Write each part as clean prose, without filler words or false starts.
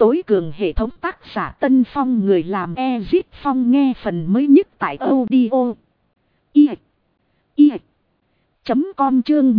tối cường hệ thống tác giả Tân Phong, người làm Ezit Phong, nghe phần mới nhất tại audio com chương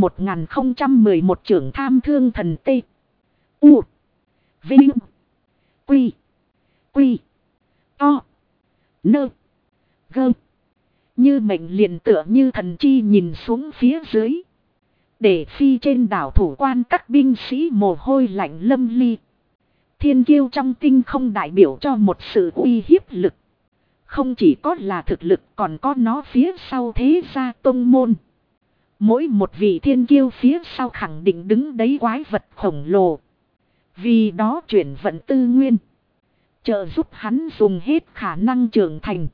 1011 trưởng tham thương thần T U Vinh Quy Quy To Nơ Gơ. Như mệnh liền tựa như thần chi nhìn xuống phía dưới. Để phi trên đảo thủ quan các binh sĩ mồ hôi lạnh lâm ly. Thiên kiêu trong tinh không đại biểu cho một sự uy hiếp lực. Không chỉ có là thực lực, còn có nó phía sau thế gia tông môn. Mỗi một vị thiên kiêu phía sau khẳng định đứng đấy quái vật khổng lồ. Vì đó chuyển vận tư nguyên, trợ giúp hắn dùng hết khả năng trưởng thành.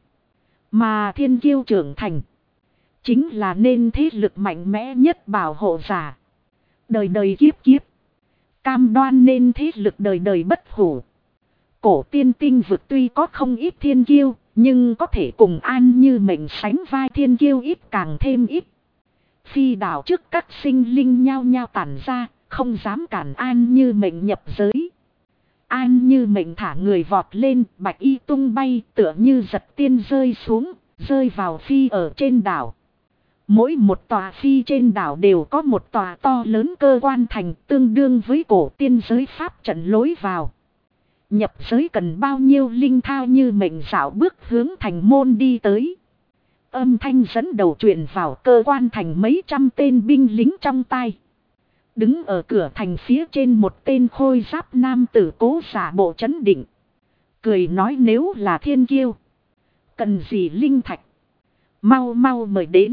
Mà thiên kiêu trưởng thành chính là nên thế lực mạnh mẽ nhất bảo hộ giả. Đời đời kiếp kiếp cam đoan nên thế lực đời đời bất hủ. Cổ tiên tinh vực tuy có không ít thiên kiêu, nhưng có thể cùng An Như Mệnh sánh vai thiên kiêu ít càng thêm ít. Phi đảo trước các sinh linh nhao nhao tản ra, không dám cản An Như Mệnh nhập giới. An Như Mệnh thả người vọt lên, bạch y tung bay, tựa như giật tiên rơi xuống, rơi vào phi ở trên đảo. Mỗi một tòa phi trên đảo đều có một tòa to lớn cơ quan thành, tương đương với cổ tiên giới pháp trận lối vào. Nhập giới cần bao nhiêu linh thao Như Mệnh dạo bước hướng thành môn đi tới. Âm thanh dẫn đầu truyền vào cơ quan thành mấy trăm tên binh lính trong tai. Đứng ở cửa thành phía trên một tên khôi giáp nam tử cố giả bộ trấn định. Cười nói, nếu là thiên kiêu, cần gì linh thạch, mau mau mời đến.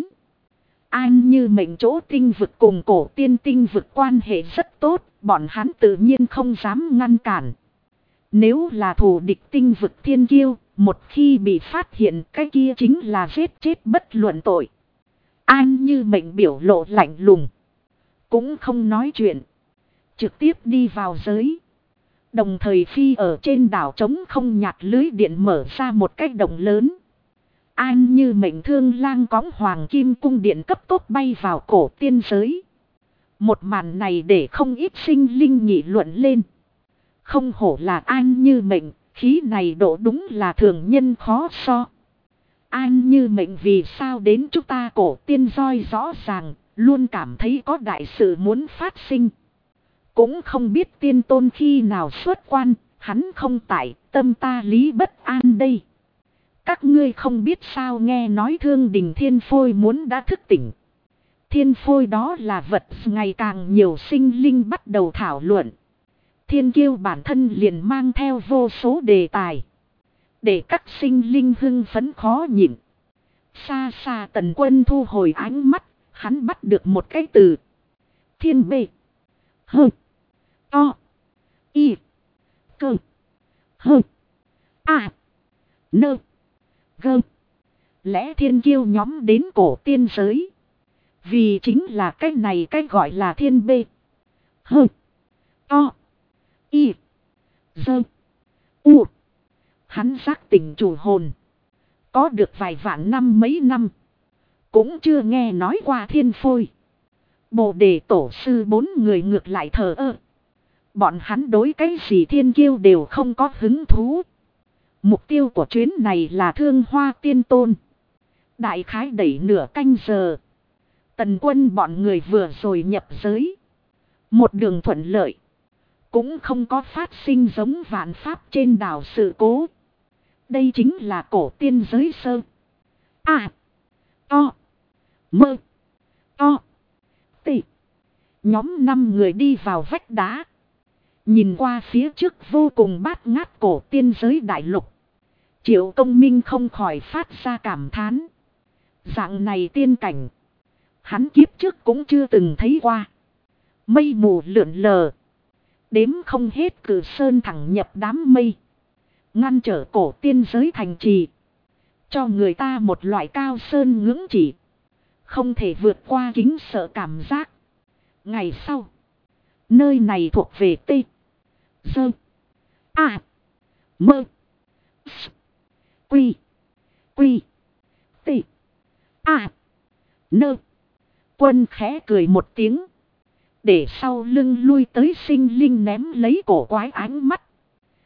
An Như Mệnh chỗ tinh vực cùng cổ tiên tinh vực quan hệ rất tốt, bọn hắn tự nhiên không dám ngăn cản. Nếu là thù địch tinh vực thiên kiêu, một khi bị phát hiện, cái kia chính là giết chết bất luận tội. An Như Mệnh biểu lộ lạnh lùng, cũng không nói chuyện, trực tiếp đi vào giới. Đồng thời phi ở trên đảo trống không nhạt lưới điện mở ra một cái động lớn. An Như Mệnh thương lang cõng hoàng kim cung điện cấp tốc bay vào cổ tiên giới. Một màn này để không ít sinh linh nghị luận lên. Không hổ là An Như Mệnh, khí này độ đúng là thường nhân khó so. An Như Mệnh vì sao đến chúng ta cổ tiên roi rõ ràng, luôn cảm thấy có đại sự muốn phát sinh. Cũng không biết tiên tôn khi nào xuất quan, hắn không tại, tâm ta lý bất an đây. Các ngươi không biết sao, nghe nói Thương Đình Thiên Phôi muốn đã thức tỉnh. Thiên Phôi đó là vật ngày càng nhiều sinh linh bắt đầu thảo luận. Thiên kiêu bản thân liền mang theo vô số đề tài, để các sinh linh hưng phấn khó nhịn. Xa xa Tần Quân thu hồi ánh mắt, hắn bắt được một cái từ. Thiên bê. Hơ. To. Y. Cơ. Hơ. A. Nơ. Gơ. Lẽ thiên kiêu nhóm đến cổ tiên giới, vì chính là cái này, cái gọi là thiên bê. Hơ. To. Y. Dơ. U. Hắn giác tỉnh chủ hồn, có được vài vạn năm mấy năm, cũng chưa nghe nói qua thiên phôi. Bồ đề tổ sư 4 người ngược lại thờ ơ. Bọn hắn đối cái gì thiên kiêu đều không có hứng thú. Mục tiêu của chuyến này là Thương Hoa Tiên Tôn. Đại khái đẩy nửa canh giờ, Tần Quân bọn người vừa rồi nhập giới. Một đường thuận lợi, cũng không có phát sinh giống vạn pháp trên đảo sự cố. Đây chính là cổ tiên giới sơ. To. Mơ. To. Tị. Nhóm 5 người đi vào vách đá. Nhìn qua phía trước vô cùng bát ngát cổ tiên giới đại lục. Triệu Công Minh không khỏi phát ra cảm thán. Dạng này tiên cảnh, hắn kiếp trước cũng chưa từng thấy qua. Mây mù lượn lờ, đếm không hết cử sơn thẳng nhập đám mây, ngăn trở cổ tiên giới thành trì, cho người ta một loại cao sơn ngưỡng chỉ, không thể vượt qua kính sợ cảm giác. Ngày sau, nơi này thuộc về T. Dơ. A. Mơ. S. Quy. Quy. T. A. Nơ. Quân khẽ cười một tiếng, để sau lưng lui tới sinh linh ném lấy cổ quái ánh mắt.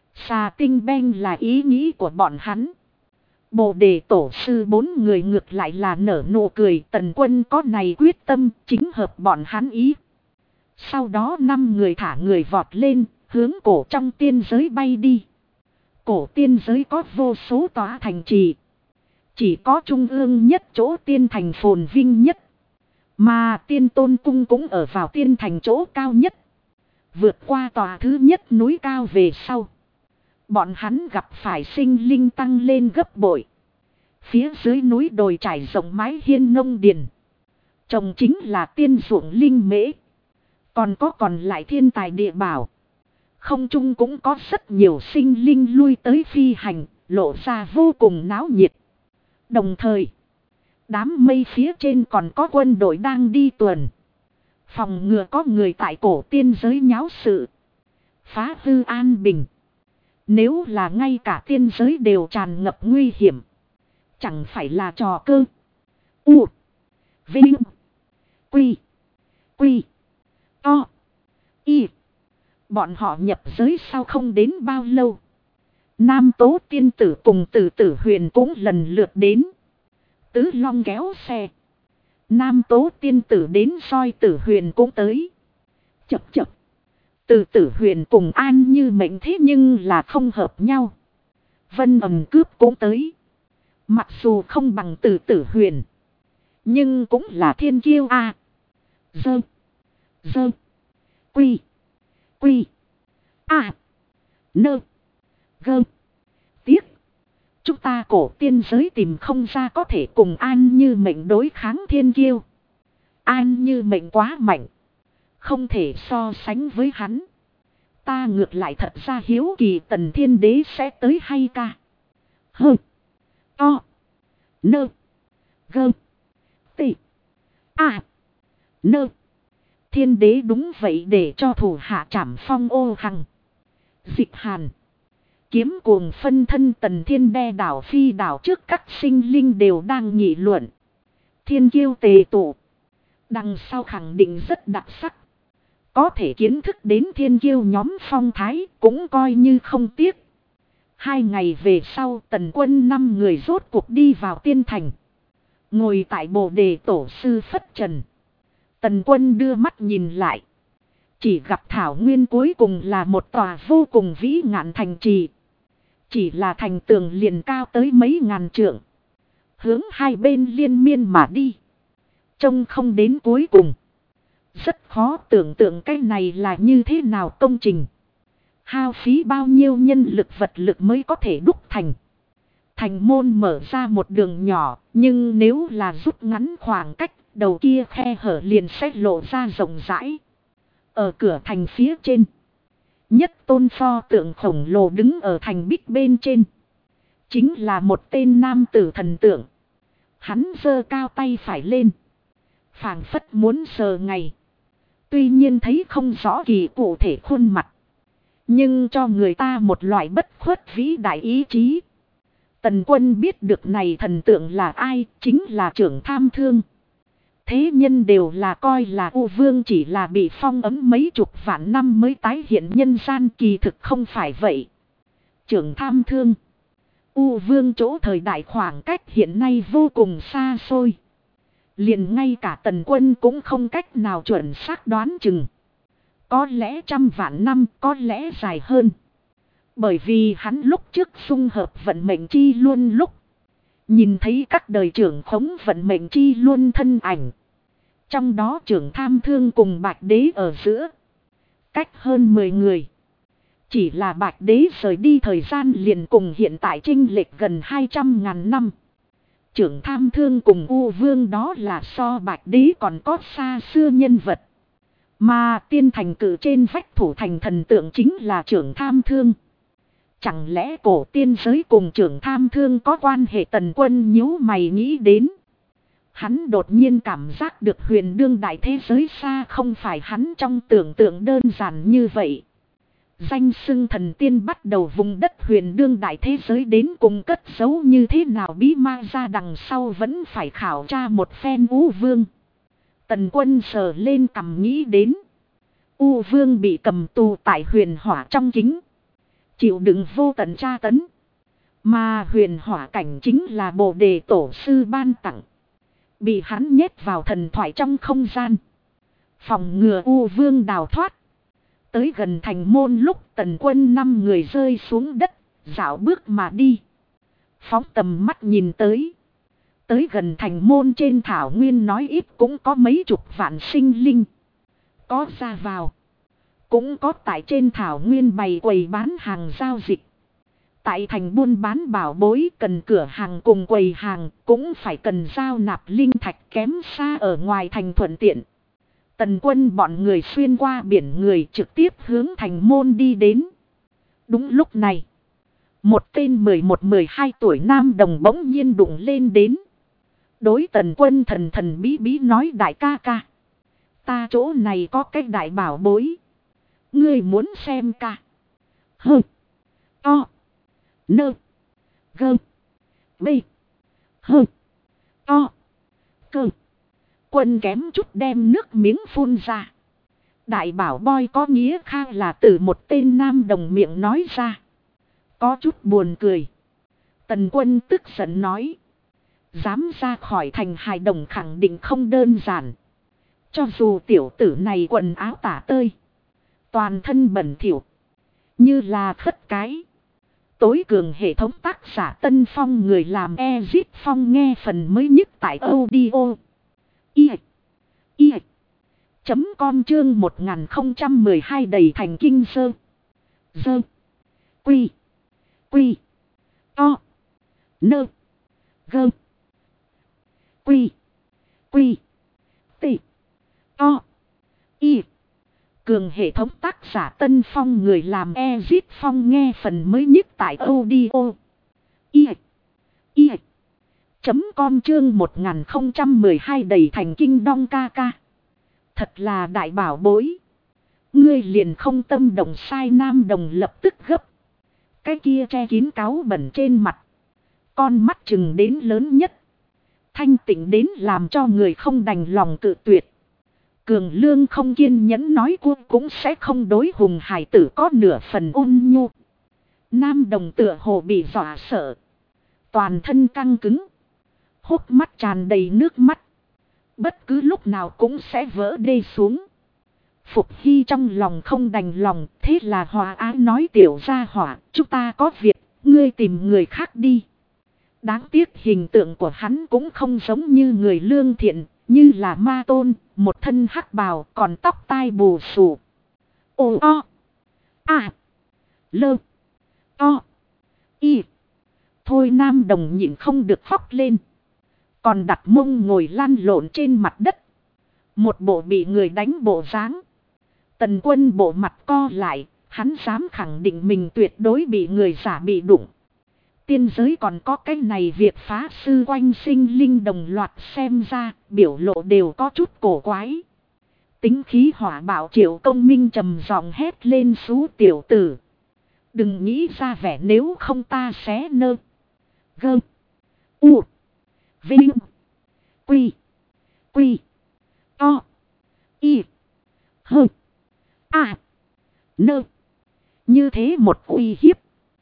Xà tinh beng là ý nghĩ của bọn hắn. Bồ đề tổ sư 4 người ngược lại là nở nụ cười. Tần Quân có này quyết tâm chính hợp bọn hắn ý. Sau đó 5 người thả người vọt lên, hướng cổ trong tiên giới bay đi. Cổ tiên giới có vô số tòa thành trì. Chỉ có trung ương nhất chỗ tiên thành phồn vinh nhất. Mà tiên tôn cung cũng ở vào tiên thành chỗ cao nhất. Vượt qua tòa thứ nhất núi cao về sau. Bọn hắn gặp phải sinh linh tăng lên gấp bội. Phía dưới núi đồi trải rộng mái hiên nông điền. Trồng chính là tiên ruộng linh mễ. Còn có còn lại thiên tài địa bảo. Không trung cũng có rất nhiều sinh linh lui tới phi hành, lộ ra vô cùng náo nhiệt. Đồng thời, đám mây phía trên còn có quân đội đang đi tuần. Phòng ngừa có người tại cổ tiên giới nháo sự. Phá hư an bình. Nếu là ngay cả tiên giới đều tràn ngập nguy hiểm. Chẳng phải là trò cơ. U. Vinh. Quy. Quy. To. Y. Bọn họ nhập giới sau không đến bao lâu. Nam Tố tiên tử cùng Tử Tử Huyền cũng lần lượt đến. Tứ Long kéo xe. Nam Tố tiên tử đến soi Tử Huyền cũng tới. Chập chập. Tử Tử Huyền cùng An Như Mệnh thế nhưng là không hợp nhau. Vân Ầm Cướp cũng tới. Mặc dù không bằng Tử Tử Huyền. Nhưng cũng là thiên kiêu a. Dơ. Dơ. Quy. Quy. A. Nơ. Gơ. Tiếc. Chúng ta cổ tiên giới tìm không ra có thể cùng An Như Mệnh đối kháng thiên kiêu. An Như Mệnh quá mạnh. Không thể so sánh với hắn. Ta ngược lại thật ra hiếu kỳ Tần Thiên Đế sẽ tới hay ca. Hơ. To. Nơ. Gơ. Tị. A. Nơ. Thiên Đế đúng vậy để cho thủ hạ trảm phong ô hằng. Dịch hàn. Kiếm cuồng phân thân Tần Thiên đe đảo phi đảo trước các sinh linh đều đang nghị luận. Thiên kiêu tề tụ. Đằng sau khẳng định rất đặc sắc. Có thể kiến thức đến thiên kiêu nhóm phong thái cũng coi như không tiếc. 2 ngày về sau Tần Quân 5 người rốt cuộc đi vào tiên thành. Ngồi tại bồ đề tổ sư phất trần. Tần Quân đưa mắt nhìn lại. Chỉ gặp thảo nguyên cuối cùng là một tòa vô cùng vĩ ngạn thành trì. Chỉ là thành tường liền cao tới mấy ngàn trượng. Hướng hai bên liên miên mà đi. Trông không đến cuối cùng. Rất khó tưởng tượng cái này là như thế nào công trình. Hao phí bao nhiêu nhân lực vật lực mới có thể đúc thành. Thành môn mở ra một đường nhỏ. Nhưng nếu là rút ngắn khoảng cách. Đầu kia khe hở liền sẽ lộ ra rộng rãi. Ở cửa thành phía trên. Nhất tôn pho tượng khổng lồ đứng ở thành bích bên trên. Chính là một tên nam tử thần tượng. Hắn giơ cao tay phải lên. Phảng phất muốn sờ ngày. Tuy nhiên thấy không rõ kỳ cụ thể khuôn mặt. Nhưng cho người ta một loại bất khuất vĩ đại ý chí. Tần Quân biết được này thần tượng là ai, chính là Trưởng Tham Thương. Thế nhân đều là coi là U Vương chỉ là bị phong ấm mấy chục vạn năm mới tái hiện nhân gian, kỳ thực không phải vậy. Trưởng Tham Thương. U Vương chỗ thời đại khoảng cách hiện nay vô cùng xa xôi. Liền ngay cả Tần Quân cũng không cách nào chuẩn xác đoán chừng. Có lẽ 100 vạn năm, có lẽ dài hơn. Bởi vì hắn lúc trước xung hợp vận mệnh chi luôn lúc. Nhìn thấy các đời trưởng khống vận mệnh chi luôn thân ảnh. Trong đó Trưởng Tham Thương cùng Bạch Đế ở giữa. Cách hơn 10 người. Chỉ là Bạch Đế rời đi thời gian liền cùng hiện tại chênh lệch gần 200.000 năm. Trưởng Tham Thương cùng U Vương đó là so Bạch Đế còn có xa xưa nhân vật. Mà tiên thành cử trên vách thủ thành thần tượng chính là Trưởng Tham Thương. Chẳng lẽ cổ tiên giới cùng Trưởng Tham Thương có quan hệ? Tần Quân nhíu mày nghĩ đến. Hắn đột nhiên cảm giác được huyền đương đại thế giới xa không phải hắn trong tưởng tượng đơn giản như vậy. Danh xưng thần tiên bắt đầu vùng đất huyền đương đại thế giới đến cùng cất giấu như thế nào bí ma ra đằng sau vẫn phải khảo tra một phen. U Vương. Tần Quân sờ lên cằm nghĩ đến. U Vương bị cầm tù tại huyền hỏa trong kính. chịu đựng vô tận tra tấn. Mà huyền hỏa cảnh chính là Bồ Đề tổ sư ban tặng. Bị hắn nhét vào thần thoại trong không gian. Phòng ngừa U Vương đào thoát. Tới gần thành môn lúc Tần Quân 5 người rơi xuống đất, dạo bước mà đi. Phóng tầm mắt nhìn tới. Tới gần thành môn trên thảo nguyên nói ít cũng có mấy chục vạn sinh linh. Có ra vào. Cũng có tại trên thảo nguyên bày quầy bán hàng giao dịch. Tại thành buôn bán bảo bối cần cửa hàng cùng quầy hàng cũng phải cần giao nạp linh thạch kém xa ở ngoài thành thuận tiện. Tần Quân bọn người xuyên qua biển người trực tiếp hướng thành môn đi đến. Đúng lúc này. Một tên 11-12 tuổi nam đồng bỗng nhiên đụng lên đến. Đối Tần Quân thần thần bí bí nói đại ca ca. Ta chỗ này có cái đại bảo bối. Ngươi muốn xem ca. Hơ. To. Nơ. Gơ. Bê. Hơ. To. Cơ. Quân kém chút đem nước miếng phun ra. Đại bảo boy có nghĩa khác là từ một tên nam đồng miệng nói ra. Có chút buồn cười. Tần Quân tức giận nói. Dám ra khỏi thành hài đồng khẳng định không đơn giản. Cho dù tiểu tử này quần áo tả tơi. Toàn thân bẩn thỉu. Như là khất cái. Tối cường hệ thống tác giả Tân Phong người làm Ezit Phong nghe phần mới nhất tại audio. Com chương 1012 đầy thành kinh sơ. Dơ. Quy. Quy. To. Nơ. Gơ. Quy. Quy. Tị. To. Y. Cường hệ thống tác giả Tân Phong người làm Ezit Phong nghe phần mới nhất tại audio. Com chương 1012 đầy thành kinh đong ca ca. Thật là đại bảo bối. Ngươi liền không tâm động sai nam đồng lập tức gấp. Cái kia che kín cáu bẩn trên mặt. Con mắt chừng đến lớn nhất. Thanh tịnh đến làm cho người không đành lòng cự tuyệt. Cường Lương không kiên nhẫn nói cô cũng sẽ không đối hùng hải tử có nửa phần ôn nhu. Nam đồng tựa hồ bị dọa sợ. Toàn thân căng cứng. Hốc mắt tràn đầy nước mắt. Bất cứ lúc nào cũng sẽ vỡ đê xuống. Phục Hy trong lòng không đành lòng. Thế là Hòa Ái nói tiểu gia hỏa. Chúng ta có việc. Ngươi tìm người khác đi. Đáng tiếc hình tượng của hắn cũng không giống như người lương thiện. Như là ma tôn. Một thân hắc bào còn tóc tai bù xù. Ô o. À. Lơ. O. Y. Thôi nam đồng nhịn không được khóc lên. Còn đặt mông ngồi lăn lộn trên mặt đất. Một bộ bị người đánh bộ dáng. Tần Quân bộ mặt co lại. Hắn dám khẳng định mình tuyệt đối bị người giả bị đụng. Tiên giới còn có cái này việc phá sư quanh sinh linh đồng loạt xem ra. Biểu lộ đều có chút cổ quái. Tính khí hỏa bạo Triệu Công Minh trầm giọng hét lên xú tiểu tử. Đừng nghĩ ra vẻ nếu không ta xé nơ. Gơ. U. Vinh. Quy. Quy. To. Y. Hơ. À. Nơ. Như thế một uy hiếp.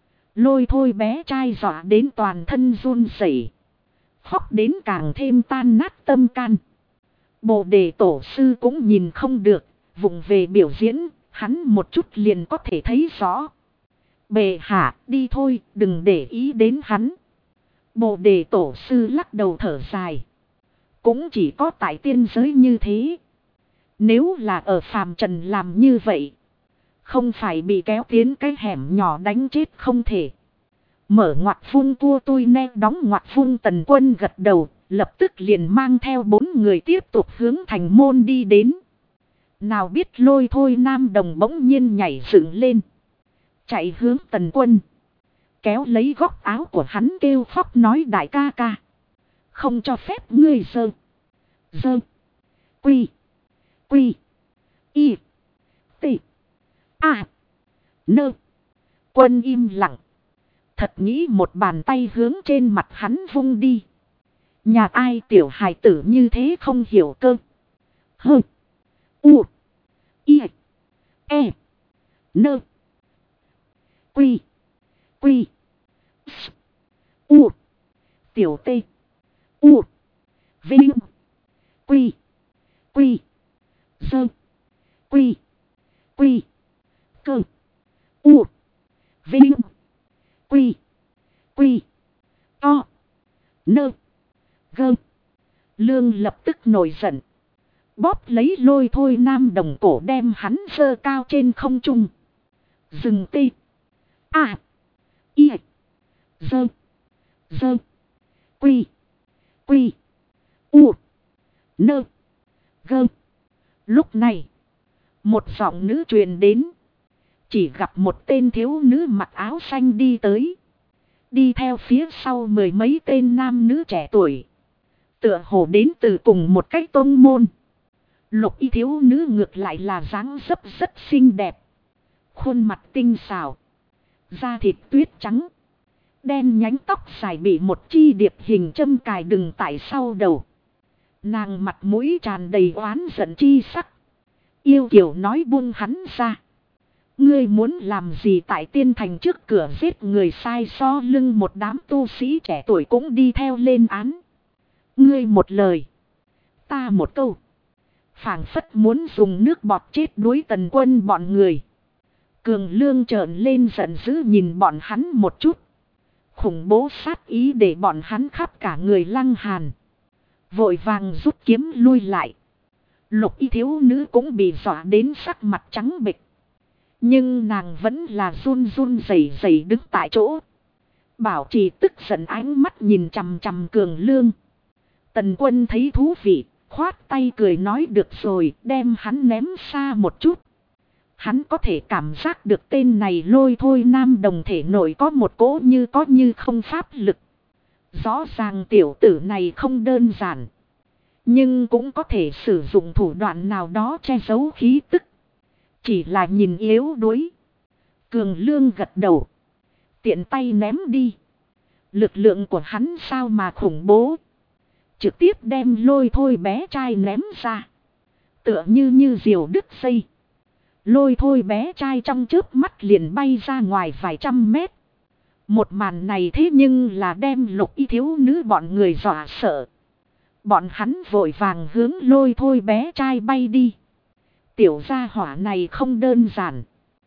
Lôi thôi bé trai dọa đến toàn thân run rẩy, khóc đến càng thêm tan nát tâm can. Bồ Đề tổ sư cũng nhìn không được, vụng về biểu diễn, hắn một chút liền có thể thấy rõ. Bệ hạ, đi thôi, đừng để ý đến hắn. Bồ Đề tổ sư lắc đầu thở dài. Cũng chỉ có tại tiên giới như thế. Nếu là ở phàm trần làm như vậy, không phải bị kéo tiến cái hẻm nhỏ đánh chết không thể. Mở ngoặt phun tua tui ne đóng ngoặt phun. Tần Quân gật đầu, lập tức liền mang theo 4 người tiếp tục hướng thành môn đi đến. Nào biết lôi thôi nam đồng bỗng nhiên nhảy dựng lên. Chạy hướng Tần Quân. Kéo lấy góc áo của hắn kêu khóc nói đại ca ca. Không cho phép ngươi dơ. Dơ. Quy. Quy. Y. Tị. À. Nơ. Quân im lặng. Thật nghĩ một bàn tay hướng trên mặt hắn vung đi. Nhà ai tiểu hài tử như thế không hiểu cơ. Hơ. U. Y. E. Nơ. Quy. Quy. S. U. Tiểu T. U. Vinh. Quy. Quy. Dơ. Quy. Quy. Cơ. U. Vinh. Quy. Quy. To. Nơ. Gơ. Lương lập tức nổi giận. Bóp lấy Lôi Thôi Nam Đồng cổ đem hắn giơ cao trên không trung. Dừng tê. A. Y. Dơ. Dơ. Quy. Quy. U. Nơ. Gơ. Lúc này. Một giọng nữ truyền đến. Chỉ gặp một tên thiếu nữ mặc áo xanh đi tới. Đi theo phía sau mười mấy tên nam nữ trẻ tuổi. Tựa hồ đến từ cùng một cái tôn môn. Lục y thiếu nữ ngược lại là dáng dấp rất xinh đẹp. Khuôn mặt tinh xảo. Da thịt tuyết trắng. Đen nhánh tóc dài bị một chi điệp hình châm cài đừng tại sau đầu. Nàng mặt mũi tràn đầy oán giận chi sắc. Yêu kiều nói buông hắn ra. Ngươi muốn làm gì tại tiên thành trước cửa giết người sai so lưng một đám tu sĩ trẻ tuổi cũng đi theo lên án. Ngươi một lời. Ta một câu. Phảng phất muốn dùng nước bọt chết đuối Tần Quân bọn người. Cường Lương trợn lên giận dữ nhìn bọn hắn một chút. Khủng bố sát ý để bọn hắn khắp cả người lăng hàn. Vội vàng rút kiếm lui lại. Lục y thiếu nữ cũng bị dọa đến sắc mặt trắng bệch. Nhưng nàng vẫn là run run rẩy rẩy đứng tại chỗ. Bảo trì tức giận ánh mắt nhìn chằm chằm Cường Lương. Tần Quân thấy thú vị, khoát tay cười nói được rồi, đem hắn ném xa một chút. Hắn có thể cảm giác được tên này Lôi Thôi Nam Đồng thể nội có một cỗ như có như không pháp lực. Rõ ràng tiểu tử này không đơn giản. Nhưng cũng có thể sử dụng thủ đoạn nào đó che giấu khí tức. Chỉ là nhìn yếu đuối. Cường Lương gật đầu. Tiện tay ném đi. Lực lượng của hắn sao mà khủng bố. Trực tiếp đem Lôi Thôi bé trai ném ra. Tựa như diều đứt dây. Lôi Thôi bé trai trong chớp mắt liền bay ra ngoài vài trăm mét. Một màn này thế nhưng là đem lục y thiếu nữ bọn người dọa sợ. Bọn hắn vội vàng hướng Lôi Thôi bé trai bay đi. Tiểu gia hỏa này không đơn giản.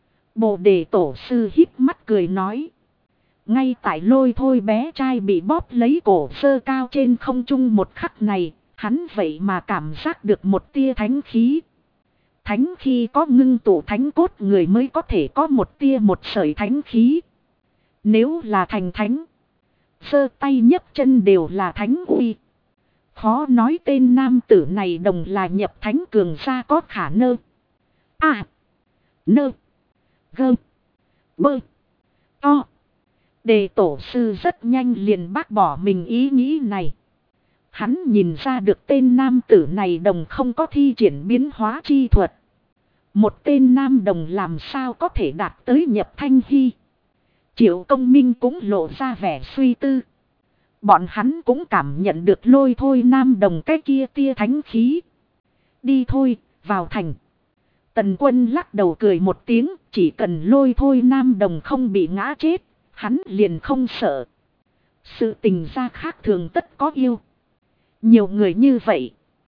Bồ đề tổ sư híp mắt cười nói. Ngay tại Lôi Thôi bé trai bị bóp lấy cổ sơ cao trên không trung một khắc này, hắn vậy mà cảm giác được một tia thánh khí. Thánh khi có ngưng tụ thánh cốt người mới có thể có một tia một sợi thánh khí. Nếu là thành thánh, sơ tay nhấc chân đều là thánh uy. Khó nói tên nam tử này đồng là nhập thánh cường gia có khả nơ. À. Nơ. Gơ. Bơ. To. Đề tổ sư rất nhanh liền bác bỏ mình ý nghĩ này. Hắn nhìn ra được tên nam tử này đồng không có thi triển biến hóa chi thuật. Một tên nam đồng làm sao có thể đạt tới nhập thanh hy. Triệu Công Minh cũng lộ ra vẻ suy tư. Bọn hắn cũng cảm nhận được Lôi Thôi Nam Đồng cái kia tia thánh khí. Đi thôi, vào thành. Tần Quân lắc đầu cười một tiếng, chỉ cần Lôi Thôi Nam Đồng không bị ngã chết, hắn liền không sợ. Sự tình gia khác thường tất có yêu. Nhiều người như vậy.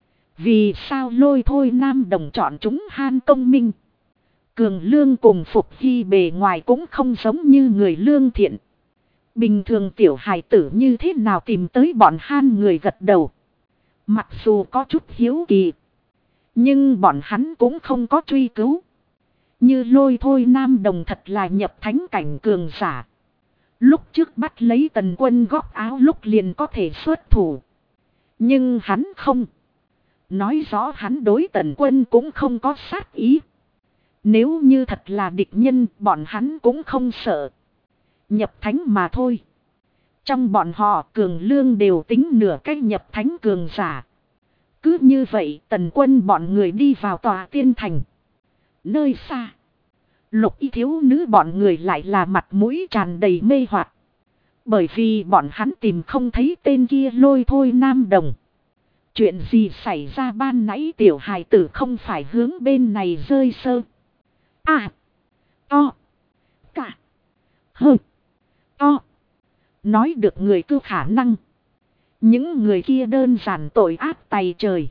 Vì sao Lôi Thôi Nam Đồng chọn chúng Han Công Minh? Cường Lương cùng Phục Hy bề ngoài cũng không giống như người lương thiện. Bình thường tiểu hài tử như thế nào tìm tới bọn Han người gật đầu. Mặc dù có chút hiếu kỳ. Nhưng bọn hắn cũng không có truy cứu. Như Lôi Thôi Nam Đồng thật là nhập thánh cảnh cường giả. Lúc trước bắt lấy Tần Quân góc áo lúc liền có thể xuất thủ. Nhưng hắn không. Nói rõ hắn đối Tần Quân cũng không có sát ý. Nếu như thật là địch nhân bọn hắn cũng không sợ. Nhập thánh mà thôi. Trong bọn họ Cường Lương đều tính nửa cách nhập thánh cường giả. Cứ như vậy Tần Quân bọn người đi vào tòa tiên thành. Nơi xa. Lục y thiếu nữ bọn người lại là mặt mũi tràn đầy mê hoặc. Bởi vì bọn hắn tìm không thấy tên kia Lôi Thôi Nam Đồng. Chuyện gì xảy ra ban nãy tiểu hài tử không phải hướng bên này rơi sơ. À. To. Cả. Hơ. Nói được người cứ khả năng. Những người kia đơn giản tội ác tày trời.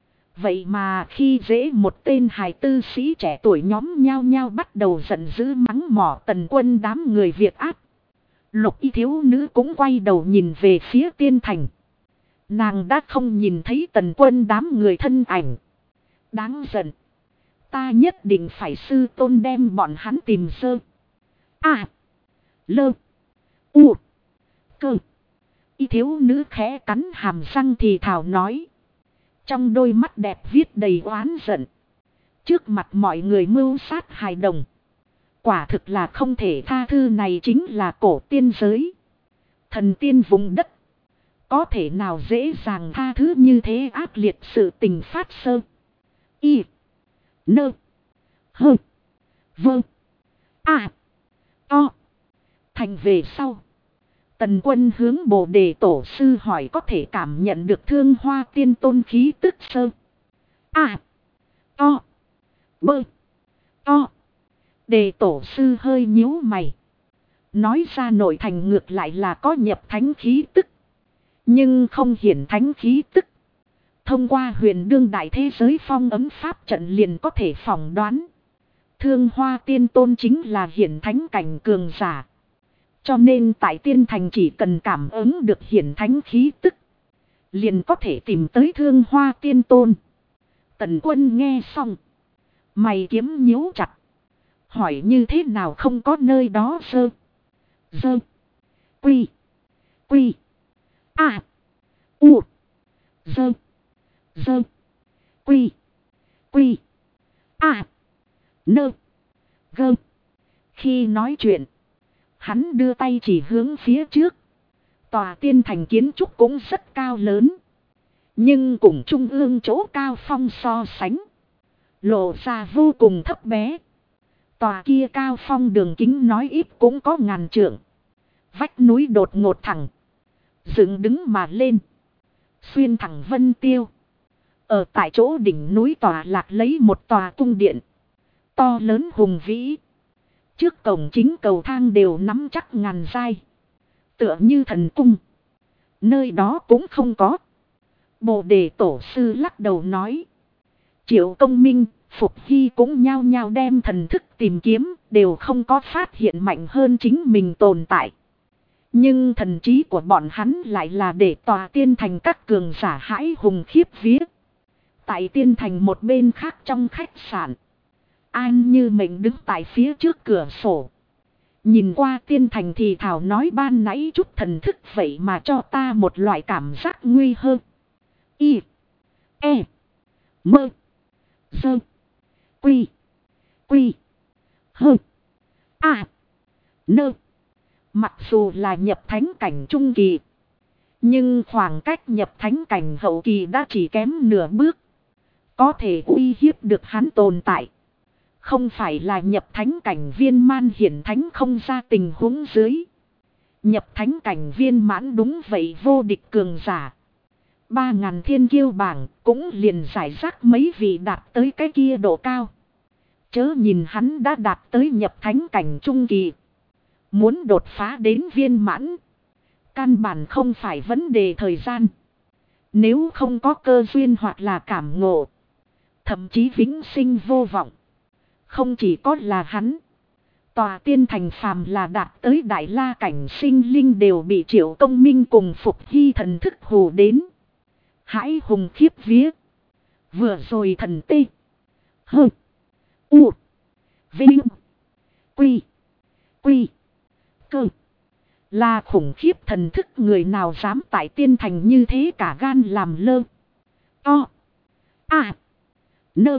Vậy mà khi dễ một tên hài tư sĩ trẻ tuổi nhóm nhao nhao bắt đầu giận dữ mắng mỏ Tần Quân đám người việc ác. Lục y thiếu nữ cũng quay đầu nhìn về phía Tiên Thành. Nàng đã không nhìn thấy Tần Quân đám người thân ảnh. Đáng giận. Ta nhất định phải sư tôn đem bọn hắn tìm sơ. À. Lơ. U. Cơ. Y thiếu nữ khẽ cắn hàm răng thì thào nói. Trong đôi mắt đẹp viết đầy oán giận. Trước mặt mọi người mưu sát hài đồng. Quả thực là không thể tha thứ, này chính là cổ tiên giới. Thần tiên vùng đất. Có thể nào dễ dàng tha thứ như thế ác liệt sự tình phát sơ. Y. Nơ. Hơ. Vơ. À. O. Thành về sau. Tần Quân hướng Bồ Đề Tổ sư hỏi có thể cảm nhận được Thương Hoa Tiên Tôn khí tức sơ. À. O. Bơ. O. Đề Tổ sư hơi nhíu mày. Nói ra nội thành ngược lại là có nhập thánh khí tức. Nhưng không hiển thánh khí tức. Thông qua huyền đương đại thế giới phong ấm pháp trận liền có thể phỏng đoán. Thương Hoa Tiên Tôn chính là hiển thánh cảnh cường giả. Cho nên tại Tiên Thành chỉ cần cảm ứng được hiển thánh khí tức. Liền có thể tìm tới Thương Hoa Tiên Tôn. Tần Quân nghe xong. Mày kiếm nhíu chặt. Hỏi như thế nào không có nơi đó sơ. Dơ. Quy. Quy. À. U. Dơ. Dơ. Quy. Quy. À. Nơ. Gơ. Khi nói chuyện. Hắn đưa tay chỉ hướng phía trước. Tòa Tiên Thành kiến trúc cũng rất cao lớn. Nhưng cùng trung ương chỗ cao phong so sánh. Lộ ra vô cùng thấp bé. Tòa kia cao phong đường kính nói ít cũng có ngàn trượng. Vách núi đột ngột thẳng. Dựng đứng mà lên. Xuyên thẳng vân tiêu. Ở tại chỗ đỉnh núi tòa lạc lấy một tòa cung điện. To lớn hùng vĩ. Trước cổng chính cầu thang đều nắm chắc ngàn giai. Tựa như thần cung. Nơi đó cũng không có. Bồ Đề Tổ sư lắc đầu nói. Triệu Công Minh, Phục Hy cũng nhao nhao đem thần thức tìm kiếm. Đều không có phát hiện mạnh hơn chính mình tồn tại. Nhưng thần trí của bọn hắn lại là để tòa Tiên Thành các cường giả hãi hùng khiếp vía. Tại Tiên Thành một bên khác trong khách sạn. An Như Mệnh đứng tại phía trước cửa sổ. Nhìn qua Tiên Thành thì thảo nói ban nãy chút thần thức vậy mà cho ta một loại cảm giác nguy hơn. Y. E. Mơ. Dơ. Quy. Quy. Hơ. À. Nơ. Mặc dù là nhập thánh cảnh trung kỳ. Nhưng khoảng cách nhập thánh cảnh hậu kỳ đã chỉ kém nửa bước. Có thể uy hiếp được hắn tồn tại. Không phải là nhập thánh cảnh viên man hiển thánh không ra tình huống dưới. Nhập thánh cảnh viên mãn đúng vậy vô địch cường giả. 3.000 thiên kiêu bảng cũng liền giải rác mấy vị đạt tới cái kia độ cao. Chớ nhìn hắn đã đạt tới nhập thánh cảnh trung kỳ. Muốn đột phá đến viên mãn. Căn bản không phải vấn đề thời gian. Nếu không có cơ duyên hoặc là cảm ngộ. Thậm chí vĩnh sinh vô vọng. Không chỉ có là hắn. Tòa Tiên Thành phàm là đạt tới đại la cảnh sinh linh đều bị Triệu Công Minh cùng Phục Hy thần thức hù đến. Hãi hùng khiếp vía. Vừa rồi thần tê. Hơ. U. Vinh. Quy. Quy. Cơ. Là khủng khiếp thần thức, người nào dám tại Tiên Thành như thế cả gan làm lơ. O. À. Nơ.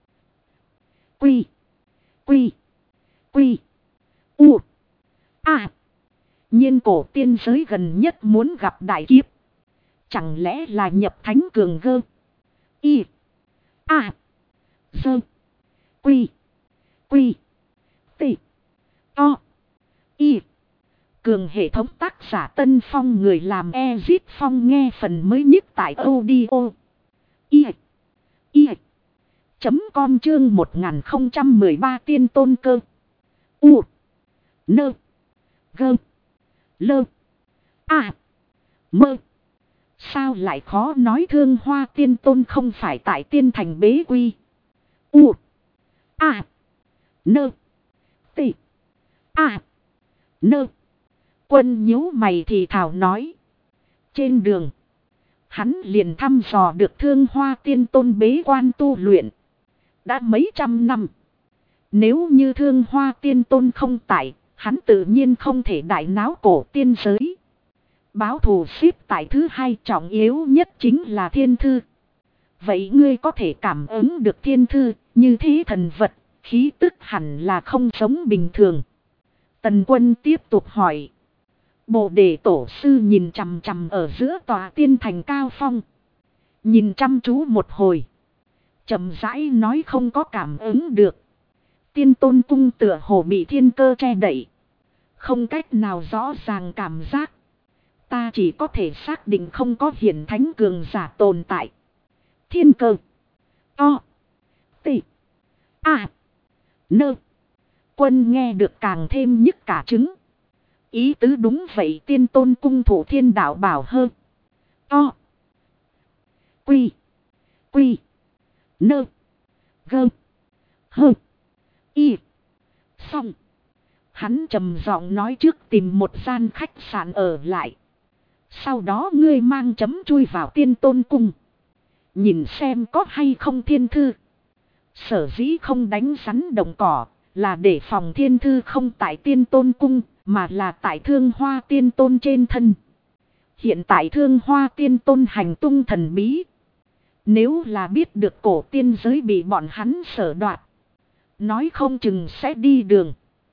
Quy. Quy. Quy. U. À. Nhiên cổ tiên giới gần nhất muốn gặp đại kiếp. Chẳng lẽ là nhập thánh cường gơ. Y. À. Dơ. Quy. Quy. Tị. O. Y. Cường hệ thống tác giả Tân Phong, người làm Ezit Phong, nghe phần mới nhất tại audio. Y. Y. .com chương 1013 tiên tôn cơ. U. Nơ. Gơ. Lơ. À. Mơ. Sao lại khó nói Thương Hoa Tiên Tôn không phải tại tiên thành bế quy. U. À. Nơ. Tị. À. Nơ. Quân nhíu mày thì thảo nói. Trên đường. Hắn liền thăm dò được Thương Hoa Tiên Tôn bế quan tu luyện. Đã mấy trăm năm. Nếu như Thương Hoa Tiên Tôn không tại, hắn tự nhiên không thể đại náo cổ tiên giới. Báo thù xếp tại thứ hai trọng yếu nhất chính là thiên thư. Vậy ngươi có thể cảm ứng được thiên thư, như thế thần vật, khí tức hẳn là không giống bình thường. Tần Quân tiếp tục hỏi. Bồ đề tổ sư nhìn chằm chằm ở giữa tòa tiên thành cao phong. Nhìn chăm chú một hồi. Chậm rãi nói không có cảm ứng được. Tiên Tôn cung tựa hồ bị thiên cơ che đậy. Không cách nào rõ ràng cảm giác. Ta chỉ có thể xác định không có hiển thánh cường giả tồn tại. Thiên cơ. O. Tị. À. Nơ. Quân nghe được càng thêm nhức cả trứng. Ý tứ đúng vậy, Tiên Tôn cung thủ thiên đạo bảo hơn. O. Quy. Quy. Nơ. Gơ. Hơ. Y. Xong. Hắn trầm giọng nói trước tìm một gian khách sạn ở lại. Sau đó ngươi mang chấm chui vào Tiên Tôn cung. Nhìn xem có hay không thiên thư. Sở dĩ không đánh rắn động cỏ là để phòng thiên thư không tại Tiên Tôn cung mà là tại Thương Hoa Tiên Tôn trên thân. Hiện tại Thương Hoa Tiên Tôn hành tung thần bí. Nếu là biết được cổ tiên giới bị bọn hắn sở đoạt, nói không chừng sẽ đi đường.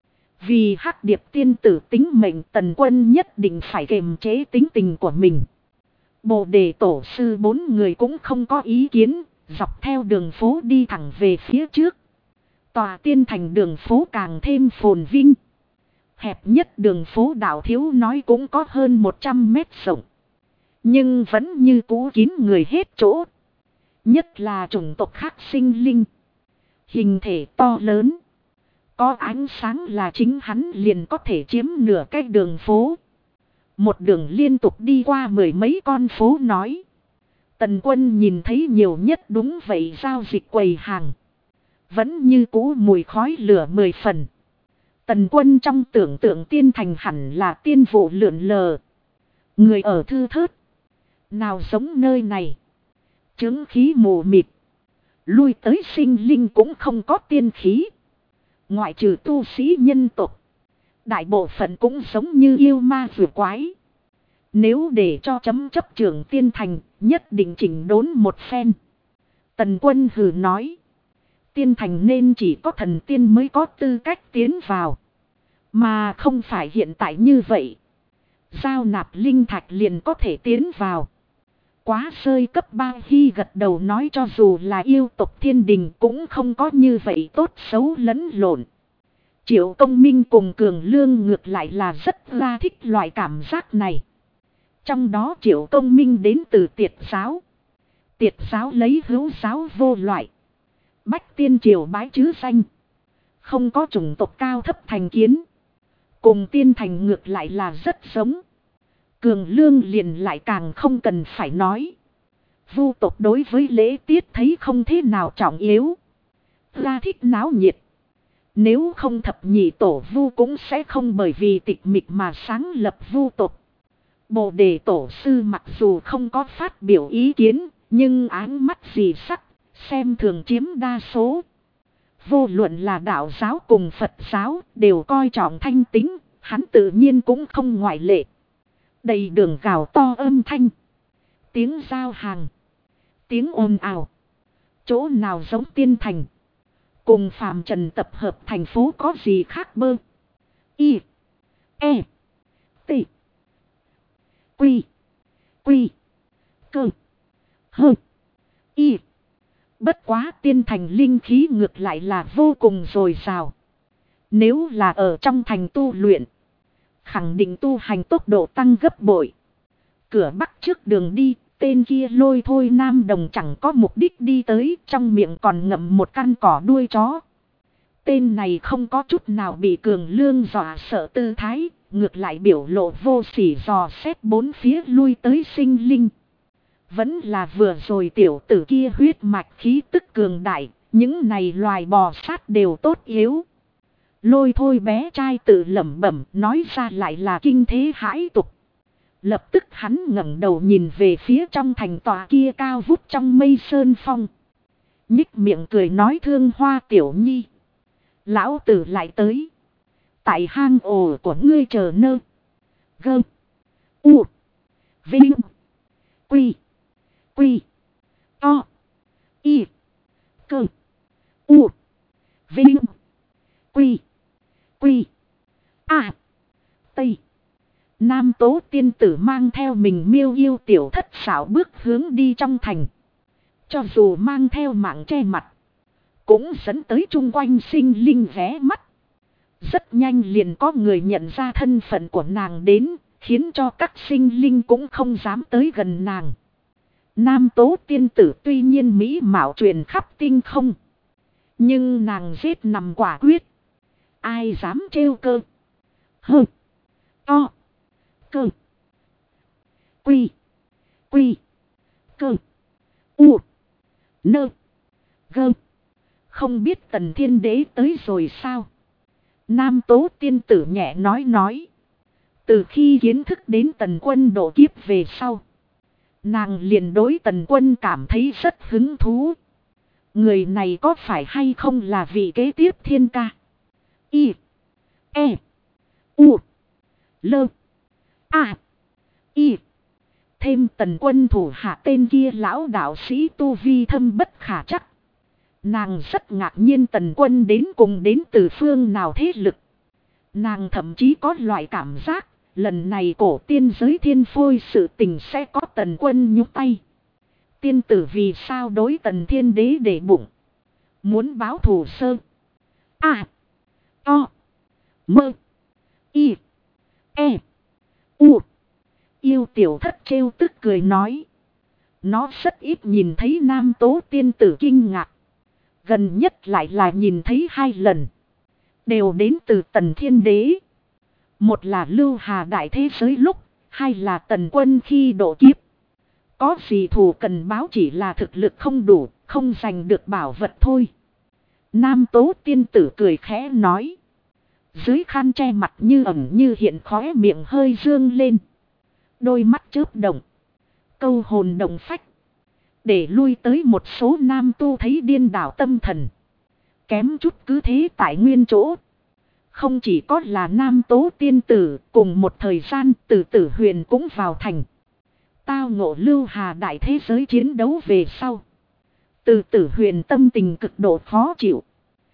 Vì Hắc Điệp tiên tử tính mệnh, Tần Quân nhất định phải kiềm chế tính tình của mình. Bồ đề tổ sư 4 người cũng không có ý kiến, dọc theo đường phố đi thẳng về phía trước. Tòa tiên thành đường phố càng thêm phồn vinh. Hẹp nhất đường phố đảo thiếu nói cũng có hơn 100 mét rộng. Nhưng vẫn như cũ kín người hết chỗ. Nhất là chủng tộc khác sinh linh. Hình thể to lớn. Có ánh sáng là chính hắn liền có thể chiếm nửa cái đường phố. Một đường liên tục đi qua 10 mấy con phố nói. Tần Quân nhìn thấy nhiều nhất đúng vậy giao dịch quầy hàng. Vẫn như cũ mùi khói lửa 10 phần. Tần Quân trong tưởng tượng tiên thành hẳn là tiên vụ lượn lờ. Người ở thư thớt. Nào giống nơi này. Chứng khí mù mịt. Lui tới sinh linh cũng không có tiên khí. Ngoại trừ tu sĩ nhân tộc. Đại bộ phận cũng giống như yêu ma vừa quái. Nếu để cho chấm chấp trưởng tiên thành, nhất định chỉnh đốn một phen. Tần Quân hừ nói. Tiên thành nên chỉ có thần tiên mới có tư cách tiến vào. Mà không phải hiện tại như vậy. Giao nạp linh thạch liền có thể tiến vào. Quá rơi cấp 3 Hy gật đầu nói cho dù là yêu tộc thiên đình cũng không có như vậy tốt xấu lẫn lộn. Triệu Công Minh cùng Cường Lương ngược lại là rất ra thích loại cảm giác này. Trong đó Triệu Công Minh đến từ Tiệt giáo. Tiệt giáo lấy hữu giáo vô loại. Bách tiên triều bái chứ danh. Không có chủng tộc cao thấp thành kiến. Cùng tiên thành ngược lại là rất giống. Cường Lương liền lại càng không cần phải nói. Vu tộc đối với lễ tiết thấy không thế nào trọng yếu. Ra thích náo nhiệt. Nếu không thập nhị tổ vu cũng sẽ không bởi vì tịch mịch mà sáng lập vu tộc. Bồ đề tổ sư mặc dù không có phát biểu ý kiến, nhưng áng mắt gì sắc, xem thường chiếm đa số. Vô luận là đạo giáo cùng Phật giáo đều coi trọng thanh tính, hắn tự nhiên cũng không ngoại lệ. Đầy đường gào to âm thanh. Tiếng giao hàng. Tiếng ồn ào. Chỗ nào giống tiên thành. Cùng phàm trần tập hợp thành phố có gì khác bơ. Y. E. T. Quy. Quy. Cơ. Hơ. Y. Bất quá tiên thành linh khí ngược lại là vô cùng dồi dào. Nếu là ở trong thành tu luyện. Khẳng định tu hành tốc độ tăng gấp bội. Cửa bắc trước đường đi. Tên kia lôi thôi nam đồng chẳng có mục đích đi tới. Trong miệng còn ngậm một căn cỏ đuôi chó. Tên này không có chút nào bị Cường Lương dọa sợ tư thái, ngược lại biểu lộ vô sỉ dò xét bốn phía lui tới sinh linh. Vẫn là vừa rồi tiểu tử kia huyết mạch khí tức cường đại, những này loài bò sát đều tốt yếu. Lôi thôi bé trai tự lẩm bẩm nói ra lại là kinh thế hãi tục. Lập tức hắn ngẩng đầu nhìn về phía trong thành tòa kia cao vút trong mây sơn phong. Nhích miệng cười nói Thương Hoa tiểu nhi. Lão tử lại tới. Tại hang ổ của ngươi chờ nơ. Gơ. U. Vinh. Quy. Quy. To. Y. Cơ. U. Vinh. Quy. Quy. A. Tây. Nam Tố tiên tử mang theo mình miêu yêu tiểu thất xảo bước hướng đi trong thành. Cho dù mang theo mạng che mặt. Cũng dẫn tới chung quanh sinh linh ghé mắt. Rất nhanh liền có người nhận ra thân phận của nàng đến. Khiến cho các sinh linh cũng không dám tới gần nàng. Nam Tố tiên tử tuy nhiên mỹ mạo truyền khắp tinh không. Nhưng nàng giết nằm quả quyết. Ai dám trêu cơ. Hơ. To. Cơ. Quy. Quy. Cơ. U. Nơ. Gơ. Không biết Tần Thiên Đế tới rồi sao? Nam Tố tiên tử nhẹ nói. Từ khi kiến thức đến Tần Quân độ kiếp về sau. Nàng liền đối Tần Quân cảm thấy rất hứng thú. Người này có phải hay không là vị kế tiếp thiên ca? Y. E. U. Lơ. A. Y. Thêm Tần Quân thủ hạ tên kia lão đạo sĩ tu vi thâm bất khả chắc. Nàng rất ngạc nhiên Tần Quân đến cùng đến từ phương nào thế lực. Nàng thậm chí có loại cảm giác, lần này cổ tiên giới thiên phôi sự tình sẽ có Tần Quân nhúc tay. Tiên tử vì sao đối Tần Thiên Đế để bụng. Muốn báo thù sơ. A. To. Mơ. Y. E. U. Yêu tiểu thất trêu tức cười nói. Nó rất ít nhìn thấy Nam Tố tiên tử kinh ngạc. Gần nhất lại là nhìn thấy 2 lần. Đều đến từ Tần Thiên Đế. Một là Lưu Hà đại thế giới lúc. 2 là Tần Quân khi độ kiếp. Có gì thù cần báo chỉ là thực lực không đủ. Không giành được bảo vật thôi. Nam Tố tiên tử cười khẽ nói. Dưới khăn che mặt như ẩn như hiện khóe miệng hơi dương lên. Đôi mắt chớp động. Câu hồn động phách. Để lui tới một số nam tu thấy điên đảo tâm thần. Kém chút cứ thế tại nguyên chỗ. Không chỉ có là Nam Tố tiên tử. Cùng một thời gian Tử Tử Huyền cũng vào thành. Tao ngộ Lưu Hà đại thế giới chiến đấu về sau. Tử Tử Huyền tâm tình cực độ khó chịu.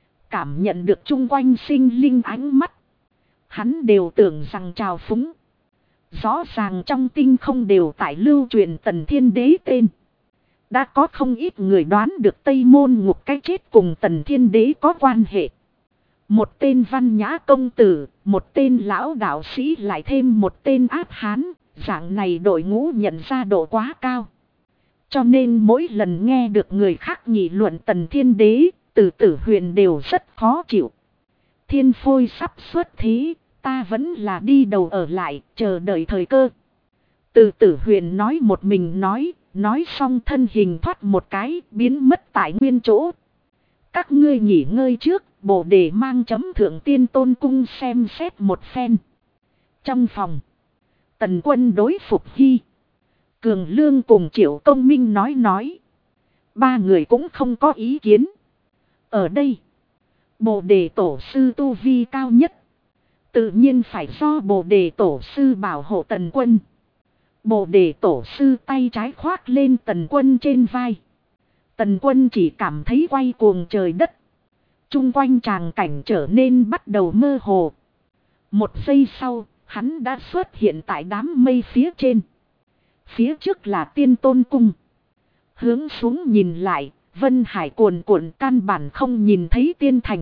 Cảm nhận được chung quanh sinh linh ánh mắt. Hắn đều tưởng rằng trào phúng. Rõ ràng trong tinh không đều tại lưu truyền Tần Thiên Đế tên. Đã có không ít người đoán được Tây Môn Ngục cái chết cùng Tần Thiên Đế có quan hệ. Một tên văn nhã công tử, một tên lão đạo sĩ lại thêm một tên áp hán. Dạng này đội ngũ nhận ra độ quá cao. Cho nên mỗi lần nghe được người khác nghị luận Tần Thiên Đế, Tử Tử Huyền đều rất khó chịu. Thiên phôi sắp xuất thế, ta vẫn là đi đầu ở lại, chờ đợi thời cơ. Tử Tử Huyền nói một mình nói xong thân hình thoát một cái, biến mất tại nguyên chỗ. Các ngươi nghỉ ngơi trước, Bồ Đề mang chấm Thượng Tiên Tôn Cung xem xét một phen. Trong phòng, Tần Quân đối Phục Hy, Cường Lương cùng Triệu Công Minh nói. 3 người cũng không có ý kiến. Ở đây, Bồ Đề Tổ Sư tu vi cao nhất. Tự nhiên phải do Bồ Đề Tổ Sư bảo hộ Tần Quân. Bồ Đề Tổ Sư tay trái khoác lên Tần Quân trên vai. Tần Quân chỉ cảm thấy quay cuồng trời đất. Chung quanh tràng cảnh trở nên bắt đầu mơ hồ. Một giây sau, hắn đã xuất hiện tại đám mây phía trên. Phía trước là Tiên Tôn Cung. Hướng xuống nhìn lại, Vân Hải cuồn cuộn căn bản không nhìn thấy tiên thành.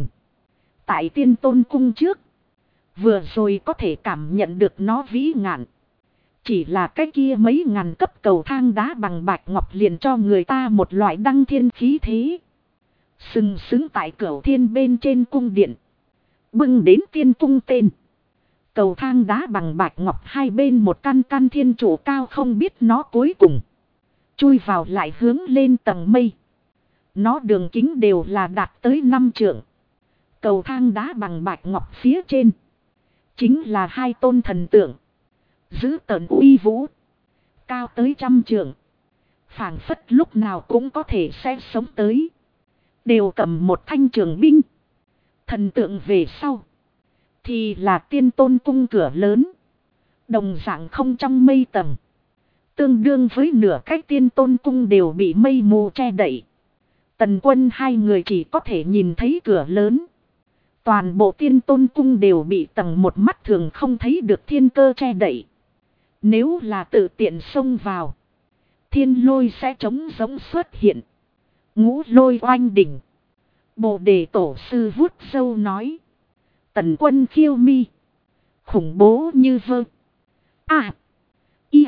Tại Tiên Tôn Cung trước, vừa rồi có thể cảm nhận được nó vĩ ngạn. Chỉ là cái kia mấy ngàn cấp cầu thang đá bằng bạch ngọc liền cho người ta một loại đăng thiên khí thế. Sừng sững tại Cửu Thiên bên trên cung điện. Bưng đến tiên cung tên. Cầu thang đá bằng bạch ngọc hai bên một căn căn thiên trụ cao không biết nó cuối cùng. Chui vào lại hướng lên tầng mây. Nó đường kính đều là đạt tới 5 trượng. Cầu thang đá bằng bạch ngọc phía trên. Chính là hai tôn thần tượng. Giữ tợn uy vũ. Cao tới 100 trượng. Phảng phất lúc nào cũng có thể sẽ sống tới. Đều cầm một thanh trường binh. Thần tượng về sau. Thì là tiên tôn cung cửa lớn. Đồng dạng không trong mây tầng. Tương đương với nửa cách tiên tôn cung đều bị mây mù che đậy. Tần Quân hai người chỉ có thể nhìn thấy cửa lớn. Toàn bộ tiên tôn cung đều bị tầng một mắt thường không thấy được thiên cơ che đậy. Nếu là tự tiện xông vào. Thiên lôi sẽ trống giống xuất hiện. Ngũ lôi oanh đỉnh. Bồ đề tổ sư vuốt râu nói. Tần Quân khiêu mi. Khủng bố như vơ. À. Y.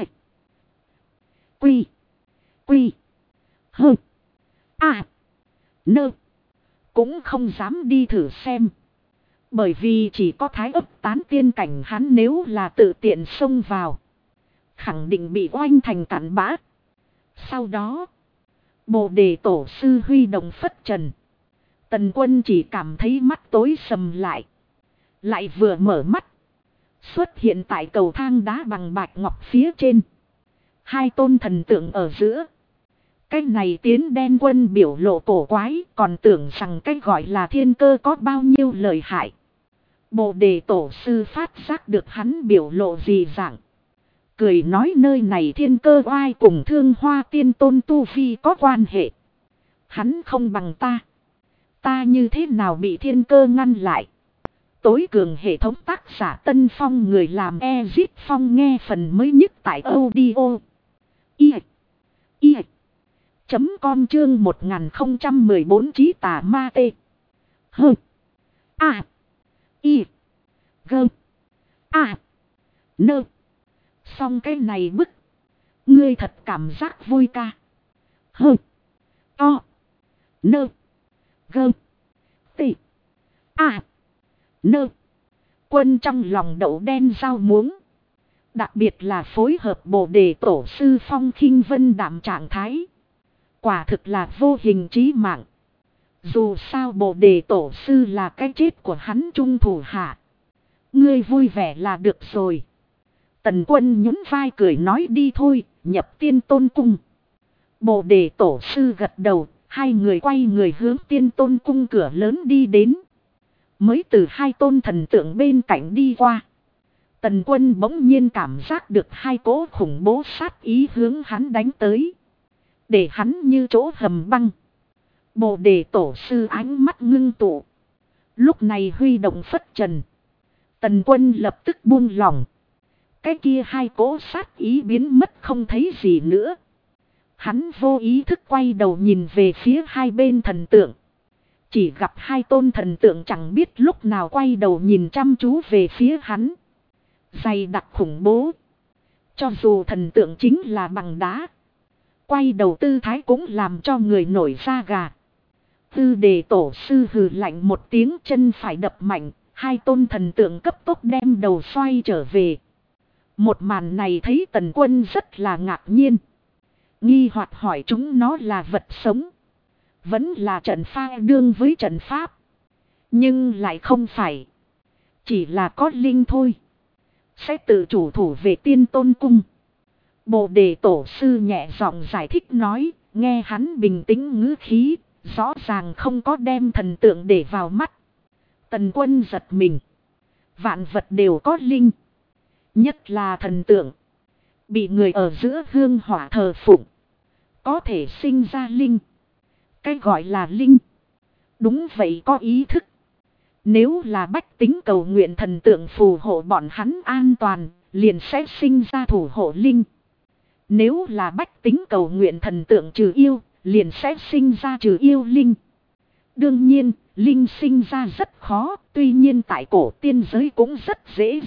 Quy. Quy. Hơ. À. Nơ. Cũng không dám đi thử xem. Bởi vì chỉ có thái ấp tán tiên cảnh hắn nếu là tự tiện xông vào. Khẳng định bị oanh thành cặn bã. Sau đó. Bồ đề tổ sư huy động phất trần. Tần Quân chỉ cảm thấy mắt tối sầm lại. Lại vừa mở mắt. Xuất hiện tại cầu thang đá bằng bạch ngọc phía trên. Hai tôn thần tượng ở giữa. Cái này tiến đen quân biểu lộ cổ quái. Còn tưởng rằng cái gọi là thiên cơ có bao nhiêu lợi hại. Bồ đề tổ sư phát giác được hắn biểu lộ gì dạng. Cười nói nơi này thiên cơ oai cùng Thương Hoa tiên tôn tu vi có quan hệ. Hắn không bằng ta. Ta như thế nào bị thiên cơ ngăn lại. Tối cường hệ thống tác giả Tân Phong người làm Ezit Phong nghe phần mới nhất tại audio. Com chương 1014 Chí Tà Ma Tê. Hơ. A. Y. Gơ. A. Nơ. Xong cái này bức. Ngươi thật cảm giác vui ca. Hơ. O. Nơ. Gơ. Tị. A. Nơ. Quân trong lòng đậu đen rau muống. Đặc biệt là phối hợp bồ đề tổ sư Phong Khinh Vân đảm trạng thái. Quả thực là vô hình chí mạng. Dù sao bồ đề tổ sư là cái chết của hắn trung thủ hạ. Ngươi vui vẻ là được rồi. Tần Quân nhún vai cười nói đi thôi, nhập tiên tôn cung. Bồ đề tổ sư gật đầu, hai người quay người hướng tiên tôn cung cửa lớn đi đến. Mới từ hai tôn thần tượng bên cạnh đi qua. Tần Quân bỗng nhiên cảm giác được hai cỗ khủng bố sát ý hướng hắn đánh tới. Để hắn như chỗ hầm băng. Bồ đề tổ sư ánh mắt ngưng tụ. Lúc này huy động phất trần. Tần Quân lập tức buông lỏng. Cái kia hai cỗ sát ý biến mất không thấy gì nữa. Hắn vô ý thức quay đầu nhìn về phía hai bên thần tượng. Chỉ gặp hai tôn thần tượng chẳng biết lúc nào quay đầu nhìn chăm chú về phía hắn. Dày đặc khủng bố. Cho dù thần tượng chính là bằng đá. Quay đầu tư thái cũng làm cho người nổi da gà. Tư đề tổ sư hừ lạnh một tiếng chân phải đập mạnh. Hai tôn thần tượng cấp tốc đem đầu xoay trở về. Một màn này thấy Tần Quân rất là ngạc nhiên. Nghi hoặc hỏi chúng nó là vật sống. Vẫn là trận pha đương với trận pháp. Nhưng lại không phải. Chỉ là có linh thôi. Sẽ tự chủ thủ về tiên tôn cung. Bồ đề tổ sư nhẹ giọng giải thích nói. Nghe hắn bình tĩnh ngữ khí. Rõ ràng không có đem thần tượng để vào mắt. Tần Quân giật mình. Vạn vật đều có linh. Nhất là thần tượng. Bị người ở giữa hương hỏa thờ phụng. Có thể sinh ra linh. Cái gọi là linh. Đúng vậy có ý thức. Nếu là bách tính cầu nguyện thần tượng phù hộ bọn hắn an toàn. Liền sẽ sinh ra thủ hộ linh. Nếu là bách tính cầu nguyện thần tượng trừ yêu. Liền sẽ sinh ra trừ yêu linh. Đương nhiên, linh sinh ra rất khó. Tuy nhiên tại cổ tiên giới cũng rất dễ.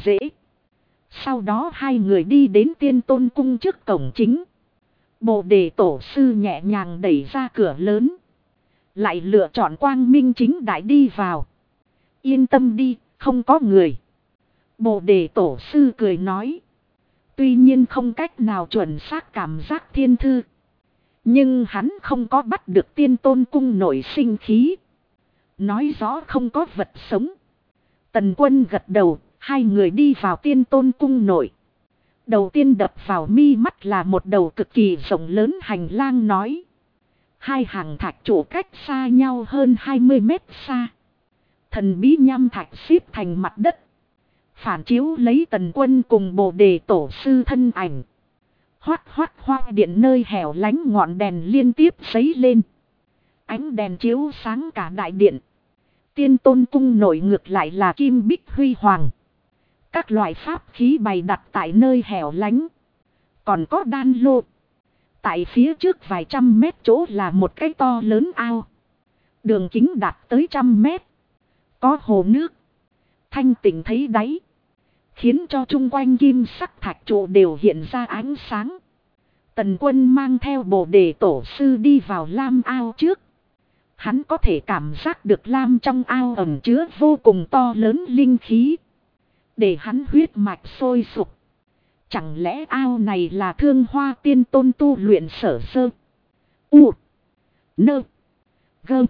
Sau đó hai người đi đến tiên tôn cung trước cổng chính. Bồ đề tổ sư nhẹ nhàng đẩy ra cửa lớn. Lại lựa chọn quang minh chính đại đi vào. Yên tâm đi, không có người. Bồ đề tổ sư cười nói. Tuy nhiên không cách nào chuẩn xác cảm giác thiên thư. Nhưng hắn không có bắt được tiên tôn cung nổi sinh khí. Nói rõ không có vật sống. Tần Quân gật đầu, hai người đi vào tiên tôn cung nội. Đầu tiên đập vào mi mắt là một đầu cực kỳ rộng lớn hành lang nói. Hai hàng thạch trụ cách xa nhau hơn 20 mét xa. Thần bí nham thạch xếp thành mặt đất. Phản chiếu lấy Tần Quân cùng Bồ đề tổ sư thân ảnh. Hoát hoát hoa điện nơi hẻo lánh ngọn đèn liên tiếp giấy lên. Ánh đèn chiếu sáng cả đại điện. Tiên tôn cung nổi ngược lại là kim bích huy hoàng. Các loại pháp khí bày đặt tại nơi hẻo lánh. Còn có đan lô. Tại phía trước vài trăm mét chỗ là một cái to lớn ao. Đường kính đạt tới 100 mét. Có hồ nước. Thanh tịnh thấy đáy. Khiến cho chung quanh kim sắc thạch trụ đều hiện ra ánh sáng. Tần Quân mang theo Bồ đề tổ sư đi vào lam ao trước. Hắn có thể cảm giác được lam trong ao ẩn chứa vô cùng to lớn linh khí. Để hắn huyết mạch sôi sục. Chẳng lẽ ao này là Thương Hoa Tiên Tôn tu luyện sở sơ. U. Nơ. Gơ.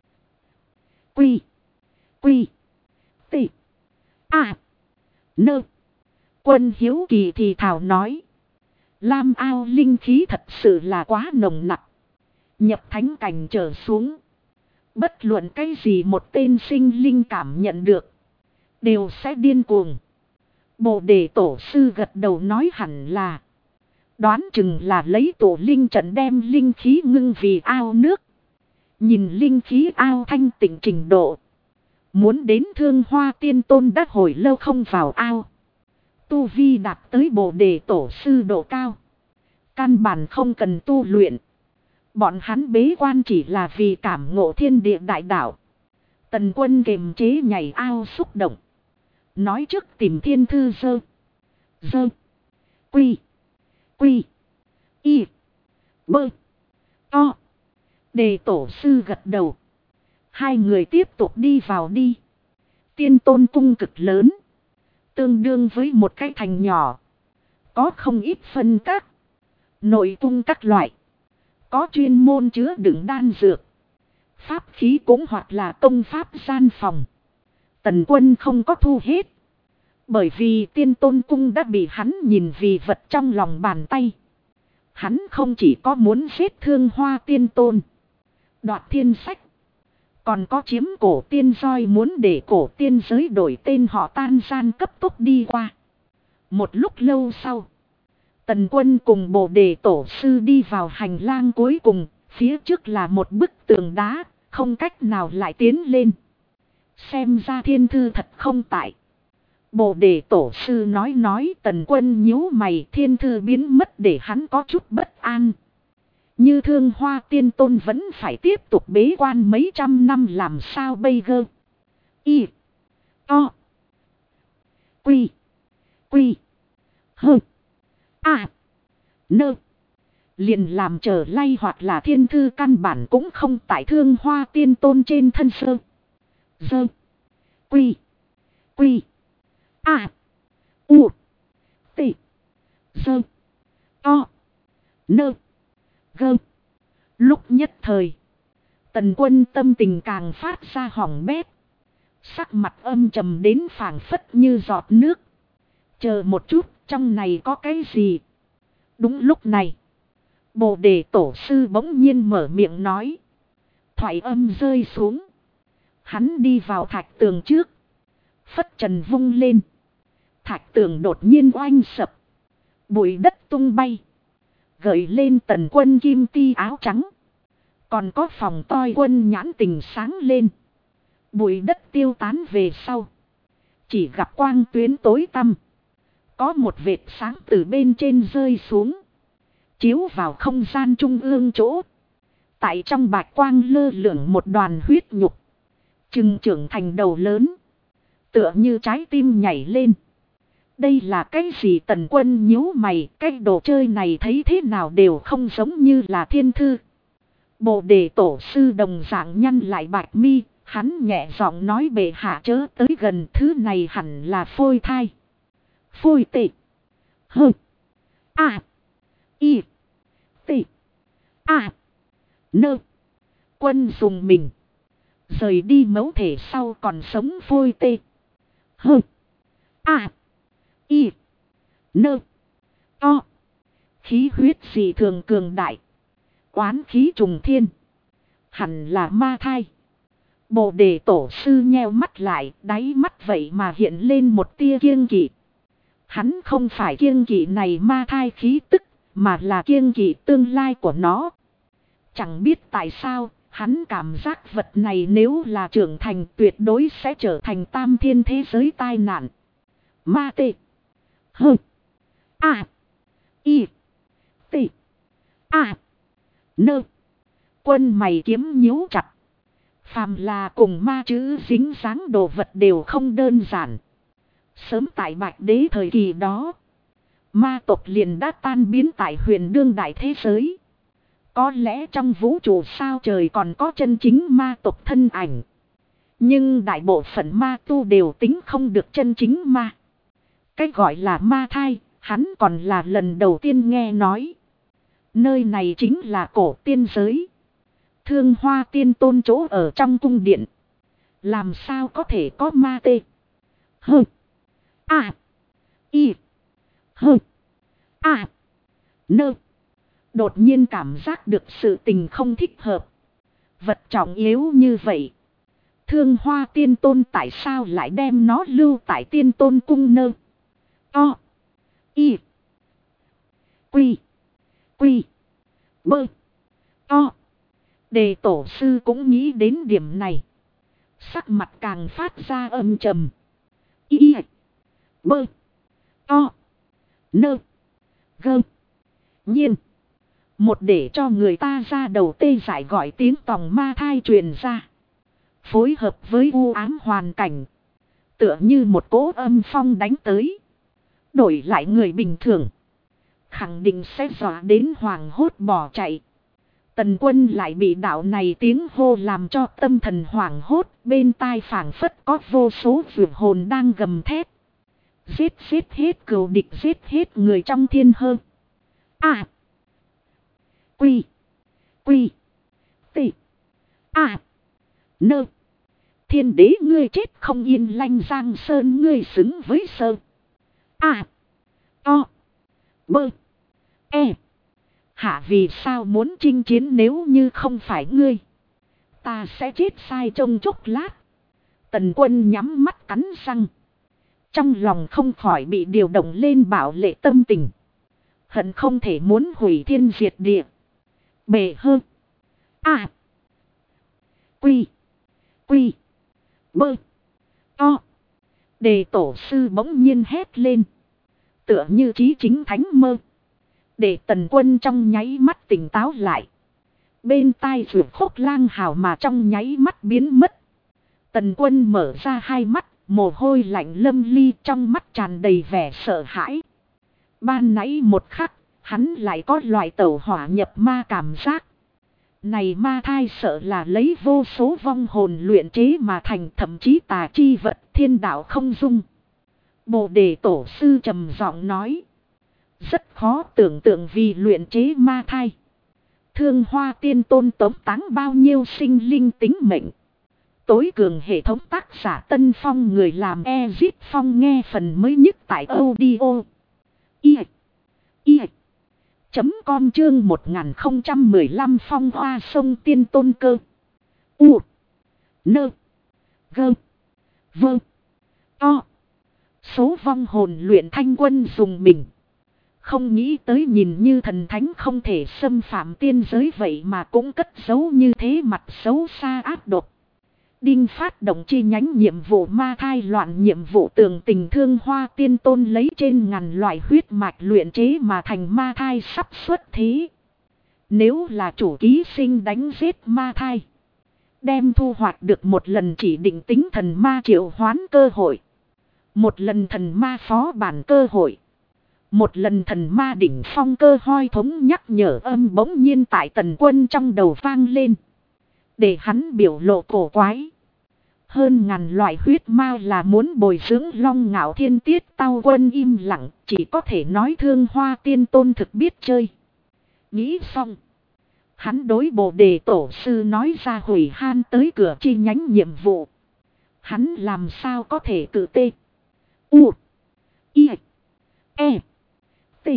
Quy. Quy. Tị. À. Nơ. Quân hiếu kỳ thì thảo nói. Lam ao linh khí thật sự là quá nồng nặc. Nhập thánh cảnh trở xuống. Bất luận cái gì một tên sinh linh cảm nhận được. Đều sẽ điên cuồng. Bồ đề tổ sư gật đầu nói hẳn là. Đoán chừng là lấy tổ linh trận đem linh khí ngưng vì ao nước. Nhìn linh khí ao thanh tịnh trình độ. Muốn đến Thương Hoa Tiên Tôn đã hồi lâu không vào ao. Tu vi đạt tới Bồ đề tổ sư độ cao. Căn bản không cần tu luyện. Bọn hắn bế quan chỉ là vì cảm ngộ thiên địa đại đạo. Tần Quân kiềm chế nhảy ao xúc động. Nói trước tìm thiên thư dơ. Dơ. Quy. Quy. Y. Bơ. To. Đề tổ sư gật đầu. Hai người tiếp tục đi vào đi. Tiên tôn cung cực lớn. Tương đương với một cái thành nhỏ. Có không ít phân các. Nội cung các loại. Có chuyên môn chứa đựng đan dược. Pháp khí cũng hoặc là công pháp gian phòng. Tần Quân không có thu hết. Bởi vì tiên tôn cung đã bị hắn nhìn vì vật trong lòng bàn tay. Hắn không chỉ có muốn giết Thương Hoa Tiên Tôn. Đoạt thiên sách. Còn có chiếm cổ tiên roi muốn để cổ tiên giới đổi tên họ tan gian cấp tốc đi qua. Một lúc lâu sau. Tần Quân cùng Bồ đề tổ sư đi vào hành lang cuối cùng. Phía trước là một bức tường đá. Không cách nào lại tiến lên. Xem ra thiên thư thật không tại. Bồ đề tổ sư nói Tần Quân nhíu mày thiên thư biến mất để hắn có chút bất an. Như Thương Hoa Tiên Tôn vẫn phải tiếp tục bế quan mấy trăm năm làm sao bây giờ. Y. O. Quy. Quy. Hơ. À. Nơ. Liền làm trở lay hoặc là thiên thư căn bản cũng không tại Thương Hoa Tiên Tôn trên thân sơ. Dơ. Quy. Quy. À. U. Tị. Dơ. To. Nơ. Gơ. Lúc nhất thời. Tần Quân tâm tình càng phát ra hỏng bét. Sắc mặt âm trầm đến phảng phất như giọt nước. Chờ một chút, trong này có cái gì? Đúng lúc này. Bồ đề tổ sư bỗng nhiên mở miệng nói. Thoại âm rơi xuống. Hắn đi vào thạch tường trước. Phất trần vung lên. Thạch tường đột nhiên oanh sập. Bụi đất tung bay. Gợi lên Tần Quân kim ti áo trắng. Còn có phòng toi quân nhãn tình sáng lên. Bụi đất tiêu tán về sau. Chỉ gặp quang tuyến tối tăm. Có một vệt sáng từ bên trên rơi xuống. Chiếu vào không gian trung ương chỗ. Tại trong bạch quang lơ lửng một đoàn huyết nhục. Chừng trưởng thành đầu lớn. Tựa như trái tim nhảy lên. Đây là cái gì? Tần Quân nhíu mày. Cái đồ chơi này thấy thế nào đều không giống như là thiên thư. Bồ đề tổ sư đồng dạng nhăn lại bạch mi, hắn nhẹ giọng nói bệ hạ chớ tới gần, thứ này hẳn là phôi thai. Phôi tị. Hơ. A. Y. Tị. A. Nơ. Quân dùng mình. Rời đi mẫu thể sau còn sống phôi tê. Hơ. A. Y. Nơ. To. Khí huyết dị thường cường đại. Oán khí trùng thiên. Hẳn là ma thai. Bồ đề tổ sư nheo mắt lại, đáy mắt vậy mà hiện lên một tia kiêng kỵ. Hắn không phải kiêng kỵ này ma thai khí tức, mà là kiêng kỵ tương lai của nó. Chẳng biết tại sao, hắn cảm giác vật này nếu là trưởng thành tuyệt đối sẽ trở thành tam thiên thế giới tai nạn. Ma tê. Hơ. A. Y. Tị. A. Nơ. Quân mày kiếm nhíu chặt. Phàm là cùng ma chữ dính dáng đồ vật đều không đơn giản. Sớm tại Bạch Đế thời kỳ đó, ma tộc liền đã tan biến tại huyền đương đại thế giới. Có lẽ trong vũ trụ sao trời còn có chân chính ma tộc thân ảnh. Nhưng đại bộ phận ma tu đều tính không được chân chính ma. Cái gọi là ma thai, hắn còn là lần đầu tiên nghe nói. Nơi này chính là cổ tiên giới. Thương Hoa Tiên Tôn chỗ ở trong cung điện. Làm sao có thể có ma tê? Hơ. A. Y. Hơ. A. Nơ. Đột nhiên cảm giác được sự tình không thích hợp. Vật trọng yếu như vậy. Thương Hoa Tiên Tôn tại sao lại đem nó lưu tại Tiên Tôn cung nơ? To. Y. Quy. Quy. Bơ. To. Đề tổ sư cũng nghĩ đến điểm này. Sắc mặt càng phát ra âm trầm. Y. Bơ. To. Nơ. Gơ. Nhiên. Một để cho người ta ra đầu tê dại gọi tiếng tòng ma thai truyền ra. Phối hợp với u ám hoàn cảnh. Tựa như một cỗ âm phong đánh tới. Đổi lại người bình thường. Khẳng định sẽ dọa đến hoàng hốt bỏ chạy. Tần Quân lại bị đạo này tiếng hô làm cho tâm thần hoảng hốt, bên tai phảng phất có vô số vượt hồn đang gầm thét. Giết hết cừu địch, giết hết người trong thiên hơ. A. Quy. Quy. Tị. A. Nơ. Thiên đế ngươi chết không yên, lanh giang sơn ngươi xứng với sơ. A. To. Bơ. E. Hạ vì sao muốn chinh chiến nếu như không phải ngươi? Ta sẽ chết sai trong chốc lát. Tần Quân nhắm mắt cắn răng. Trong lòng không khỏi bị điều động lên bảo lệ tâm tình. Hận không thể muốn hủy thiên diệt địa. Bề hơ. A. Quy. Quy. Bơ. To. Đề tổ sư bỗng nhiên hét lên. Tựa như chí chính thánh mơ. Để Tần Quân trong nháy mắt tỉnh táo lại. Bên tai vượt khúc lang hào mà trong nháy mắt biến mất. Tần Quân mở ra hai mắt, mồ hôi lạnh lâm ly, trong mắt tràn đầy vẻ sợ hãi. Ban nãy một khắc, hắn lại có loại tẩu hỏa nhập ma cảm giác. Này ma thai sợ là lấy vô số vong hồn luyện chế mà thành, thậm chí tà chi vật thiên đạo không dung. Bồ đề tổ sư trầm giọng nói. Rất khó tưởng tượng vì luyện chế ma thai. Thương Hoa Tiên Tôn tống táng bao nhiêu sinh linh tính mệnh. Tối cường hệ thống tác giả Tân Phong, người làm Ezit Phong, nghe phần mới nhất tại audio. Com chương 1015 Phong Hoa Sông Tiên Tôn cơ. U. Nơ. Gơ. Vơ. To. Số vong hồn luyện thanh quân dùng mình. Không nghĩ tới nhìn như thần thánh không thể xâm phạm tiên giới vậy mà cũng cất giấu như thế mặt xấu xa ác độc. Đinh phát động chi nhánh nhiệm vụ ma thai loạn, nhiệm vụ tường tình Thương Hoa Tiên Tôn lấy trên ngàn loại huyết mạch luyện chế mà thành ma thai sắp xuất thế. Nếu là chủ ký sinh đánh giết ma thai, đem thu hoạch được một lần chỉ định tính thần ma triệu hoán cơ hội, một lần thần ma phó bản cơ hội, Một lần thần ma đỉnh phong cơ hoi thống nhắc nhở âm bỗng nhiên tại Tần Quân trong đầu vang lên. Để hắn biểu lộ cổ quái. Hơn ngàn loại huyết ma là muốn bồi dưỡng Long Ngạo Thiên Tiết Tao Quân im lặng, chỉ có thể nói Thương Hoa Tiên Tôn thực biết chơi. Nghĩ xong, hắn đối Bồ Đề Tổ sư nói ra hủy han tới cửa chi nhánh nhiệm vụ. Hắn làm sao có thể cự tê. U. I. E. T.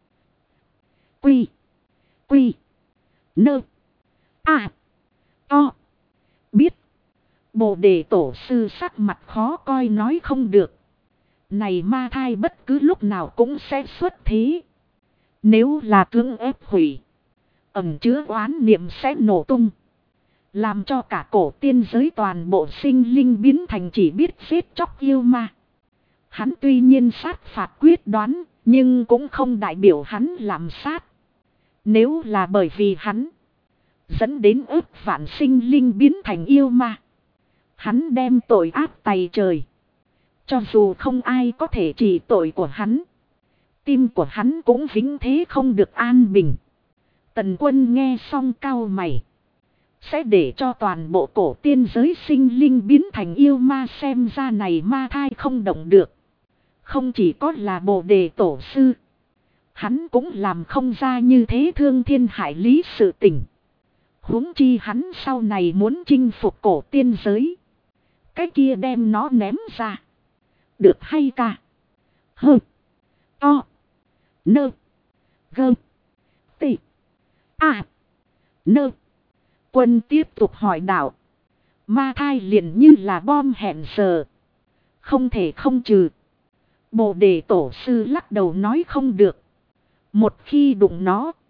Quy. Quy. Nơ. A. O. Biết. Bồ Đề Tổ sư sắc mặt khó coi nói không được. Này ma thai bất cứ lúc nào cũng sẽ xuất thế. Nếu là cưỡng ép hủy, ẩn chứa oán niệm sẽ nổ tung. Làm cho cả cổ tiên giới toàn bộ sinh linh biến thành chỉ biết giết chóc yêu ma. Hắn tuy nhiên sát phạt quyết đoán, nhưng cũng không đại biểu hắn làm sát. Nếu là bởi vì hắn dẫn đến ức vạn sinh linh biến thành yêu ma, hắn đem tội ác tày trời. Cho dù không ai có thể trị tội của hắn, tim của hắn cũng vĩnh thế không được an bình. Tần Quân nghe xong cau mày. Sẽ để cho toàn bộ cổ tiên giới sinh linh biến thành yêu ma, xem ra này ma thai không động được. Không chỉ có là Bồ Đề Tổ sư, hắn cũng làm không ra như thế thương thiên hại lý sự tình. Huống chi hắn sau này muốn chinh phục cổ tiên giới. Cái kia đem nó ném ra. Được hay ca? Hơ. To. Nơ. Gơ. Tị. À. Nơ. Quân tiếp tục hỏi đạo. Ma thai liền như là bom hẹn giờ. Không thể không trừ. Bồ Đề Tổ sư lắc đầu nói không được. Một khi đụng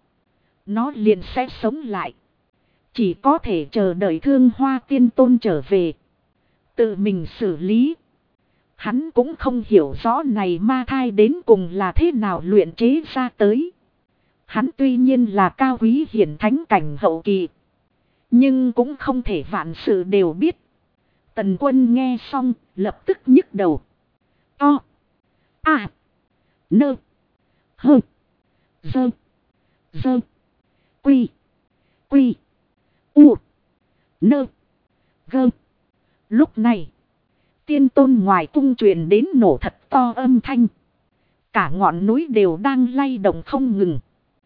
nó liền sẽ sống lại. Chỉ có thể chờ đợi Thương Hoa Tiên Tôn trở về. Tự mình xử lý. Hắn cũng không hiểu rõ này ma thai đến cùng là thế nào luyện chế ra tới. Hắn tuy nhiên là cao quý hiển thánh cảnh hậu kỳ, nhưng cũng không thể vạn sự đều biết. Tần Quân nghe xong, lập tức nhức đầu. To. À. Nơ. Hơ. Dơ. Dơ. Quy. Quy. U. Nơ. Gơ. Lúc này, Tiên Tôn ngoài cung truyền đến nổ thật to âm thanh. Cả ngọn núi đều đang lay động không ngừng.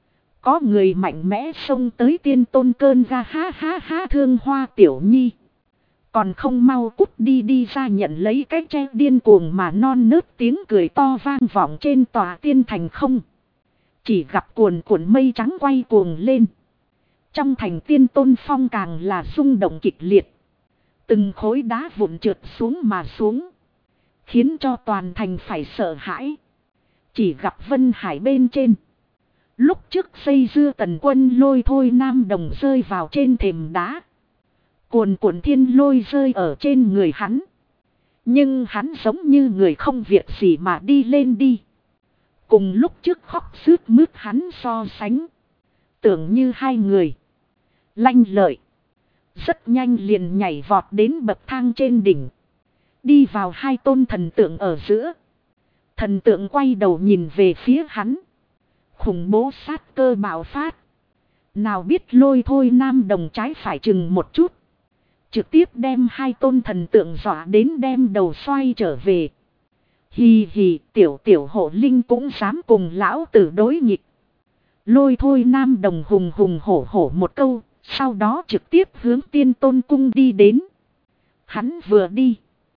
Có người mạnh mẽ xông tới Tiên Tôn cơn ra ha ha ha Thương Hoa tiểu nhi. Còn không mau cút đi đi ra nhận lấy cái tre điên cuồng mà non nớt tiếng cười to vang vọng trên tòa tiên thành không. Chỉ gặp cuồn cuộn mây trắng quay cuồng lên. Trong thành Tiên Tôn phong càng là rung động kịch liệt. Từng khối đá vụn trượt xuống mà xuống. Khiến cho toàn thành phải sợ hãi. Chỉ gặp Vân Hải bên trên. Lúc trước xây dưa Tần Quân lôi thôi Nam Đồng rơi vào trên thềm đá. Cuồn cuộn thiên lôi rơi ở trên người hắn. Nhưng hắn giống như người không việc gì mà đi lên đi. Cùng lúc trước khóc sướt mướt hắn so sánh. Tưởng như hai người. Lanh lợi. Rất nhanh liền nhảy vọt đến bậc thang trên đỉnh. Đi vào hai tôn thần tượng ở giữa. Thần tượng quay đầu nhìn về phía hắn. Khủng bố sát cơ bạo phát. Nào biết lôi thôi Nam Đồng trái phải chừng một chút. Trực tiếp đem hai tôn thần tượng dọa đến đem đầu xoay trở về. Hì hì, tiểu hộ linh cũng dám cùng lão tử đối nghịch. Lôi thôi Nam Đồng hùng hùng hổ một câu, sau đó trực tiếp hướng Tiên Tôn cung đi đến. Hắn vừa đi,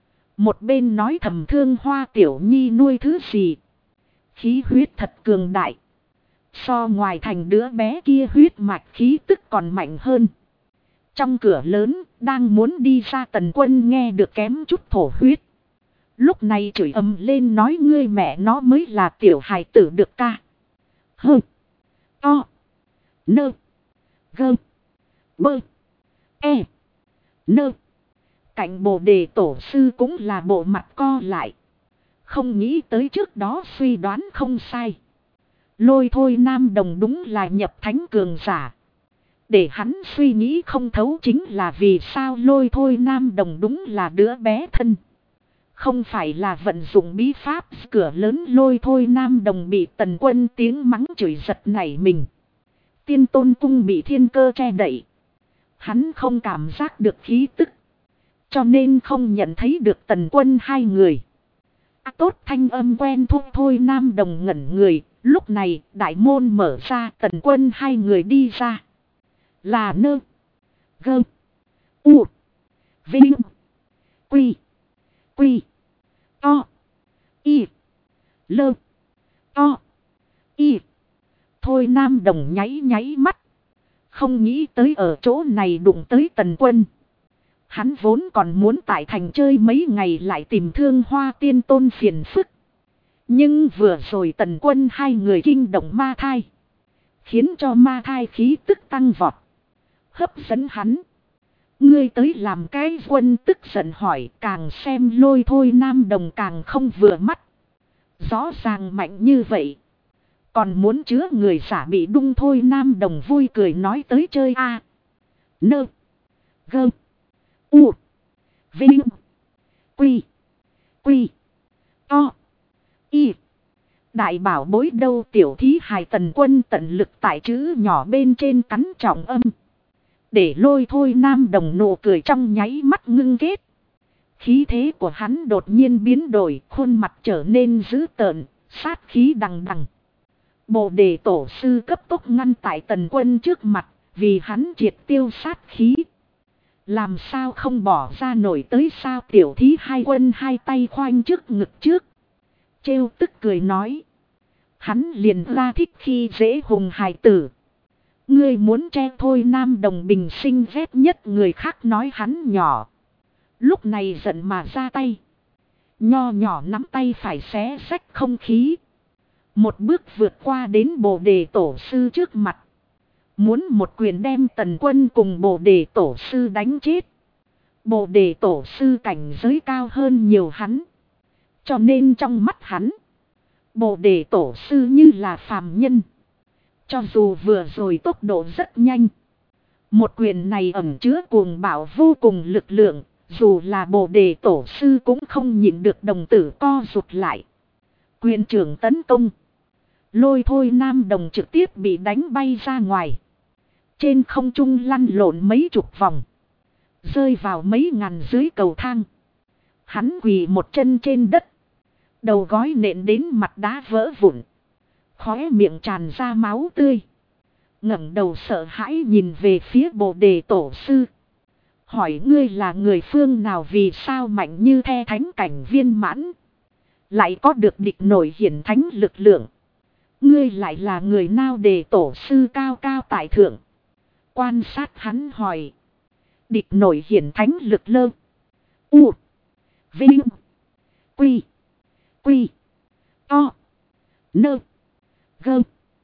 một bên nói thầm Thương Hoa tiểu nhi nuôi thứ gì. Khí huyết thật cường đại. So ngoài thành đứa bé kia huyết mạch khí tức còn mạnh hơn. Trong cửa lớn, đang muốn đi ra Tần Quân nghe được kém chút thổ huyết. Lúc này chửi ầm lên nói ngươi mẹ nó mới là tiểu hài tử được ca. Hơ. To. Nơ. Gơ. Bơ. E. Nơ. Cạnh Bồ Đề Tổ sư cũng là bộ mặt co lại. Không nghĩ tới trước đó suy đoán không sai. Lôi thôi Nam Đồng đúng là nhập thánh cường giả. Để hắn suy nghĩ không thấu chính là vì sao lôi thôi Nam Đồng đúng là đứa bé thân. Không phải là vận dụng bí pháp cửa lớn lôi thôi Nam Đồng bị Tần Quân tiếng mắng chửi giật nảy mình. Tiên Tôn cung bị thiên cơ che đậy. Hắn không cảm giác được khí tức. Cho nên không nhận thấy được Tần Quân hai người. Tốt thanh âm quen thuộc thôi Nam Đồng ngẩn người. Lúc này đại môn mở ra, Tần Quân hai người đi ra. Là Nơ. Gơ. U. Vinh. Quy. Quy. To. Y. Lơ. To. Y. Thôi Nam Đồng nháy nháy mắt. Không nghĩ tới ở chỗ này đụng tới Tần Quân. Hắn vốn còn muốn tại thành chơi mấy ngày lại tìm Thương Hoa Tiên Tôn phiền phức. Nhưng vừa rồi Tần Quân hai người kinh động ma thai. Khiến cho ma thai khí tức tăng vọt. Hấp dẫn hắn. Ngươi tới làm cái Quân tức giận hỏi, càng xem lôi thôi Nam Đồng càng không vừa mắt. Rõ ràng mạnh như vậy. Còn muốn chứa người giả bị đung thôi Nam Đồng vui cười nói tới chơi a. Nơ. Gơ. U. Vinh. Quy. Quy. To. Y. Đại bảo bối đâu tiểu thí hài Tần Quân tận lực tại chữ nhỏ bên trên cắn trọng âm. Để lôi thôi Nam Đồng nụ cười trong nháy mắt ngưng kết. Khí thế của hắn đột nhiên biến đổi, khuôn mặt trở nên dữ tợn, sát khí đằng đằng. Bồ đề tổ sư cấp tốc ngăn tại Tần Quân trước mặt, vì hắn triệt tiêu sát khí. Làm sao không bỏ ra nổi tới sao tiểu thí hai Quân hai tay khoanh trước ngực trước. Trêu tức cười nói. Hắn liền ra thích khi dễ hùng hài tử. Ngươi muốn che thôi Nam Đồng bình sinh ghét nhất người khác nói hắn nhỏ. Lúc này giận mà ra tay. Nho nhỏ nắm tay phải xé rách không khí. Một bước vượt qua đến Bồ đề tổ sư trước mặt. Muốn một quyền đem Tần Quân cùng Bồ đề tổ sư đánh chết. Bồ đề tổ sư cảnh giới cao hơn nhiều hắn. Cho nên trong mắt hắn, Bồ đề tổ sư như là phàm nhân. Cho dù vừa rồi tốc độ rất nhanh. Một quyền này ẩn chứa cuồng bạo vô cùng lực lượng. Dù là Bồ đề tổ sư cũng không nhịn được đồng tử co rụt lại. Quyền trưởng tấn công. Lôi thôi Nam Đồng trực tiếp bị đánh bay ra ngoài. Trên không trung lăn lộn mấy chục vòng. Rơi vào mấy ngàn dưới cầu thang. Hắn quỳ một chân trên đất. Đầu gối nện đến mặt đá vỡ vụn. Khóe miệng tràn ra máu tươi. Ngẩng đầu sợ hãi nhìn về phía Bồ đề tổ sư. Hỏi ngươi là người phương nào vì sao mạnh như the thánh cảnh viên mãn. Lại có được địch nổi hiển thánh lực lượng. Ngươi lại là người nào đề tổ sư cao cao tại thượng. Quan sát hắn hỏi. Địch nổi hiển thánh lực lơ. U. Vinh. Quy. Quy. To. Nơ. Gơ.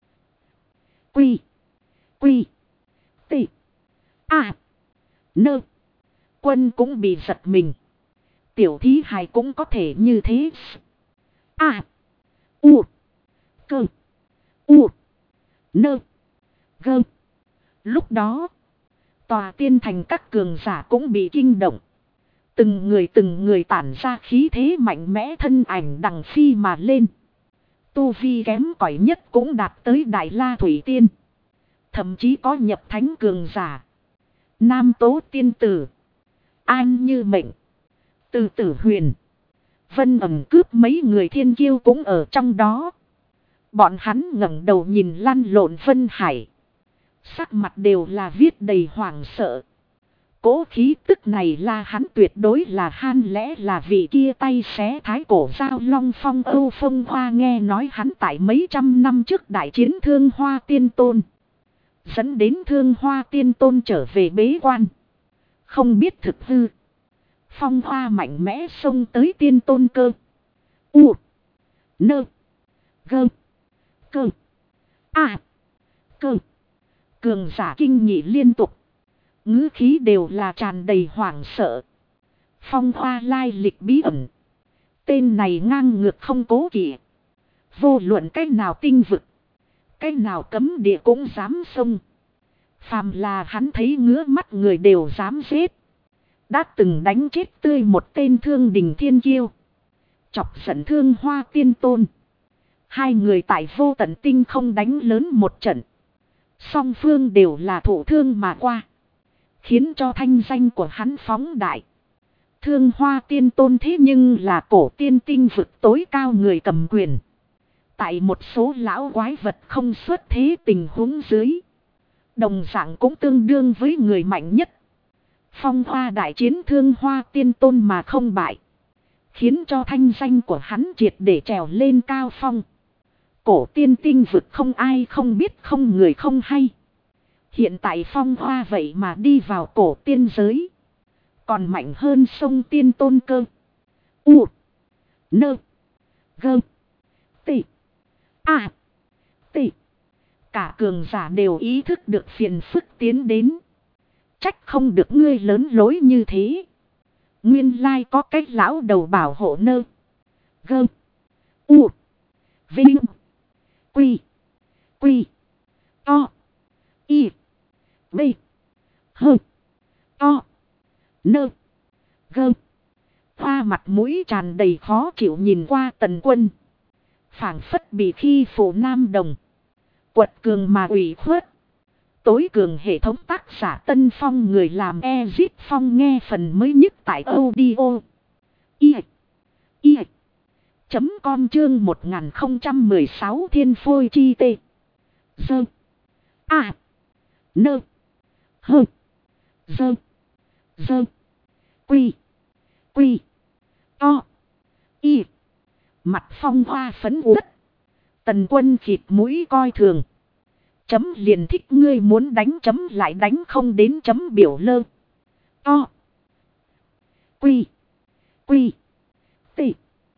Quy. Quy. Tị. À. Nơ. Quân cũng bị giật mình. Tiểu thí hài cũng có thể như thế. À. U. Cơ. U. Nơ. Gơ. Lúc đó, tòa tiên thành các cường giả cũng bị kinh động. Từng người tản ra khí thế mạnh mẽ thân ảnh đằng phi mà lên. Tu vi kém cỏi nhất cũng đạt tới Đại La Thủy Tiên. Thậm chí có nhập thánh cường giả. Nam Tố Tiên Tử. An Như Mệnh. Từ Tử Huyền. Vân ẩm cướp mấy người thiên kiêu cũng ở trong đó. Bọn hắn ngẩng đầu nhìn lăn lộn Vân Hải. Sắc mặt đều là viết đầy hoảng sợ. Cố khí tức này là hắn tuyệt đối là han lẽ là vị kia tay xé thái cổ giao long phong Âu Phong Hoa nghe nói hắn tại mấy trăm năm trước đại chiến Thương Hoa Tiên Tôn. Dẫn đến Thương Hoa Tiên Tôn trở về bế quan. Không biết thực hư. Phong Hoa mạnh mẽ xông tới Tiên Tôn cơ. U. Nơ. Gơ. Cơ. À. Cơ. Cường giả kinh nhị liên tục. Ngữ khí đều là tràn đầy hoảng sợ. Phong Hoa lai lịch bí ẩn. Tên này ngang ngược không cố kỵ. Vô luận cách nào tinh vực. Cách nào cấm địa cũng dám xông. Phàm là hắn thấy ngứa mắt người đều dám giết. Đã từng đánh chết tươi một tên Thương Đình Thiên Kiêu. chọc giận Thương Hoa Tiên Tôn. Hai người tại Vô Tận Tinh không đánh lớn một trận. Song phương đều là thụ thương mà qua. Khiến cho thanh danh của hắn phóng đại. Thương Hoa Tiên Tôn thế nhưng là cổ tiên tinh vực tối cao người cầm quyền. Tại một số lão quái vật không xuất thế tình huống dưới. Đồng dạng cũng tương đương với người mạnh nhất. Phong Hoa đại chiến Thương Hoa Tiên Tôn mà không bại. Khiến cho thanh danh của hắn triệt để trèo lên cao phong. Cổ tiên tinh vực không ai không biết, không người không hay. Hiện tại Phong Hoa vậy mà đi vào cổ tiên giới. Còn mạnh hơn sông Tiên Tôn cơ. U. Nơ. Gơ. Tị. À. Tị. Cả cường giả đều ý thức được phiền phức tiến đến. Trách không được ngươi lớn lối như thế. Nguyên lai có cái lão đầu bảo hộ nơ. Gơ. U. Vinh. Quy. Quy. To. Y. B. Hơ. To. Nơ. Gơ. Hoa mặt mũi tràn đầy khó chịu nhìn qua Tần Quân. Phảng phất bị khi phụ nam đồng. Quật cường mà ủy khuất. Tối cường hệ thống tác giả Tân Phong người làm Ezit Phong nghe phần mới nhất tại audio. Com chương 1016 thiên phôi chi tê. Dơ. À. Nơ. Hơ. Dơ. Dơ. Quy. Quy. To. Y. Mặt Phong Hoa phấn uất. Tần Quân khịt mũi coi thường. Chấm liền thích ngươi muốn đánh chấm lại đánh không đến chấm biểu lơ. To. Quy. Quy. Tị.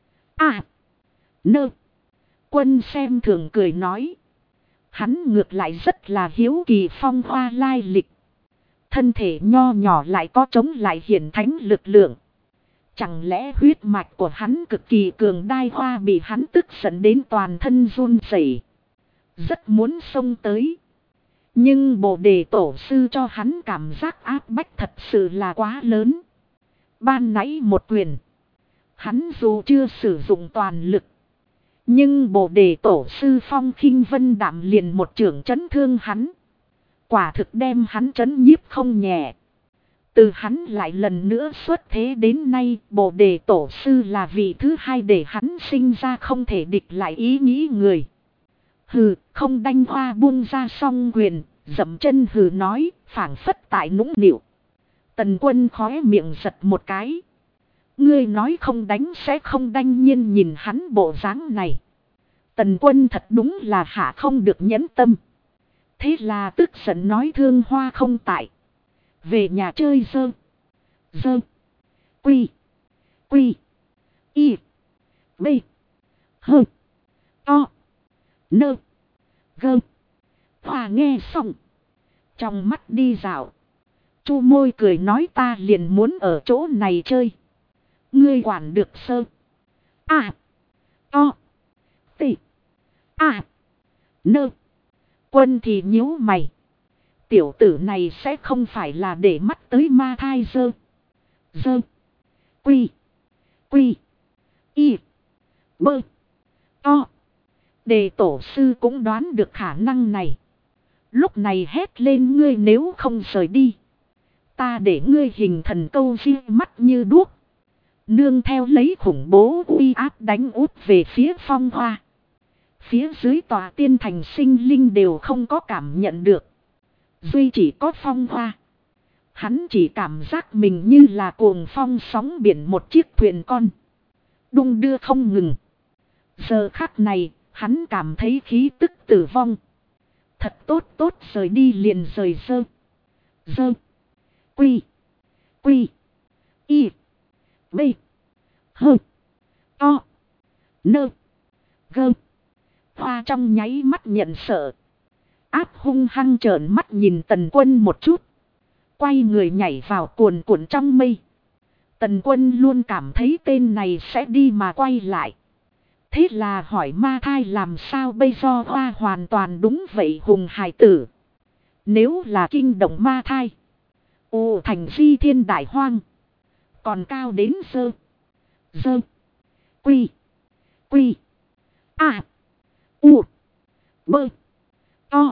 À. Nơ. Quân xem thường cười nói. Hắn ngược lại rất là hiếu kỳ Phong Hoa lai lịch. Thân thể nho nhỏ lại có chống lại hiển thánh lực lượng. Chẳng lẽ huyết mạch của hắn cực kỳ cường đai hoa bị hắn tức giận đến toàn thân run rẩy, rất muốn xông tới. Nhưng Bồ Đề Tổ sư cho hắn cảm giác áp bách thật sự là quá lớn. Ban nãy một quyền. Hắn dù chưa sử dụng toàn lực. Nhưng Bồ Đề Tổ sư Phong Khinh Vân Đạm liền một chưởng chấn thương hắn. Quả thực đem hắn chấn nhiếp không nhẹ. Từ hắn lại lần nữa xuất thế đến nay, Bồ Đề Tổ sư là vị thứ hai để hắn sinh ra không thể địch lại ý nghĩ người. Hừ, không đanh hoa buông ra song quyền, dậm chân hừ nói, phảng phất tại nũng nịu. Tần Quân khóe miệng giật một cái. Ngươi nói không đánh sẽ không đanh nhiên nhìn hắn bộ dáng này. Tần Quân thật đúng là hạ không được nhẫn tâm. Thế là tức giận nói Thương Hoa không tại. Về nhà chơi dơ. Dơ. Quy. Quy. Y. B. Hơ. To. Nơ. Gơ. Hoa nghe xong. Trong mắt đi dạo. Chu môi cười nói ta liền muốn ở chỗ này chơi. Ngươi quản được sơ. À. To. Tị. À. Nơ. Quân thì nhíu mày. Tiểu tử này sẽ không phải là để mắt tới ma thai dơ. Dơ. Quy. Quy. Y. Bơ. To. Đề tổ sư cũng đoán được khả năng này. Lúc này hét lên ngươi nếu không rời đi. Ta để ngươi hình thần câu di mắt như đuốc. Nương theo lấy khủng bố uy áp đánh út về phía Phong Hoa. Phía dưới tòa tiên thành sinh linh đều không có cảm nhận được. Duy chỉ có Phong Hoa. Hắn chỉ cảm giác mình như là cuồng phong sóng biển một chiếc thuyền con. Đung đưa không ngừng. Giờ khắc này, hắn cảm thấy khí tức tử vong. Thật tốt tốt rời đi liền rời dơ. Dơ. Quy. Quy. Y. B. Hơ. To. Nơ. Gơ. Hoa trong nháy mắt nhận sợ. Áp hung hăng trợn mắt nhìn Tần Quân một chút. Quay người nhảy vào cuồn cuộn trong mây. Tần Quân luôn cảm thấy tên này sẽ đi mà quay lại. Thế là hỏi ma thai làm sao bây giờ Hoa hoàn toàn đúng vậy hùng hài tử. Nếu là kinh động ma thai. Ồ thành di thiên đại hoang. Còn cao đến dơ. Dơ. Quy. Quy. A. U. Bơ. To.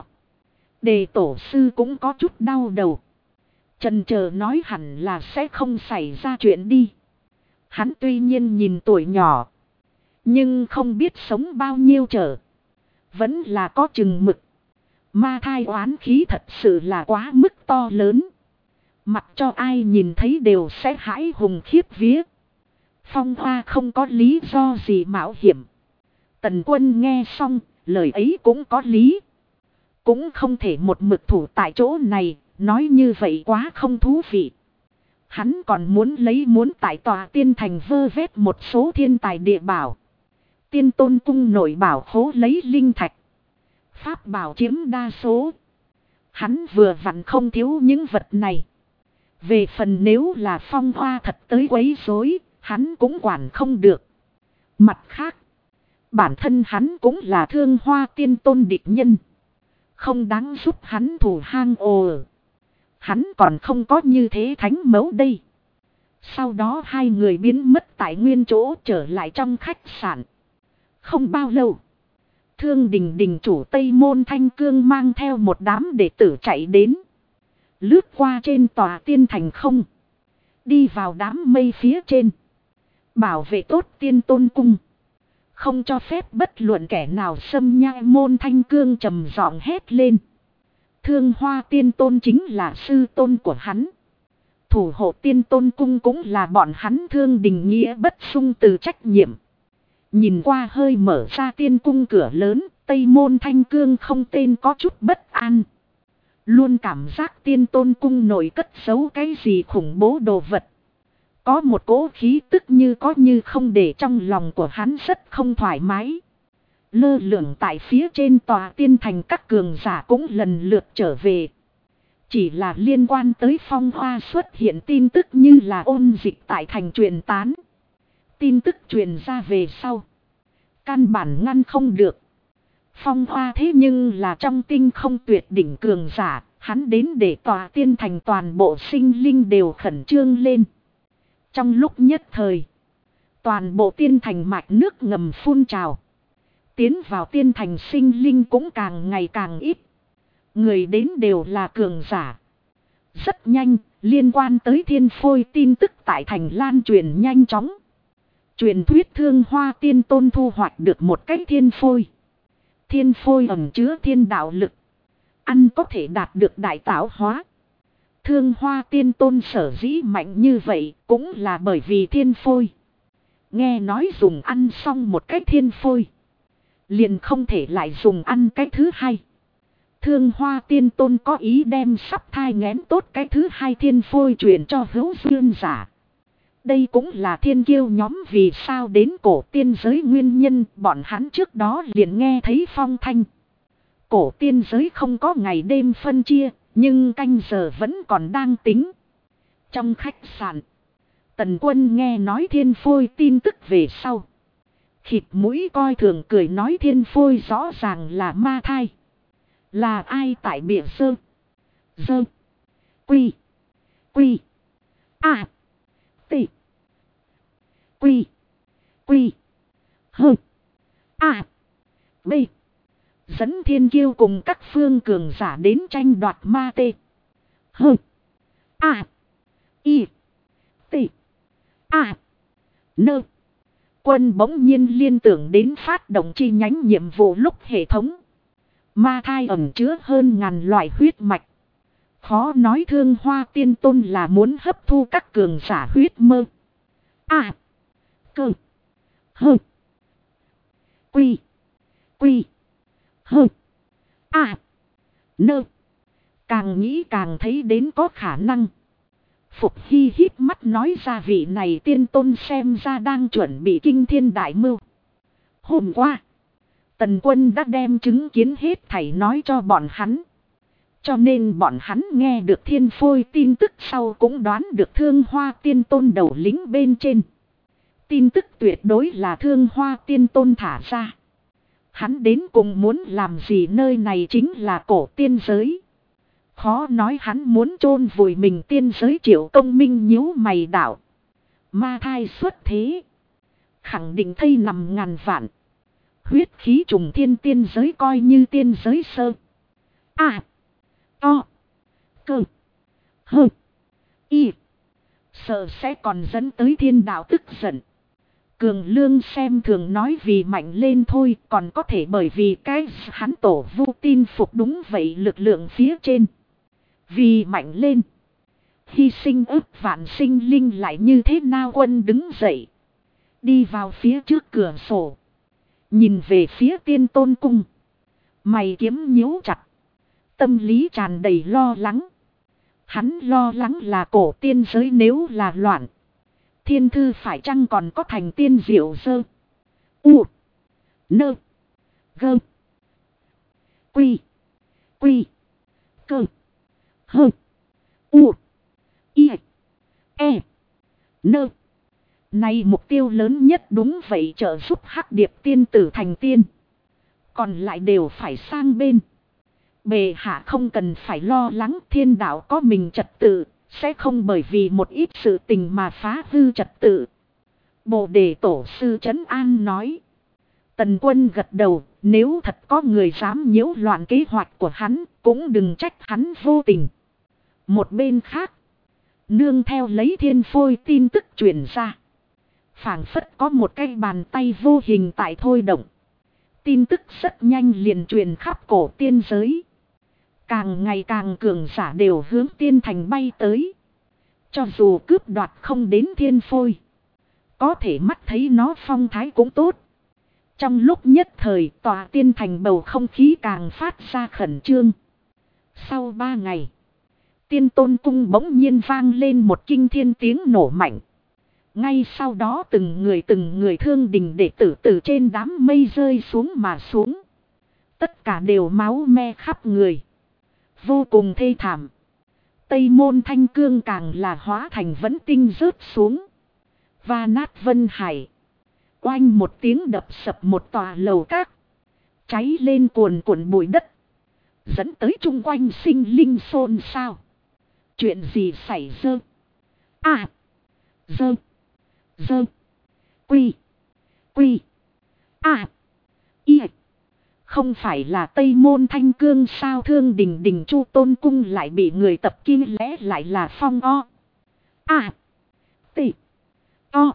Đề tổ sư cũng có chút đau đầu. Chần chờ nói hẳn là sẽ không xảy ra chuyện đi. Hắn tuy nhiên nhìn tuổi nhỏ. Nhưng không biết sống bao nhiêu trở. Vẫn là có chừng mực. Ma thai oán khí thật sự là quá mức to lớn. Mặc cho ai nhìn thấy đều sẽ hãi hùng khiếp vía. Phong Hoa không có lý do gì mạo hiểm. Tần Quân nghe xong, lời ấy cũng có lý. Cũng không thể một mực thủ tại chỗ này, nói như vậy quá không thú vị. Hắn còn muốn tại tòa tiên thành vơ vét một số thiên tài địa bảo. Tiên Tôn cung nội bảo khố lấy linh thạch. Pháp bảo chiếm đa số. Hắn vừa vặn không thiếu những vật này. Về phần nếu là Phong Hoa thật tới quấy rối, hắn cũng quản không được. Mặt khác, bản thân hắn cũng là Thương Hoa Tiên Tôn địch nhân. Không đáng giúp hắn thủ hang ồ. Hắn còn không có như thế thánh mẫu đây. Sau đó hai người biến mất tại nguyên chỗ trở lại trong khách sạn. Không bao lâu, Thương Đình đình chủ Tây Môn Thanh Cương mang theo một đám đệ tử chạy đến. Lướt qua trên tòa tiên thành không. Đi vào đám mây phía trên. Bảo vệ tốt Tiên Tôn cung. Không cho phép bất luận kẻ nào xâm nhai. Môn Thanh Cương trầm giọng hét lên. Thương Hoa Tiên Tôn chính là sư tôn của hắn. Thủ hộ Tiên Tôn cung cũng là bọn hắn Thương Đình nghĩa bất xung từ trách nhiệm. Nhìn qua hơi mở ra tiên cung cửa lớn, Tây Môn Thanh Cương không tên có chút bất an. Luôn cảm giác Tiên Tôn cung nội cất giấu cái gì khủng bố đồ vật. Có một cỗ khí tức như có như không để trong lòng của hắn rất không thoải mái. Lơ lửng tại phía trên tòa tiên thành các cường giả cũng lần lượt trở về. Chỉ là liên quan tới Phong Hoa xuất hiện tin tức như là ôn dịch tại thành truyền tán. Tin tức truyền ra về sau. Căn bản ngăn không được. Phong Hoa thế nhưng là trong tinh không tuyệt đỉnh cường giả. Hắn đến để tòa tiên thành toàn bộ sinh linh đều khẩn trương lên. Trong lúc nhất thời. Toàn bộ tiên thành mạch nước ngầm phun trào. Tiến vào tiên thành sinh linh cũng càng ngày càng ít. Người đến đều là cường giả. Rất nhanh, liên quan tới thiên phôi tin tức tại thành lan truyền nhanh chóng. Truyền thuyết Thương Hoa Tiên Tôn thu hoạch được một cái thiên phôi. Thiên phôi ẩn chứa thiên đạo lực. Ăn có thể đạt được đại tạo hóa. Thương Hoa Tiên Tôn sở dĩ mạnh như vậy cũng là bởi vì thiên phôi. Nghe nói dùng ăn xong một cái thiên phôi. Liền không thể lại dùng ăn cái thứ hai. Thương Hoa Tiên Tôn có ý đem sắp thai nghén tốt cái thứ hai thiên phôi truyền cho hữu duyên giả. Đây cũng là thiên kiêu nhóm vì sao đến cổ tiên giới nguyên nhân bọn hắn trước đó liền nghe thấy phong thanh. Cổ tiên giới không có ngày đêm phân chia, nhưng canh giờ vẫn còn đang tính. Trong khách sạn, Tần Quân nghe nói thiên phôi tin tức về sau. Khịt mũi coi thường cười nói thiên phôi rõ ràng là ma thai. Là ai tại bịa sơ? Dơ. Quy. Quy. A. Tị. Quy. Quy. Hơ. A. B. Dẫn thiên kiêu cùng các phương cường giả đến tranh đoạt ma tê. Hơ. A. Y. Tị. A. Nơ. Quân bỗng nhiên liên tưởng đến phát động chi nhánh nhiệm vụ lúc hệ thống. Ma thai ẩn chứa hơn ngàn loại huyết mạch. Khó nói Thương Hoa Tiên Tôn là muốn hấp thu các cường giả huyết mơ. A. Cơ. Hơ. Quy. Quy. Hơ. A. Nơ. Càng nghĩ càng thấy đến có khả năng. Phục Hy hít mắt nói ra vị này Tiên Tôn xem ra đang chuẩn bị kinh thiên đại mưu. Hôm qua, Tần Quân đã đem chứng kiến hết thảy nói cho bọn hắn. Cho nên bọn hắn nghe được thiên phôi tin tức sau cũng đoán được Thương Hoa Tiên Tôn đầu lính bên trên. Tin tức tuyệt đối là Thương Hoa Tiên Tôn thả ra. Hắn đến cùng muốn làm gì, nơi này chính là cổ tiên giới. Khó nói hắn muốn chôn vùi mình tiên giới. Triệu Công Minh nhíu mày đạo. Ma thai xuất thế. khẳng định thây nằm ngàn vạn. Huyết khí trùng thiên tiên giới coi như tiên giới sơ. To. Cơ. Hơ. Y. Sợ sẽ còn dẫn tới thiên đạo tức giận. Cường Lương xem thường nói vì mạnh lên thôi, còn có thể bởi vì cái hắn tổ vu tin phục đúng vậy lực lượng phía trên. Vì mạnh lên, hy sinh ức vạn sinh linh lại như thế nào? Quân đứng dậy, đi vào phía trước cửa sổ, nhìn về phía Tiên Tôn cung. Mày kiếm nhíu chặt, tâm lý tràn đầy lo lắng. Hắn lo lắng là cổ tiên giới nếu là loạn, thiên thư phải chăng còn có thành tiên diệu dơ. U. Nơ. Gơ. Quy. Quy. Cơ. Hơ. U. Y. E. Nơ. Này mục tiêu lớn nhất đúng vậy, trợ giúp Hắc Điệp tiên tử thành tiên. Còn lại đều phải sang bên. Bệ hạ không cần phải lo lắng, thiên đạo có mình trật tự, sẽ không bởi vì một ít sự tình mà phá hư trật tự. Bồ Đề Tổ sư trấn an nói. Tần Quân gật đầu, nếu thật có người dám nhiễu loạn kế hoạch của hắn, cũng đừng trách hắn vô tình. Một bên khác, nương theo lấy thiên phôi tin tức truyền ra. Phảng phất có một cái bàn tay vô hình tại thôi động. Tin tức rất nhanh liền truyền khắp cổ tiên giới. Càng ngày càng cường giả đều hướng tiên thành bay tới. Cho dù cướp đoạt không đến thiên phôi, có thể mắt thấy nó phong thái cũng tốt. Trong lúc nhất thời tòa tiên thành bầu không khí càng phát ra khẩn trương. Sau 3 ngày, Tiên Tôn cung bỗng nhiên vang lên một kinh thiên tiếng nổ mạnh. Ngay sau đó từng người thương đình đệ tử từ trên đám mây rơi xuống mà xuống. Tất cả đều máu me khắp người, vô cùng thê thảm. Tây Môn Thanh Cương càng là hóa thành vẫn tinh rớt xuống, và nát vân hải. Oanh một tiếng đập sập một tòa lầu các, cháy lên cuồn cuộn bụi đất, dẫn tới chung quanh sinh linh xôn xao. Chuyện gì xảy ra? Dơ. Dơ. Quy. Quy. Y. Không phải là Tây Môn Thanh Cương sao? Thương Đình Đình Chu Tôn cung lại bị người tập kích, lẽ lại là Phong O. T. O.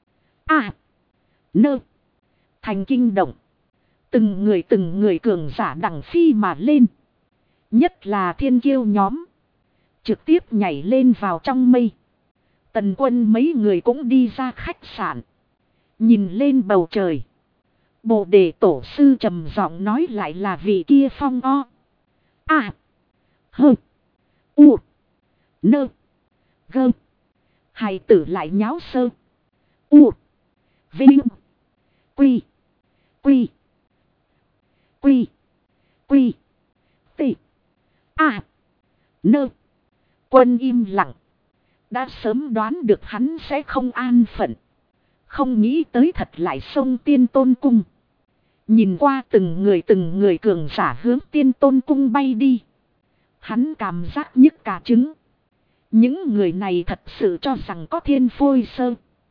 Nơ. Thành kinh động. Từng người cường giả đằng phi mà lên. Nhất là thiên kiêu nhóm, trực tiếp nhảy lên vào trong mây. Tần Quân mấy người cũng đi ra khách sạn, nhìn lên bầu trời. Bồ Đề Tổ sư trầm giọng nói, lại là vị kia Phong O. Hơ. U. Nơ. Gơ. Hài tử lại nháo sơ. U. Vinh. Quy. Quy. Quy. Quy. T. Nơ. Quân im lặng. Đã sớm đoán được hắn sẽ không an phận. Không nghĩ tới thật lại xông Tiên Tôn cung. Nhìn qua từng người cường giả hướng Tiên Tôn cung bay đi, hắn cảm giác nhức cả trứng. Những người này thật sự cho rằng có thiên phôi sơ.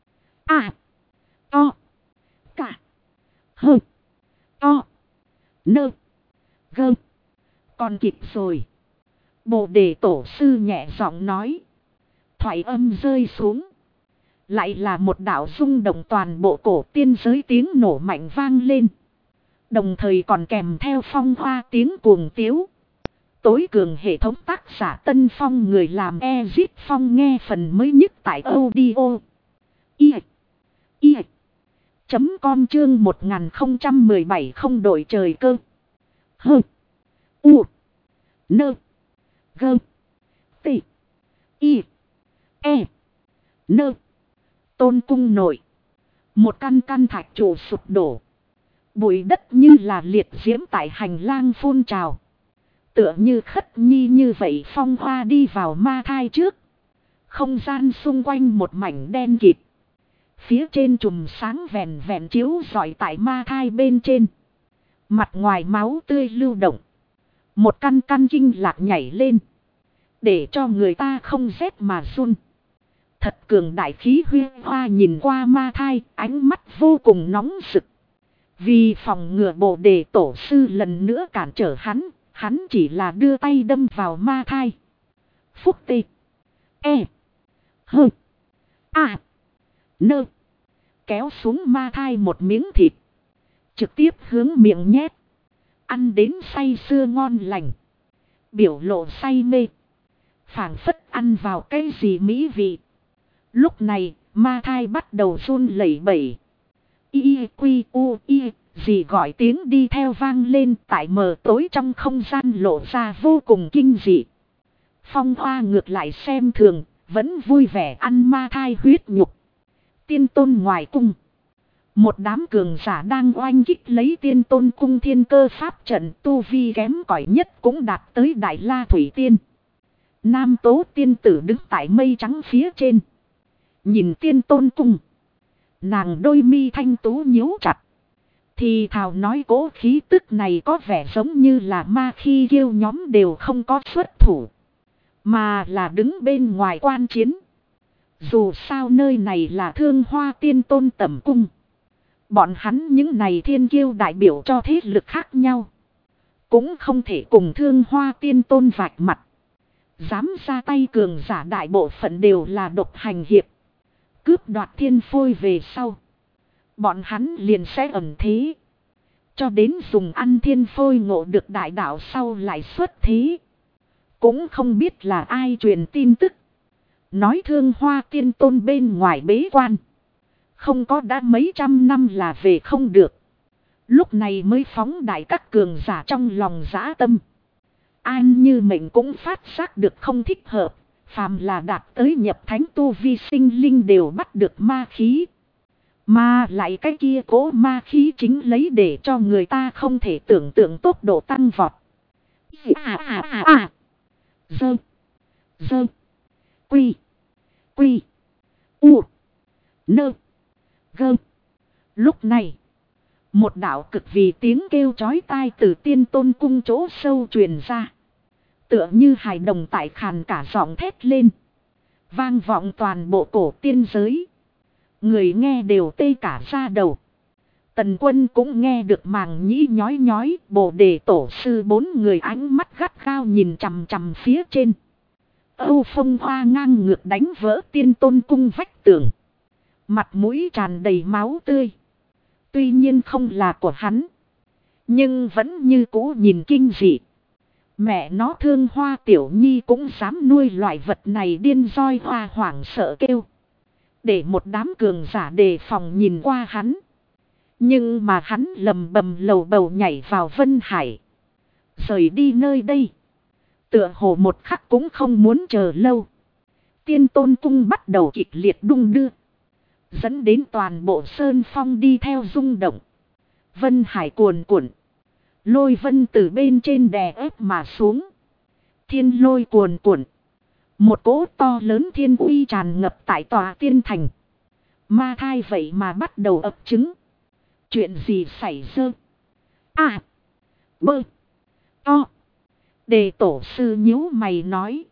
To. Cả. Hơ. To. Nơ. Gơ. Còn kịp rồi. Bồ Đề Tổ sư nhẹ giọng nói. Thoại âm rơi xuống, lại là một đạo rung động toàn bộ cổ tiên giới tiếng nổ mạnh vang lên. Đồng thời còn kèm theo phong hoa tiếng cuồng tiếu. Tối cường hệ thống tác giả Tân Phong, người làm Exit Phong, nghe phần mới nhất tại audio com chương 1017 không đổi trời cơ. Hơ. U. Nơ. Gơ. T. Y. E. Nơ. Tôn cung nội, một căn thạch trụ sụp đổ. Bụi đất như là liệt diễm tại hành lang phun trào. Tựa như Khất Nhi như vậy phong hoa đi vào ma thai trước. Không gian xung quanh một mảnh đen kịt. Phía trên chùm sáng vèn vèn chiếu rọi tại ma thai bên trên. Mặt ngoài máu tươi lưu động. Một căn kinh lạc nhảy lên, để cho người ta không rét mà run. thật cường đại khí huyết hoa nhìn qua ma thai, ánh mắt vô cùng nóng rực. Vì phòng ngừa Bồ Đề tổ sư lần nữa cản trở hắn chỉ là đưa tay đâm vào ma thai. Phúc tê. E. Hơ. A. Nơ. Kéo xuống ma thai một miếng thịt. Trực tiếp hướng miệng nhét. Ăn đến say sưa ngon lành. Biểu lộ say mê. Phảng phất ăn vào cái gì mỹ vị. Lúc này, ma thai bắt đầu run lẩy bẩy. Y quy u y, gì gọi tiếng đi theo vang lên tại mờ tối trong không gian lộ ra vô cùng kinh dị. Phong Hoa ngược lại xem thường, vẫn vui vẻ ăn ma thai huyết nhục. Tiên tôn ngoài cung. Một đám cường giả đang oanh kích lấy tiên tôn cung thiên cơ pháp trận, tu vi kém cỏi nhất cũng đạt tới Đại La Thủy Tiên. Nam tố tiên tử đứng tại mây trắng phía trên. Nhìn tiên tôn cung. Nàng đôi mi thanh tú nhíu chặt. Thì thào nói cố khí tức này có vẻ giống như là ma khi kiêu nhóm đều không có xuất thủ. Mà là đứng bên ngoài quan chiến. Dù sao nơi này là Thương Hoa tiên tôn tẩm cung. Bọn hắn những này thiên kiêu đại biểu cho thế lực khác nhau. Cũng không thể cùng Thương Hoa tiên tôn vạch mặt. Dám ra tay cường giả đại bộ phận đều là độc hành hiệp. Cướp đoạt thiên phôi về sau. Bọn hắn liền sẽ ẩn thế. Cho đến dùng ăn thiên phôi ngộ được đại đạo sau lại xuất thế. Cũng không biết là ai truyền tin tức. Nói Thương Hoa tiên tôn bên ngoài bế quan. Không có đã mấy trăm năm là về không được. Lúc này mới phóng đại các cường giả trong lòng dã tâm. An Như Mệnh cũng phát giác được không thích hợp. Phàm là đạt tới nhập thánh tu vi sinh linh đều bắt được ma khí. Mà lại cái kia cố ma khí chính lấy để cho người ta không thể tưởng tượng tốc độ tăng vọt. Dơ. Dơ. Quy. Quy. U. Nơ. Gơ. Lúc này. Một đạo cực vì tiếng kêu chói tai từ tiên tôn cung chỗ sâu truyền ra. Tựa như hài đồng tại khàn cả giọng thét lên. Vang vọng toàn bộ cổ tiên giới. Người nghe đều tê cả da đầu. Tần Quân cũng nghe được màng nhĩ nhói nhói. Bồ Đề tổ sư bốn người ánh mắt gắt gao nhìn chằm chằm phía trên. Âu Phong Hoa ngang ngược đánh vỡ tiên tôn cung vách tường. Mặt mũi tràn đầy máu tươi. Tuy nhiên không là của hắn. Nhưng vẫn như cũ nhìn kinh dị. Mẹ nó Thương Hoa tiểu nhi cũng dám nuôi loại vật này, điên roi hoa hoảng sợ kêu. Để một đám cường giả đề phòng nhìn qua hắn. Nhưng mà hắn lầm bầm lầu bầu nhảy vào Vân Hải. Rời đi nơi đây. Tựa hồ một khắc cũng không muốn chờ lâu. Tiên tôn cung bắt đầu kịch liệt đung đưa. Dẫn đến toàn bộ sơn phong đi theo rung động. Vân Hải cuồn cuộn. Lôi vân từ bên trên đè ép mà xuống. Thiên lôi cuồn cuộn. Một cỗ to lớn thiên uy tràn ngập tại tòa tiên thành. Ma thai vậy mà bắt đầu ấp trứng. Chuyện gì xảy ra? À. Bơ. To. Đề tổ sư nhíu mày nói.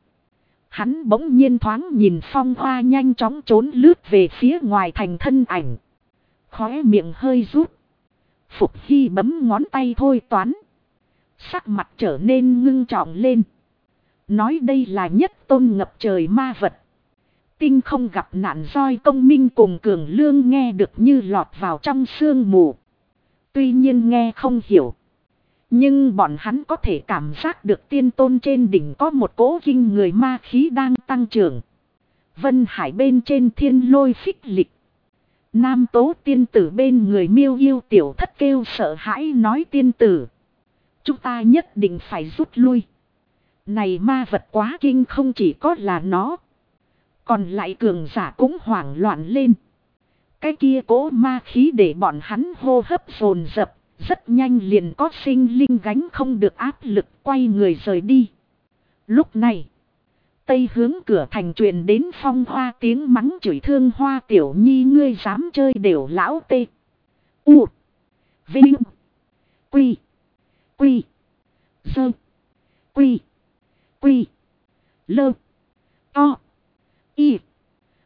Hắn bỗng nhiên thoáng nhìn Phong Hoa nhanh chóng trốn lướt về phía ngoài thành thân ảnh. Khóe miệng hơi rút. Phục Hy bấm ngón tay thôi toán. Sắc mặt trở nên ngưng trọng lên. Nói đây là nhất tôn ngập trời ma vật. Tinh không gặp nạn roi công minh cùng cường lương nghe được như lọt vào trong sương mù. Tuy nhiên nghe không hiểu. Nhưng bọn hắn có thể cảm giác được tiên tôn trên đỉnh có một cỗ kinh người ma khí đang tăng trưởng. Vân Hải bên trên thiên lôi phích lịch. Nam tố tiên tử bên người miêu yêu tiểu thất kêu sợ hãi nói tiên tử. Chúng ta nhất định phải rút lui. Này ma vật quá kinh, không chỉ có là nó. Còn lại cường giả cũng hoảng loạn lên. Cái kia cố ma khí để bọn hắn hô hấp dồn dập. Rất nhanh liền có sinh linh gánh không được áp lực quay người rời đi. Lúc này. Tây hướng cửa thành truyền đến Phong Hoa tiếng mắng chửi Thương Hoa tiểu nhi ngươi dám chơi đều lão tê. U. Vinh. Quy. Quy. Dơ. Quy. Quy. Lơ. To. Y.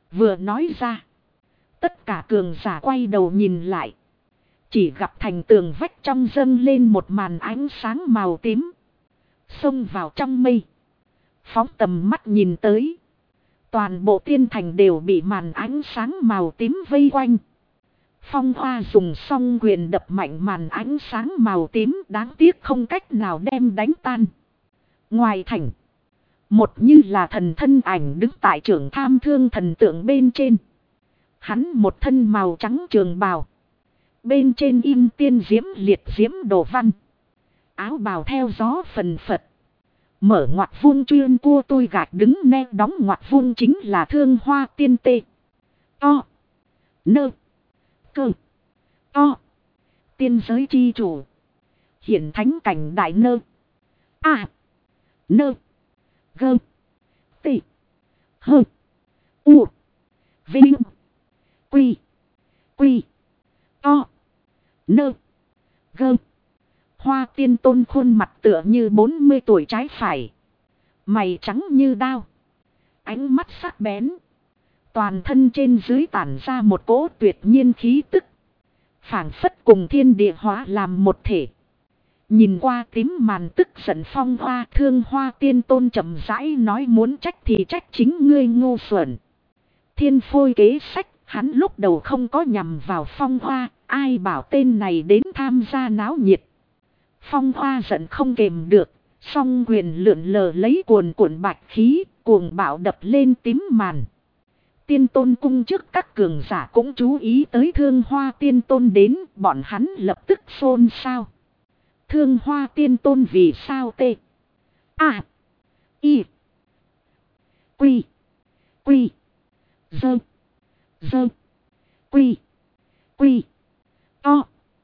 Vừa nói ra. Tất cả cường giả quay đầu nhìn lại. Chỉ gặp thành tường vách trong dâng lên một màn ánh sáng màu tím. Xông vào trong mây. Phóng tầm mắt nhìn tới. Toàn bộ tiên thành đều bị màn ánh sáng màu tím vây quanh. Phong Hoa dùng song quyền đập mạnh màn ánh sáng màu tím, đáng tiếc không cách nào đem đánh tan. Ngoài thành, một như là thần thân ảnh đứng tại trưởng tham thương thần tượng bên trên. Hắn một thân màu trắng trường bào. Bên trên in tiên diễm liệt diễm đồ văn. Áo bào theo gió phần phật. Mở ngoặt vuông chuyên cua tôi gạch đứng ne đóng ngoặt vuông chính là Thương Hoa Tiên Tê. To. Nơ. Cơ. To. Tiên giới chi chủ. Hiển thánh cảnh đại nơ. A. Nơ. Gơ. Tê. Hơ. U. Vinh. Quy. Quy. To. Nơ. Gơ. Hoa Tiên Tôn khuôn mặt tựa như 40 tuổi trái phải. Mày trắng như đao. Ánh mắt sắc bén. Toàn thân trên dưới tản ra một cỗ tuyệt nhiên khí tức. Phảng phất cùng thiên địa hóa làm một thể. Nhìn qua tím màn tức giận Phong Hoa, Thương Hoa Tiên Tôn chậm rãi nói muốn trách thì trách chính ngươi ngu xuẩn. Thiên phôi kế sách, hắn lúc đầu không có nhằm vào Phong Hoa, ai bảo tên này đến tham gia náo nhiệt. Phong Hoa giận không kềm được, song quyền lượn lờ lấy cuồn cuộn bạch khí, cuồng bạo đập lên tím màn. Tiên Tôn cung trước các cường giả cũng chú ý tới Thương Hoa Tiên Tôn đến, bọn hắn lập tức xôn xao. Thương Hoa Tiên Tôn vì sao tê? A. Y. Quy. Quy. Dơ. Dơ. Quy. Quy. To.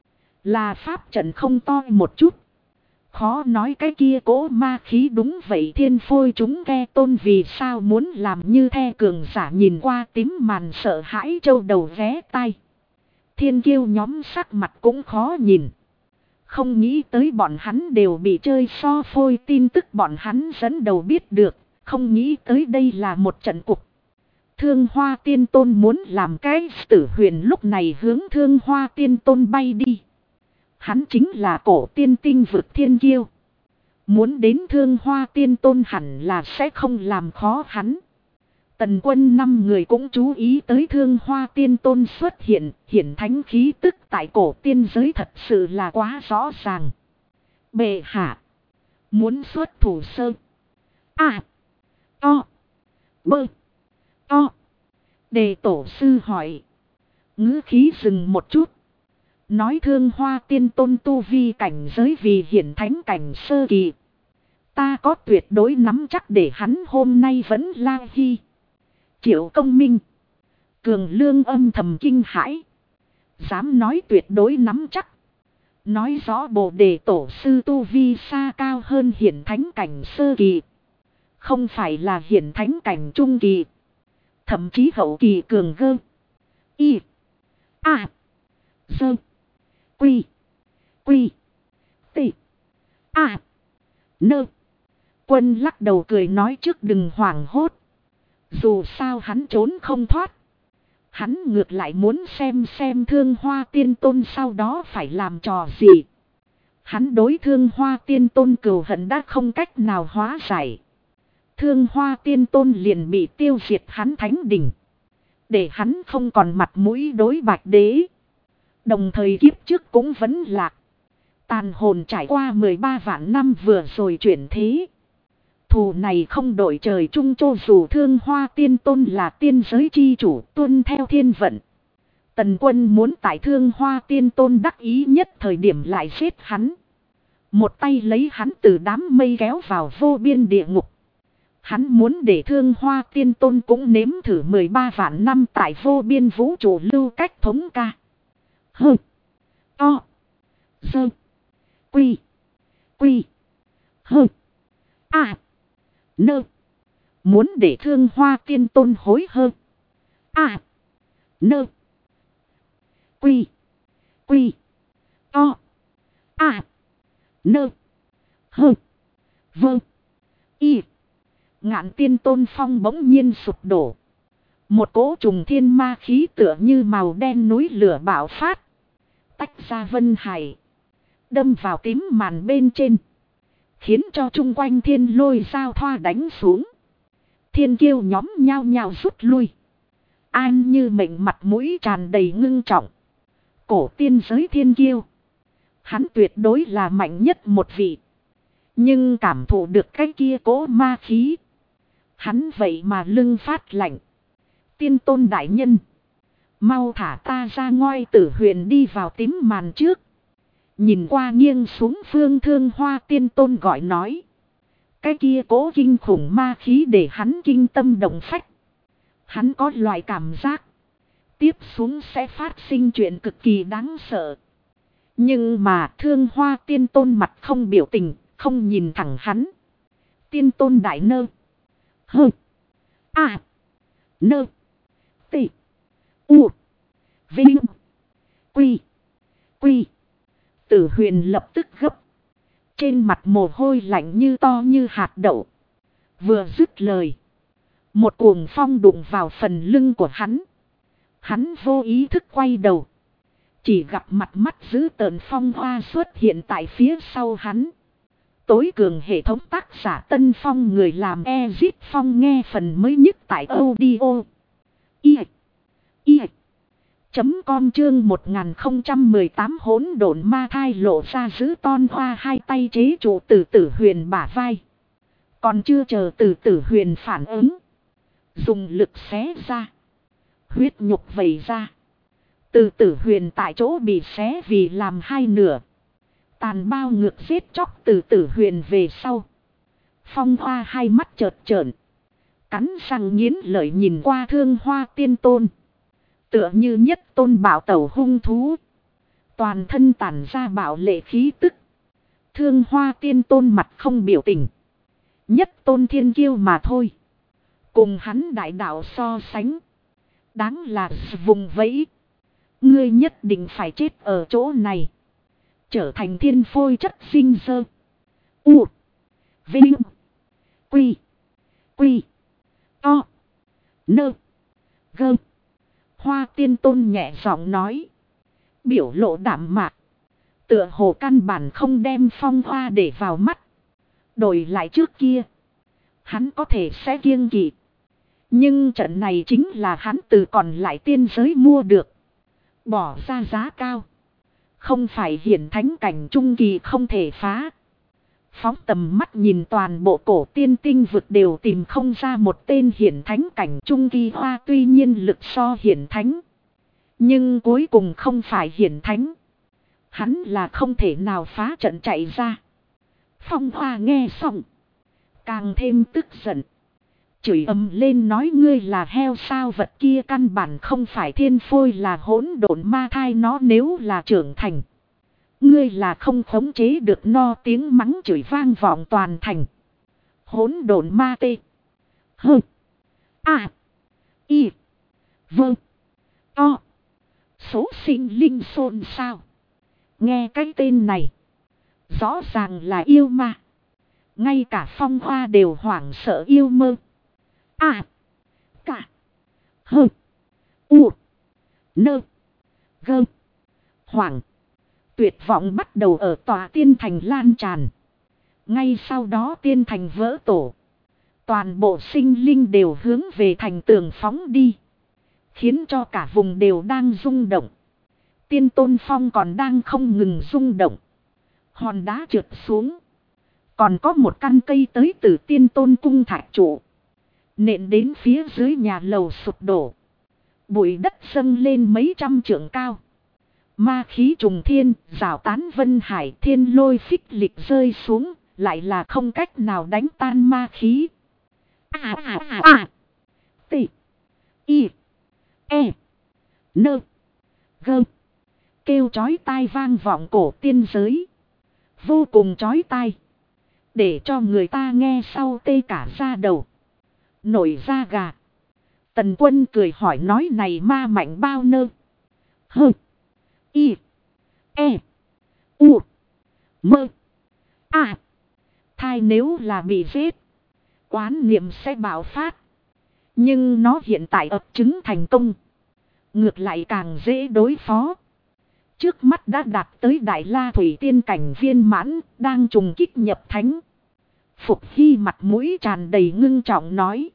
Là pháp trận không to một chút. Khó nói cái kia cỗ ma khí đúng vậy thiên phôi chúng ghe tôn vì sao muốn làm như the cường giả nhìn qua tím màn sợ hãi trâu đầu vé tai. Thiên kiêu nhóm sắc mặt cũng khó nhìn. Không nghĩ tới bọn hắn đều bị chơi so phôi tin tức bọn hắn dẫn đầu biết được. Không nghĩ tới đây là một trận cục. Thương Hoa Tiên Tôn muốn làm cái Tử Huyền lúc này hướng Thương Hoa Tiên Tôn bay đi. Hắn chính là cổ tiên tinh vực thiên kiêu. Muốn đến Thương Hoa Tiên Tôn hẳn là sẽ không làm khó hắn. Tần Quân 5 người cũng chú ý tới Thương Hoa Tiên Tôn xuất hiện, hiển thánh khí tức tại cổ tiên giới thật sự là quá rõ ràng. Bệ hạ. Muốn xuất thủ sơ. A. To. Bơ. To. Đề tổ sư hỏi. Ngữ khí dừng một chút. Nói Thương Hoa Tiên Tôn tu vi cảnh giới vì hiển thánh cảnh sơ kỳ. Ta có tuyệt đối nắm chắc để hắn hôm nay vẫn la hy. Triệu Công Minh. Cường Lương âm thầm kinh hãi. Dám nói tuyệt đối nắm chắc. Nói rõ Bồ Đề tổ sư tu vi xa cao hơn hiển thánh cảnh sơ kỳ. Không phải là hiển thánh cảnh trung kỳ. Thậm chí hậu kỳ cường gơ. Y. A. Dơ. Quy. Quy. T. A. Nơ. Quân lắc đầu cười nói trước đừng hoảng hốt. Dù sao hắn trốn không thoát. Hắn ngược lại muốn xem Thương Hoa Tiên Tôn sau đó phải làm trò gì. Hắn đối Thương Hoa Tiên Tôn cừu hận đã không cách nào hóa giải. Thương Hoa Tiên Tôn liền bị tiêu diệt hắn thánh đỉnh. Để hắn không còn mặt mũi đối Bạch Đế. Đồng thời kiếp trước cũng vẫn lạc. Tàn hồn trải qua 13 vạn năm vừa rồi chuyển thế. Thù này không đổi trời chung cho dù Thương Hoa Tiên Tôn là tiên giới chi chủ tuân theo thiên vận. Tần Quân muốn tại Thương Hoa Tiên Tôn đắc ý nhất thời điểm lại giết hắn. Một tay lấy hắn từ đám mây kéo vào vô biên địa ngục. Hắn muốn để Thương Hoa Tiên Tôn cũng nếm thử 13 vạn năm tại vô biên vũ trụ lưu cách thống ca. Hơ. To. Dơ. Quy. Quy. Hơ. A. Nơ. Muốn để Thương Hoa Tiên Tôn hối hơ. A. Nơ. Quy. Quy. To. A. Nơ. Hơ. Vơ. Y. Ngạn Tiên Tôn phong bỗng nhiên sụp đổ. Một cỗ trùng thiên ma khí tựa như màu đen núi lửa bạo phát. Tách ra vân hải. Đâm vào tím màn bên trên. Khiến cho chung quanh thiên lôi giao thoa đánh xuống. Thiên kiêu nhóm nhao nhao rút lui. An như mệnh mặt mũi tràn đầy ngưng trọng. Cổ tiên giới thiên kiêu. Hắn tuyệt đối là mạnh nhất một vị. Nhưng cảm thụ được cái kia cỗ ma khí. Hắn vậy mà lưng phát lạnh. Tiên tôn đại nhân. Mau thả ta ra ngoi tử huyền đi vào tím màn trước. Nhìn qua nghiêng xuống phương Thương Hoa tiên tôn gọi nói. Cái kia cố kinh khủng ma khí để hắn kinh tâm động phách. Hắn có loại cảm giác. Tiếp xuống sẽ phát sinh chuyện cực kỳ đáng sợ. Nhưng mà Thương Hoa tiên tôn mặt không biểu tình, không nhìn thẳng hắn. Tiên tôn đại nơ. Hơ. A. Nơ. T. U. Vinh. Quy. Quy. Tử huyền lập tức gấp. Trên mặt mồ hôi lạnh như to như hạt đậu. Vừa dứt lời. Một cuồng phong đụng vào phần lưng của hắn. Hắn vô ý thức quay đầu. Chỉ gặp mặt mắt dữ tợn Phong Hoa xuất hiện tại phía sau hắn. Tối cường hệ thống tác giả Tân Phong người làm Ezit Phong nghe phần mới nhất tại audio. Com chương 1018 hỗn độn ma thai lộ ra giữ ton hoa hai tay chế trụ từ tử huyền bả vai. Còn chưa chờ từ tử huyền phản ứng. Dùng lực xé ra. Huyết nhục vẩy ra. Từ tử huyền tại chỗ bị xé vì làm hai nửa. Tàn bao ngược giết chóc từ tử huyền về sau. Phong Hoa hai mắt chợt trợn. Cắn răng nghiến lợi nhìn qua Thương Hoa tiên tôn. Tựa như nhất tôn bảo tẩu hung thú. Toàn thân tản ra bạo lệ khí tức. Thương Hoa tiên tôn mặt không biểu tình. Nhất tôn thiên kiêu mà thôi. Cùng hắn đại đạo so sánh. Đáng là vùng vẫy. Ngươi nhất định phải chết ở chỗ này. Trở thành thiên phôi chất sinh dơ. U. Vinh. Quy. Quy. To. Nơ. Gơ. Hoa tiên tôn nhẹ giọng nói. Biểu lộ đạm mạc. Tựa hồ căn bản không đem Phong Hoa để vào mắt. Đổi lại trước kia. Hắn có thể sẽ kiêng kỵ. Nhưng trận này chính là hắn từ còn lại tiên giới mua được. Bỏ ra giá cao. Không phải hiển thánh cảnh trung kỳ không thể phá. Phóng tầm mắt nhìn toàn bộ cổ tiên tinh vực đều tìm không ra một tên hiển thánh cảnh trung kỳ hoa, tuy nhiên lực so hiển thánh. Nhưng cuối cùng không phải hiển thánh. Hắn là không thể nào phá trận chạy ra. Phong Hoa nghe xong. Càng thêm tức giận. Chửi ầm lên nói ngươi là heo sao, vật kia căn bản không phải thiên phôi là hỗn độn ma thai, nó nếu là trưởng thành. Ngươi là không khống chế được, no tiếng mắng chửi vang vọng toàn thành. Hỗn độn ma tê. Hơ. A. Y. Vâng. To. Số sinh linh xôn xao. Nghe cái tên này. Rõ ràng là yêu ma. Ngay cả Phong Hoa đều hoảng sợ yêu mơ. A. Cả. Hơ. U. Nơ. Gơ. Hoảng. Tuyệt vọng bắt đầu ở tòa tiên thành lan tràn. Ngay sau đó tiên thành vỡ tổ. Toàn bộ sinh linh đều hướng về thành tường phóng đi. Khiến cho cả vùng đều đang rung động. Tiên tôn phong còn đang không ngừng rung động. Hòn đá trượt xuống. Còn có một căn cây tới từ tiên tôn cung thạch trụ. Nện đến phía dưới nhà lầu sụp đổ. Bụi đất dâng lên mấy trăm trượng cao. Ma khí trùng thiên, rào tán vân hải, thiên lôi phích lịch rơi xuống, lại là không cách nào đánh tan ma khí. T. I. E. Nơ. Gơ. Kêu chói tai vang vọng cổ tiên giới. Vô cùng chói tai. Để cho người ta nghe sau tê cả da đầu. Nổi da gà. Tần Quân cười hỏi nói này ma mạnh bao nơ. Hơ. I. E. U. Mơ. À. Thai nếu là bị giết. Quán niệm sẽ bạo phát. Nhưng nó hiện tại ấp trứng thành công. Ngược lại càng dễ đối phó. Trước mắt đã đạt tới Đại La Thủy Tiên cảnh viên mãn, đang trùng kích nhập thánh. Phục Hy mặt mũi tràn đầy ngưng trọng nói.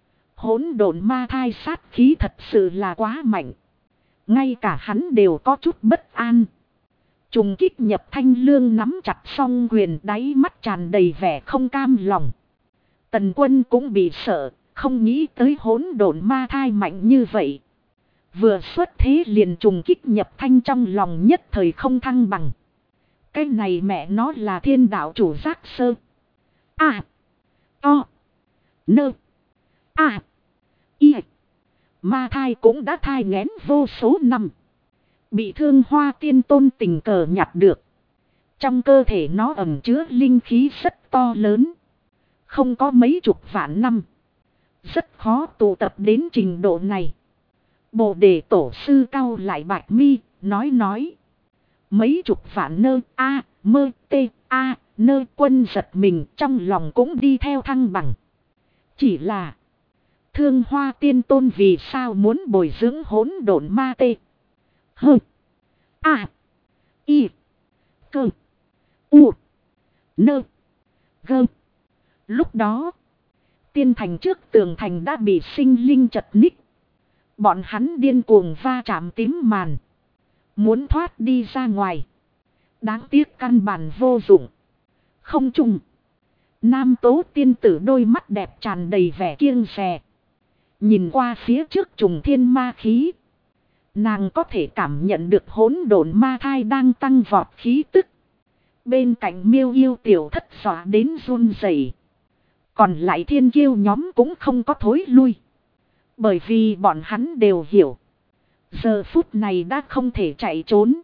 Hỗn độn ma thai sát khí thật sự là quá mạnh. Ngay cả hắn đều có chút bất an. Trùng kích nhập thanh lương nắm chặt song quyền, đáy mắt tràn đầy vẻ không cam lòng. Tần Quân cũng bị sợ, không nghĩ tới hỗn độn ma thai mạnh như vậy. Vừa xuất thế liền trùng kích nhập thanh, trong lòng nhất thời không thăng bằng. Cái này mẹ nó là thiên đạo chủ giác sơ. A. O. Nơ. A. Y. Ma thai cũng đã thai nghén vô số năm. Bị Thương Hoa Tiên Tôn tình cờ nhặt được. Trong cơ thể nó ẩn chứa linh khí rất to lớn. Không có mấy chục vạn năm. Rất khó tụ tập đến trình độ này. Bồ Đề Tổ sư cau lại bạch mi, nói. Mấy chục vạn nơ a mơ tê a nơ. Quân giật mình, trong lòng cũng đi theo thăng bằng. Chỉ là Thương Hoa Tiên Tôn vì sao muốn bồi dưỡng hỗn độn ma tê? Hơ. A. Y. Cơ. U. Nơ. Gơ. Lúc đó, tiên thành trước tường thành đã bị sinh linh chật ních. Bọn hắn điên cuồng va chạm tím màn. Muốn thoát đi ra ngoài. Đáng tiếc căn bản vô dụng. Không trùng. Nam Tố tiên tử đôi mắt đẹp tràn đầy vẻ kiêng dè. Nhìn qua phía trước trùng thiên ma khí. Nàng có thể cảm nhận được hỗn độn ma thai đang tăng vọt khí tức. Bên cạnh Miêu Yêu tiểu thất dọa đến run rẩy. Còn lại thiên kiêu nhóm cũng không có thối lui. Bởi vì bọn hắn đều hiểu. Giờ phút này đã không thể chạy trốn.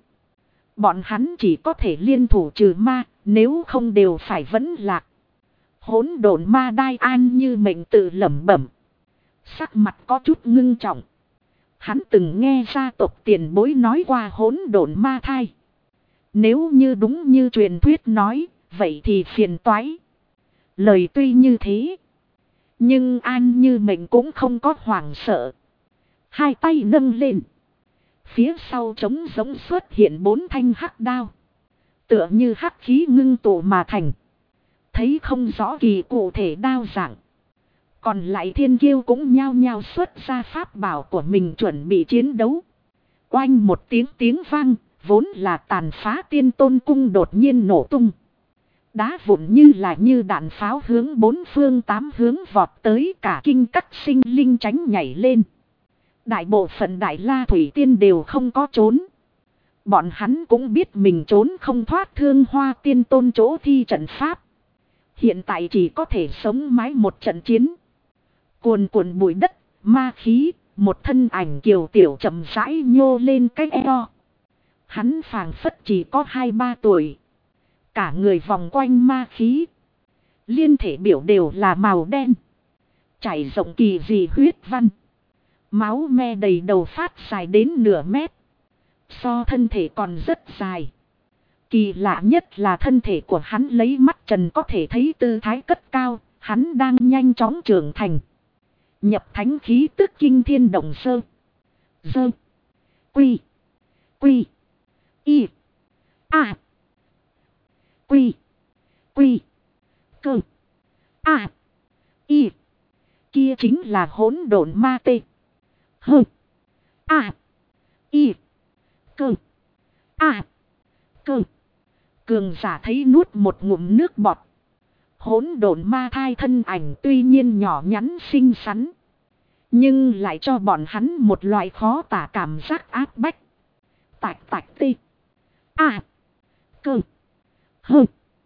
Bọn hắn chỉ có thể liên thủ trừ ma, nếu không đều phải vẫn lạc. Hỗn độn ma đai an như mệnh tự lẩm bẩm. Sắc mặt có chút ngưng trọng. Hắn từng nghe gia tộc tiền bối nói qua hỗn độn ma thai. Nếu như đúng như truyền thuyết nói, vậy thì phiền toái. Lời tuy như thế, nhưng an như mệnh cũng không có hoảng sợ. Hai tay nâng lên. Phía sau trống giống xuất hiện 4 thanh hắc đao. Tựa như hắc khí ngưng tụ mà thành. Thấy không rõ kỳ cụ thể đao dạng. Còn lại thiên kiêu cũng nhao nhao xuất ra pháp bảo của mình chuẩn bị chiến đấu. Oanh một tiếng vang, vốn là tàn phá Tiên Tôn cung đột nhiên nổ tung. Đá vụn như đạn pháo hướng 4 phương 8 hướng vọt tới, cả kinh các sinh linh tránh nhảy lên. Đại bộ phận Đại La Thủy Tiên đều không có trốn. Bọn hắn cũng biết mình trốn không thoát Thương Hoa Tiên Tôn chỗ thi trận pháp. Hiện tại chỉ có thể sống mái một trận chiến. Cuồn cuộn bụi đất, ma khí, một thân ảnh kiều tiểu chậm rãi nhô lên cái eo. Hắn phảng phất chỉ có 2-3 tuổi. Cả người vòng quanh ma khí. Liên thể biểu đều là màu đen. Chảy rộng kỳ dị huyết văn. Máu me đầy đầu, phát dài đến nửa mét. So thân thể còn rất dài. Kỳ lạ nhất là thân thể của hắn lấy mắt trần có thể thấy tư thái cất cao. Hắn đang nhanh chóng trưởng thành. Nhập thánh khí tức kinh thiên động sơ. Dơ. Quy. Quy. Y. A. Quy. Quy. Cơ. A. Y. Kia chính là hỗn độn ma tê. Hơ. A. Y. Cơ. A. Cơ. Cường giả thấy nuốt một ngụm nước bọt. Hỗn độn ma thai thân ảnh tuy nhiên nhỏ nhắn xinh xắn. Nhưng lại cho bọn hắn một loại khó tả cảm giác áp bách. Tạch tạch tê. A. Cơ. Hơ.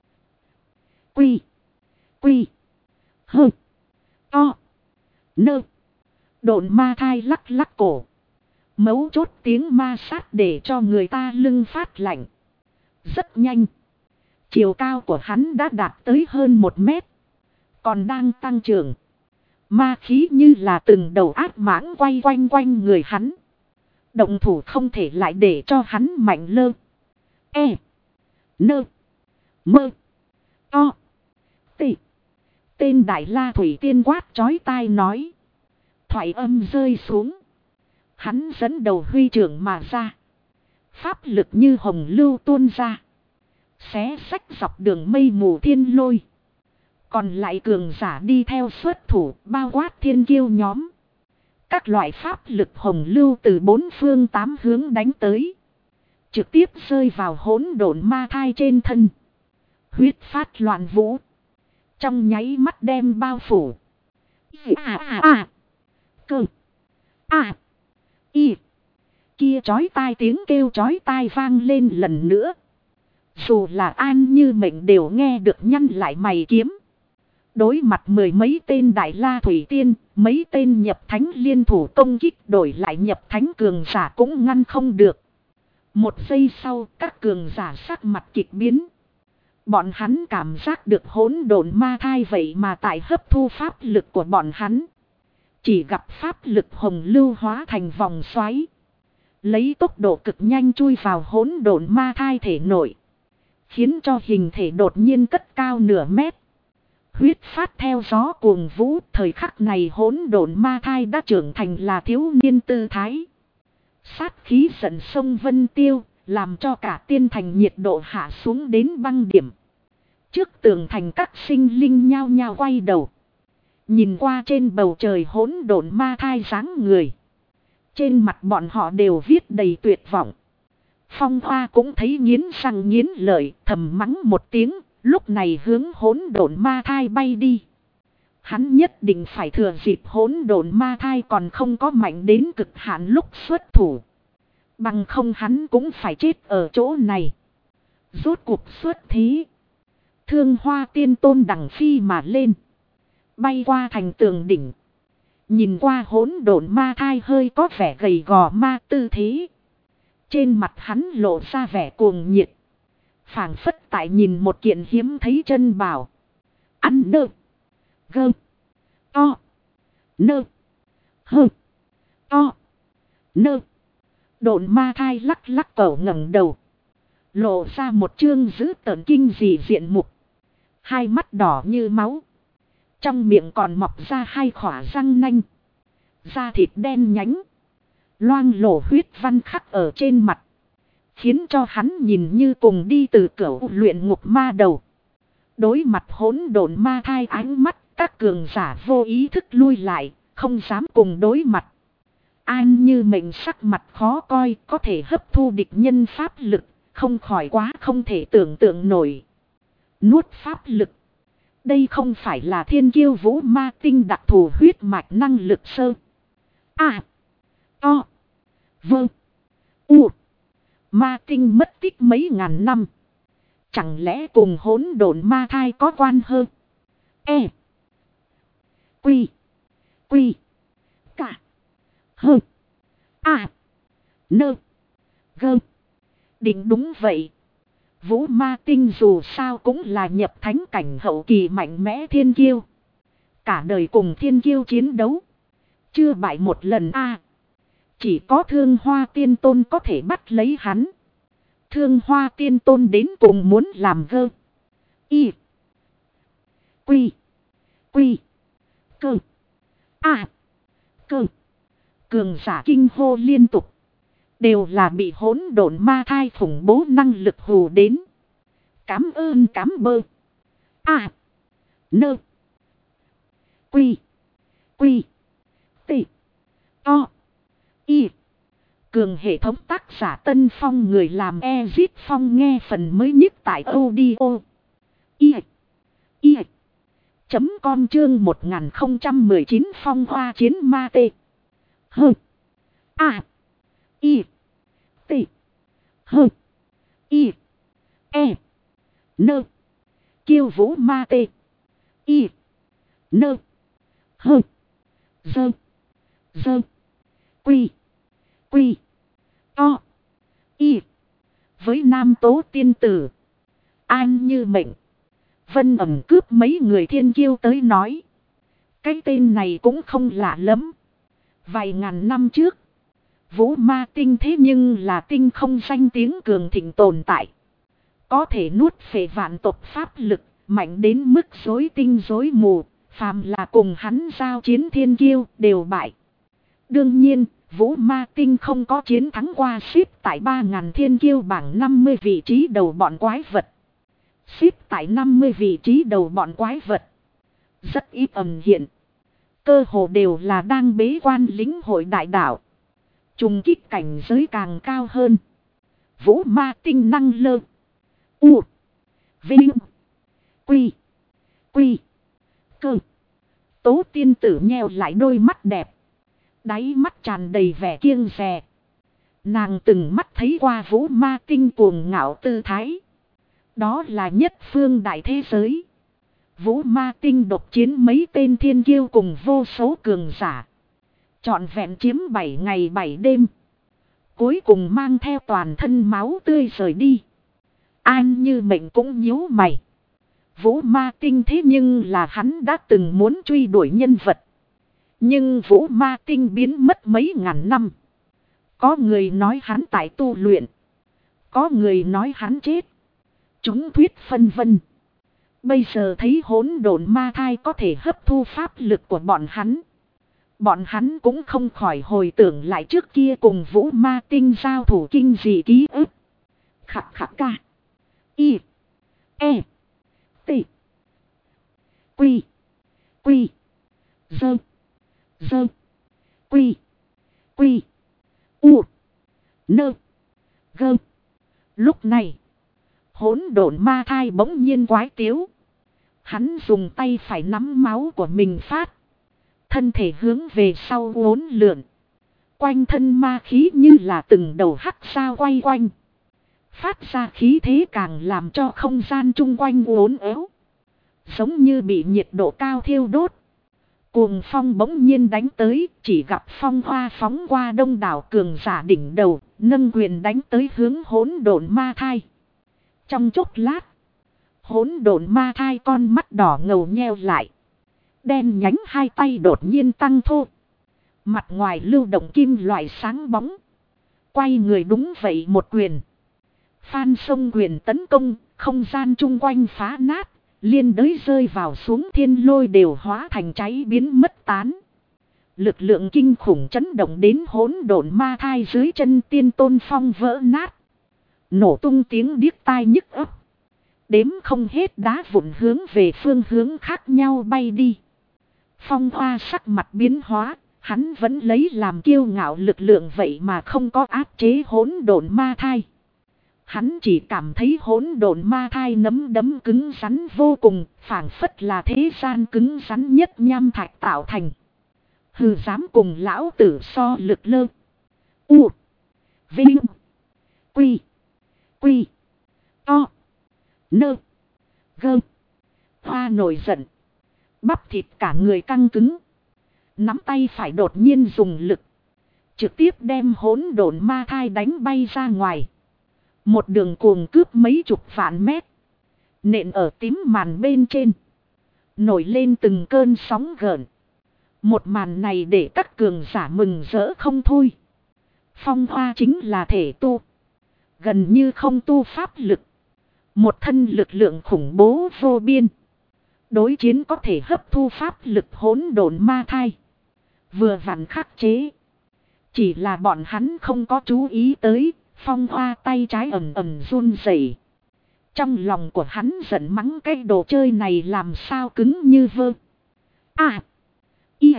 Quy. Quy. Hơ. To. Nơ. Độn ma thai lắc lắc cổ. Mấu chốt tiếng ma sát để cho người ta lưng phát lạnh. Rất nhanh. Chiều cao của hắn đã đạt tới hơn 1 mét. Còn đang tăng trưởng. Ma khí như là từng đầu ác mãng quay quanh quanh người hắn. Động thủ không thể lại để cho hắn mạnh lơ. E. Nơ. Mơ. To. Tị. Tên Đại La Thủy Tiên quát chói tai nói. Thoại âm rơi xuống. Hắn dẫn đầu huy trưởng mà ra. Pháp lực như hồng lưu tuôn ra. Xé xách dọc đường mây mù thiên lôi. Còn lại cường giả đi theo xuất thủ bao quát thiên kiêu nhóm. Các loại pháp lực hồng lưu từ bốn phương tám hướng đánh tới. Trực tiếp rơi vào hỗn độn ma thai trên thân. Huyết phát loạn vũ. Trong nháy mắt đem bao phủ. Cơ. Kia chói tai tiếng kêu chói tai vang lên lần nữa. Dù là An Như Mệnh đều nghe được nhăn lại mày kiếm. Đối mặt mười mấy tên đại la thủy tiên, mấy tên nhập thánh liên thủ công kích đổi lại nhập thánh cường giả cũng ngăn không được. Một giây sau các cường giả sắc mặt kịch biến. Bọn hắn cảm giác được hỗn độn ma thai vậy mà tại hấp thu pháp lực của bọn hắn. Chỉ gặp pháp lực hồng lưu hóa thành vòng xoáy. Lấy tốc độ cực nhanh chui vào hỗn độn ma thai thể nội. Khiến cho hình thể đột nhiên cất cao nửa mét. Huyết phát theo gió cuồng vũ, thời khắc này hỗn độn ma thai đã trưởng thành là thiếu niên tư thái. Sát khí giận sông vân tiêu, làm cho cả tiên thành nhiệt độ hạ xuống đến băng điểm. Trước tường thành các sinh linh nhao nhao quay đầu. Nhìn qua trên bầu trời hỗn độn ma thai dáng người. Trên mặt bọn họ đều viết đầy tuyệt vọng. Phong Hoa cũng thấy nghiến răng nghiến lợi, thầm mắng một tiếng, lúc này hướng hỗn độn ma thai bay đi. Hắn nhất định phải thừa dịp hỗn độn ma thai còn không có mạnh đến cực hạn lúc xuất thủ. Bằng không hắn cũng phải chết ở chỗ này. Rốt cuộc xuất thí. Thương Hoa Tiên Tôn đằng phi mà lên. Bay qua thành tường đỉnh. Nhìn qua hỗn độn ma thai hơi có vẻ gầy gò ma tư thế. Trên mặt hắn lộ ra vẻ cuồng nhiệt. Phảng phất tại nhìn một kiện hiếm thấy chân bảo. Ăn nơ. Gơ. To. Nơ. Hơ. To. Nơ. Độn ma thai lắc lắc cẩu ngẩng đầu. Lộ ra một chương dữ tợn kinh dị diện mục. Hai mắt đỏ như máu. Trong miệng còn mọc ra hai khỏa răng nanh. Da thịt đen nhánh. Loang lổ huyết văn khắc ở trên mặt. Khiến cho hắn nhìn như cùng đi từ cửu luyện ngục ma đầu. Đối mặt hỗn độn ma thai ánh mắt, các cường giả vô ý thức lui lại, không dám cùng đối mặt. An Như Mệnh sắc mặt khó coi, có thể hấp thu địch nhân pháp lực, không khỏi quá không thể tưởng tượng nổi. Nuốt pháp lực. Đây không phải là thiên kiêu vũ ma tinh đặc thù huyết mạch năng lực sơ. To. Vâng. Ma tinh mất tích mấy ngàn năm. Chẳng lẽ cùng hỗn độn ma thai có quan hơn? Quy. Cả. Hơ. Nơ. Gơ. Định đúng vậy. Vũ ma tinh dù sao cũng là nhập thánh cảnh hậu kỳ mạnh mẽ thiên kiêu. Cả đời cùng thiên kiêu chiến đấu. Chưa bại một lần Chỉ có Thương Hoa Tiên Tôn có thể bắt lấy hắn. Thương Hoa Tiên Tôn đến cùng muốn làm gơ. Quy. Cơ. Cơ. Cường giả kinh hô liên tục. Đều là bị hỗn độn ma thai khủng bố năng lực hù đến. Cám ơn cám bơ. Nơ. Quy. T. To. Cường hệ thống tác giả Tân Phong người làm Ezit Phong nghe phần mới nhất tại audio. Com chương 1019 Phong Hoa Chiến Ma T. Hơ. T. Hơ. Nơ. Kiêu vũ ma T. Nơ. Hơ. Dơ. Quy. To. Với nam tố tiên tử. An Như Mệnh. Vân ẩm cướp mấy người thiên kiêu tới nói. Cái tên này cũng không lạ lắm. Vài ngàn năm trước. Vũ ma tinh thế nhưng là tinh không danh tiếng cường thịnh tồn tại. Có thể nuốt phệ vạn tộc pháp lực. Mạnh đến mức rối tinh rối mù. Phàm là cùng hắn giao chiến thiên kiêu đều bại. Đương nhiên, Vũ Ma Tinh không có chiến thắng qua xếp tại 3.000 thiên kiêu bảng 50 vị trí đầu bọn quái vật. Xếp tại 50 vị trí đầu bọn quái vật. Rất ít ẩn hiện. Cơ hồ đều là đang bế quan lĩnh hội đại đạo. Trùng kích cảnh giới càng cao hơn. Vũ Ma Tinh năng lơ. U. Vinh. Quy. Quy. Cơ. Tố tiên tử nheo lại đôi mắt đẹp. Đáy mắt tràn đầy vẻ kiêng dè. Nàng từng mắt thấy qua Vũ Ma Tinh cuồng ngạo tư thái. Đó là nhất phương đại thế giới. Vũ Ma Tinh độc chiến mấy tên thiên kiêu cùng vô số cường giả. Trọn vẹn chiếm 7 ngày 7 đêm. Cuối cùng mang theo toàn thân máu tươi rời đi. An Như Mệnh cũng nhíu mày. Vũ Ma Tinh thế nhưng là hắn đã từng muốn truy đuổi nhân vật. Nhưng Vũ Ma Tinh biến mất mấy ngàn năm. Có người nói hắn tại tu luyện. Có người nói hắn chết. Chúng thuyết phân vân. Bây giờ thấy hỗn độn ma thai có thể hấp thu pháp lực của bọn hắn. Bọn hắn cũng không khỏi hồi tưởng lại trước kia cùng Vũ Ma Tinh giao thủ kinh dị ký ức. Khắc khắc ca. Y. E. T. Quy. Quy. Dơ. Dơ. Quy. Quy. U. Nơ. Gơ. Lúc này. Hỗn độn ma thai bỗng nhiên quái tiếu. Hắn dùng tay phải nắm máu của mình phát. Thân thể hướng về sau uốn lượn. Quanh thân ma khí như là từng đầu hắc sao quay quanh. Phát ra khí thế càng làm cho không gian chung quanh uốn éo. Giống như bị nhiệt độ cao thiêu đốt. Cuồng phong bỗng nhiên đánh tới, chỉ gặp phong hoa phóng qua đông đảo cường giả đỉnh đầu, nâng quyền đánh tới hướng hỗn độn ma thai. Trong chốc lát, hỗn độn ma thai con mắt đỏ ngầu nheo lại. Đen nhánh hai tay đột nhiên tăng thô. Mặt ngoài lưu động kim loại sáng bóng. Quay người đúng vậy một quyền. Phan sông quyền tấn công, không gian chung quanh phá nát. Liên đới rơi vào xuống thiên lôi đều hóa thành cháy biến mất tán. Lực lượng kinh khủng chấn động đến hỗn độn ma thai dưới chân tiên tôn phong vỡ nát. Nổ tung tiếng điếc tai nhức óc. Đếm không hết đá vụn hướng về phương hướng khác nhau bay đi. Phong Hoa sắc mặt biến hóa, hắn vẫn lấy làm kiêu ngạo lực lượng vậy mà không có áp chế hỗn độn ma thai. Hắn chỉ cảm thấy hỗn độn ma thai nắm đấm cứng rắn vô cùng, phảng phất là thế gian cứng rắn nhất nham thạch tạo thành. Hừ, dám cùng lão tử so lực lơ. U. Vinh. Quy. Quy. To. Nơ. Gơ. Hoa nổi giận. Bắp thịt cả người căng cứng. Nắm tay phải đột nhiên dùng lực. Trực tiếp đem hỗn độn ma thai đánh bay ra ngoài. Một đường cuồng cướp mấy chục vạn mét. Nện ở tím màn bên trên. Nổi lên từng cơn sóng gợn. Một màn này để các cường giả mừng rỡ không thôi. Phong Hoa chính là thể tu. Gần như không tu pháp lực. Một thân lực lượng khủng bố vô biên. Đối chiến có thể hấp thu pháp lực hỗn độn ma thai. Vừa vặn khắc chế. Chỉ là bọn hắn không có chú ý tới. Phong Hoa tay trái ầm ầm run rẩy. Trong lòng của hắn giận mắng cái đồ chơi này làm sao cứng như vơ. À. Y.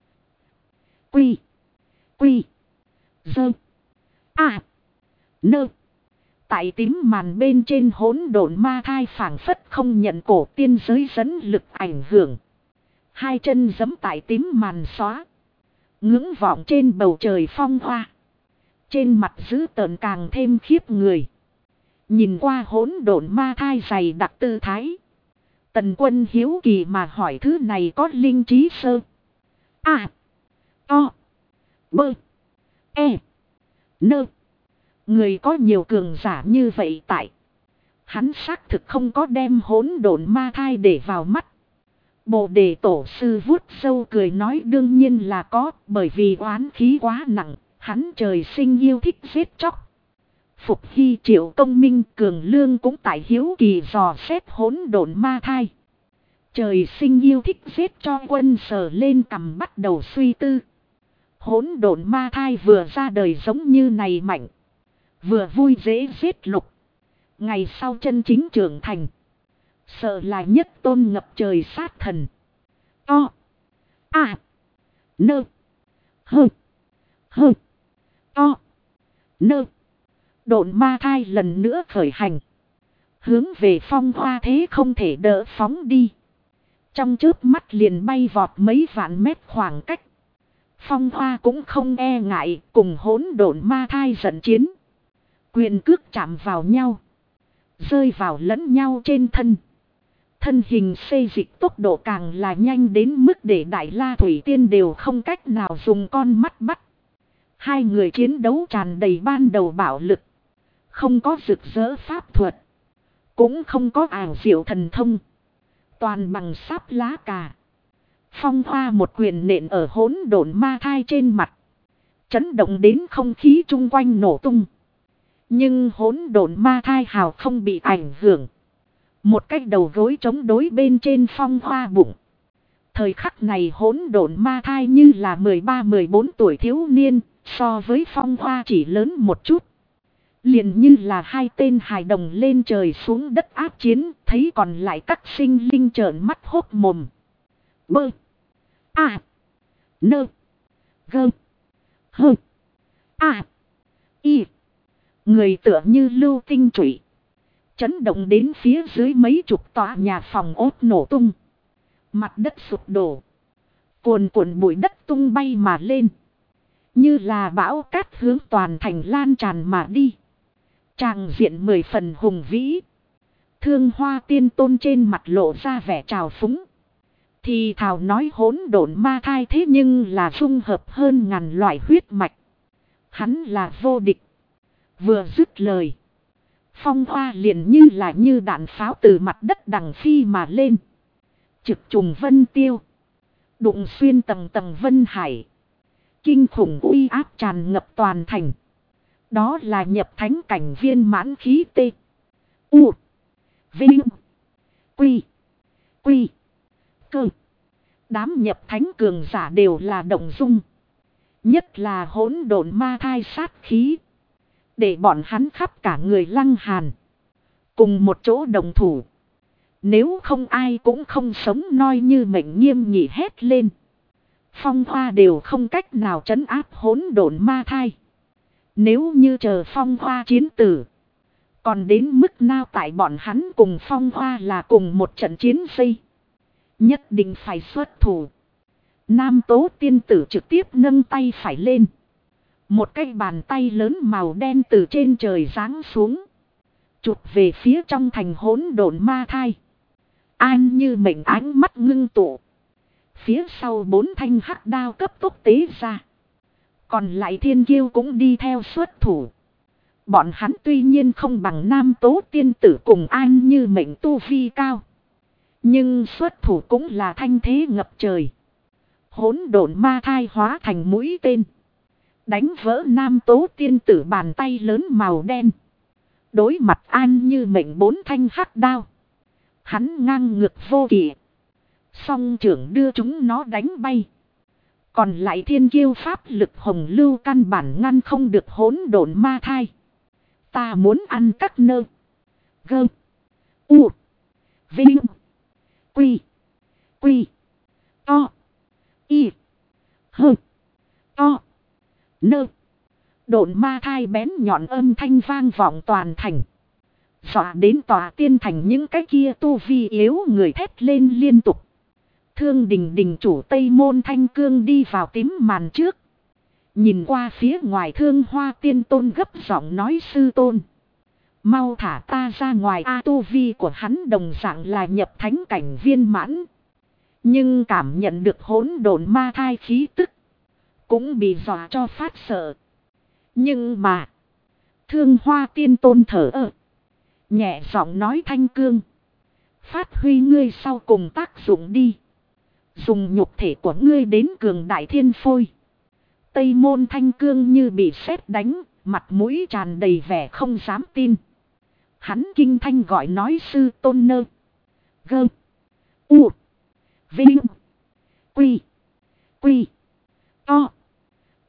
Quy. Quy. Dơ. À. Nơ. Tại tím màn bên trên hỗn độn ma thai phảng phất không nhận cổ tiên giới dẫn lực ảnh hưởng. Hai chân giẫm tại tím màn xóa. Ngưỡng vọng trên bầu trời Phong Hoa. Trên mặt dữ tợn càng thêm khiếp người. Nhìn qua hỗn độn ma thai dày đặc tư thái. Tần Quân hiếu kỳ mà hỏi thứ này có linh trí sơ. À. O. Bơ. E. Nơ. Người có nhiều cường giả như vậy tại. Hắn xác thực không có đem hỗn độn ma thai để vào mắt. Bồ đề tổ sư vuốt râu cười nói đương nhiên là có, bởi vì oán khí quá nặng, hắn trời sinh yêu thích giết chóc. Phục Hy Triệu Công Minh Cường Lương cũng tại hiếu kỳ dò xét hỗn độn ma thai. Trời sinh yêu thích giết cho Quân sờ lên cằm bắt đầu suy tư. Hỗn độn ma thai vừa ra đời giống như này mạnh. Vừa vui dễ giết lục. Ngày sau chân chính trưởng thành. Sợ là nhất tôn ngập trời sát thần. O. A. Nơ. Hơ. Hơ. O. Nơ. Độn ma thai lần nữa khởi hành. Hướng về Phong Hoa thế không thể đỡ phóng đi. Trong chớp mắt liền bay vọt mấy vạn mét khoảng cách. Phong Hoa cũng không e ngại cùng hỗn độn ma thai giận chiến. Quyền cước chạm vào nhau. Rơi vào lẫn nhau trên thân. Thân hình xê dịch tốc độ càng là nhanh đến mức để Đại La Thủy Tiên đều không cách nào dùng con mắt bắt. Hai người chiến đấu tràn đầy ban đầu bạo lực. Không có rực rỡ pháp thuật. Cũng không có ảo diệu thần thông. Toàn bằng sáp lá cà. Phong Hoa một quyền nện ở hỗn độn ma thai trên mặt. Chấn động đến không khí chung quanh nổ tung. Nhưng hỗn độn ma thai hào không bị ảnh hưởng. Một cái đầu gối chống đối bên trên Phong Hoa bụng. Thời khắc này hỗn độn ma thai như là 13-14 tuổi thiếu niên, so với Phong Hoa chỉ lớn một chút. Liền như là hai tên hài đồng lên trời xuống đất áp chiến, thấy còn lại các sinh linh trợn mắt hốt mồm. Bơ. A. Nơ. Gơ. Hơ. A. Y. Người tựa như lưu tinh trụy. Chấn động đến phía dưới mấy chục tòa nhà phòng ốt nổ tung. Mặt đất sụp đổ. Cuồn cuộn bụi đất tung bay mà lên. Như là bão cát hướng toàn thành lan tràn mà đi. Tràng diện 10 phần hùng vĩ. Thương Hoa Tiên Tôn trên mặt lộ ra vẻ trào phúng. Thì thảo nói hỗn độn ma thai thế nhưng là dung hợp hơn ngàn loại huyết mạch. Hắn là vô địch. Vừa dứt lời. Phong Hoa liền như đạn pháo từ mặt đất đằng phi mà lên. Trực trùng vân tiêu. Đụng xuyên tầng tầng vân hải. Kinh khủng uy áp tràn ngập toàn thành. Đó là nhập thánh cảnh viên mãn khí tê. U. Vinh. Quy. Quy. Cơ. Đám nhập thánh cường giả đều là động dung. Nhất là hỗn độn ma thai sát khí. Để bọn hắn khắp cả người lăng hàn. Cùng một chỗ đồng thủ. Nếu không ai cũng không sống noi như mệnh nghiêm nghị hét lên. Phong Hoa đều không cách nào trấn áp hỗn độn ma thai. Nếu như chờ Phong Hoa chiến tử. Còn đến mức nào tại bọn hắn cùng Phong Hoa là cùng một trận chiến dây. Nhất định phải xuất thủ. Nam Tố tiên tử trực tiếp nâng tay phải lên. Một cái bàn tay lớn màu đen từ trên trời giáng xuống. Chụp về phía trong thành hỗn độn ma thai. An như mệnh ánh mắt ngưng tụ. Phía sau 4 thanh hắc đao cấp tốc tế ra. Còn lại thiên kiêu cũng đi theo xuất thủ. Bọn hắn tuy nhiên không bằng Nam Tố tiên tử cùng An như mệnh tu vi cao. Nhưng xuất thủ cũng là thanh thế ngập trời. Hỗn độn ma thai hóa thành mũi tên. Đánh vỡ Nam Tố tiên tử bàn tay lớn màu đen. Đối mặt An như mệnh 4 thanh hắc đao. Hắn ngang ngược vô kỷ. Song trưởng đưa chúng nó đánh bay. Còn lại thiên kiêu pháp lực hồng lưu căn bản ngăn không được hỗn độn ma thai. Ta muốn ăn các nơ. Gơ. U. Vinh. Quy. Quy. To. Y. Hơ. To. Nơ. Độn ma thai bén nhọn âm thanh vang vọng toàn thành. Dọa đến tòa tiên thành những cái kia tu vi yếu người thét lên liên tục. Thương Đình Đình chủ Tây Môn Thanh Cương đi vào tím màn trước. Nhìn qua phía ngoài Thương Hoa Tiên Tôn gấp giọng nói sư tôn. Mau thả ta ra ngoài a, tu vi của hắn đồng dạng là nhập thánh cảnh viên mãn. Nhưng cảm nhận được hỗn độn ma thai khí tức. Cũng bị dọa cho phát sợ. Nhưng mà. Thương Hoa Tiên Tôn thở ơ. Nhẹ giọng nói Thanh Cương. Phát huy ngươi sau cùng tác dụng đi. Dùng nhục thể của ngươi đến cường đại thiên phôi. Tây Môn Thanh Cương như bị sét đánh. Mặt mũi tràn đầy vẻ không dám tin. Hắn kinh thanh gọi nói sư tôn nơ. Gơ. U. Vinh. Quy. Quy. To.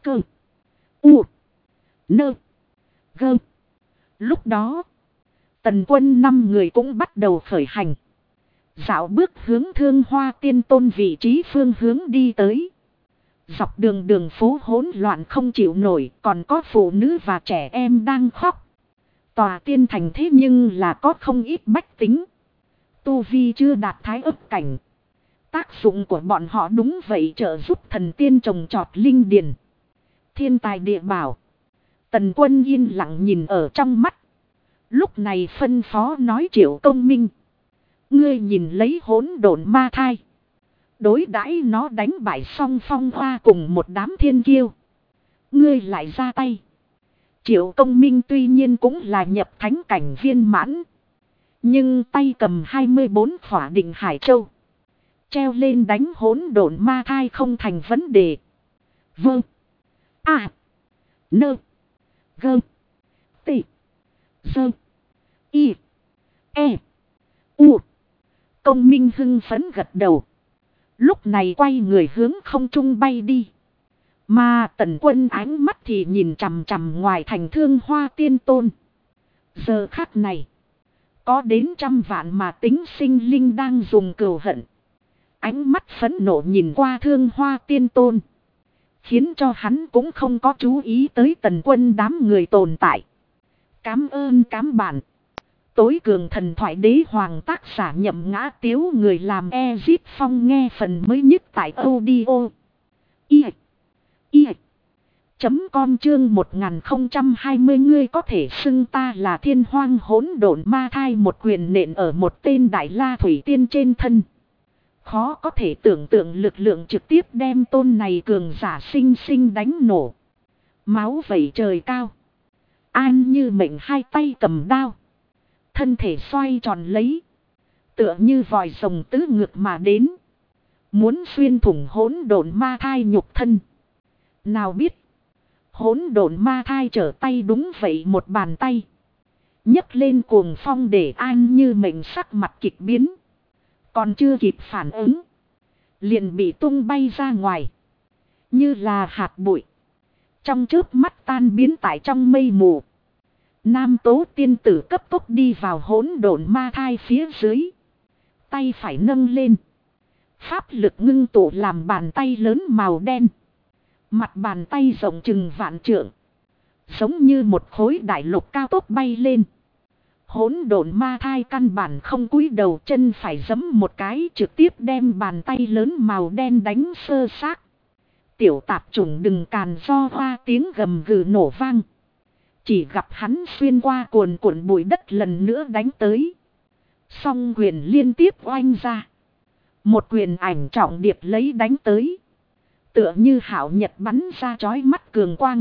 Cơ. U. Nơ. Gơ. Lúc đó, Tần Quân 5 người cũng bắt đầu khởi hành. Dạo bước hướng Thương Hoa Tiên Tôn vị trí phương hướng đi tới. Dọc đường đường phố hỗn loạn không chịu nổi, còn có phụ nữ và trẻ em đang khóc. Tòa tiên thành thế nhưng là có không ít bách tính. Tu vi chưa đạt thái ấp cảnh. Tác dụng của bọn họ đúng vậy, trợ giúp thần tiên trồng trọt linh điền. Thiên tài địa bảo. Tần Quân yên lặng nhìn ở trong mắt. Lúc này phân phó nói Triệu Công Minh. Ngươi nhìn lấy hỗn độn ma thai. Đối đãi nó đánh bại xong Phong Hoa cùng một đám thiên kiêu. Ngươi lại ra tay. Triệu Công Minh tuy nhiên cũng là nhập thánh cảnh viên mãn. Nhưng tay cầm 24 khỏa định Hải Châu. Treo lên đánh hỗn độn ma thai không thành vấn đề. Vâng. À. Nơ. Gơ. Tị. Dơ. Y. E. U. Công Minh hưng phấn gật đầu. Lúc này quay người hướng không trung bay đi. Mà Tần Quân ánh mắt thì nhìn chằm chằm ngoài thành Thương Hoa Tiên Tôn. Giờ khắc này, có đến 100 vạn mà tính sinh linh đang dùng cừu hận. Ánh mắt phẫn nộ nhìn qua Thương Hoa Tiên Tôn. Khiến cho hắn cũng không có chú ý tới Tần Quân đám người tồn tại. Cám ơn cám bản. Tối cường thần thoại đế hoàng tác giả Nhậm Ngã Tiếu, người làm Ezip Phong, nghe phần mới nhất tại audio. Com chương 1020. Ngươi có thể xưng ta là Thiên Hoang hỗn độn ma thai, một quyền nện ở một tên Đại La Thủy Tiên trên thân. Khó có thể tưởng tượng lực lượng trực tiếp đem tôn này cường giả sinh sinh đánh nổ. Máu vẩy trời cao. An Như Mệnh hai tay cầm đao. Thân thể xoay tròn lấy. Tựa như vòi rồng tứ ngược mà đến. Muốn xuyên thủng hỗn độn ma thai nhục thân. Nào biết. Hỗn độn ma thai trở tay đúng vậy một bàn tay. Nhấc lên cuồng phong để An Như Mệnh sắc mặt kịch biến. Còn chưa kịp phản ứng. Liền bị tung bay ra ngoài. Như là hạt bụi. Trong chớp mắt tan biến tại trong mây mù. Nam Tố tiên tử cấp tốc đi vào hỗn độn ma thai phía dưới. Tay phải nâng lên. Pháp lực ngưng tụ làm bàn tay lớn màu đen. Mặt bàn tay rộng chừng vạn trượng. Giống như một khối đại lục cao tốc bay lên. Hỗn độn ma thai căn bản không cúi đầu, chân phải giẫm một cái trực tiếp đem bàn tay lớn màu đen đánh sơ xác. Tiểu tạp chủng đừng càn, do hoa tiếng gầm gừ nổ vang. Chỉ gặp hắn xuyên qua cuồn cuộn bụi đất lần nữa đánh tới. Song quyền liên tiếp oanh ra. Một quyền ảnh trọng điệp lấy đánh tới. Tựa như hạo nhật bắn ra chói mắt cường quang.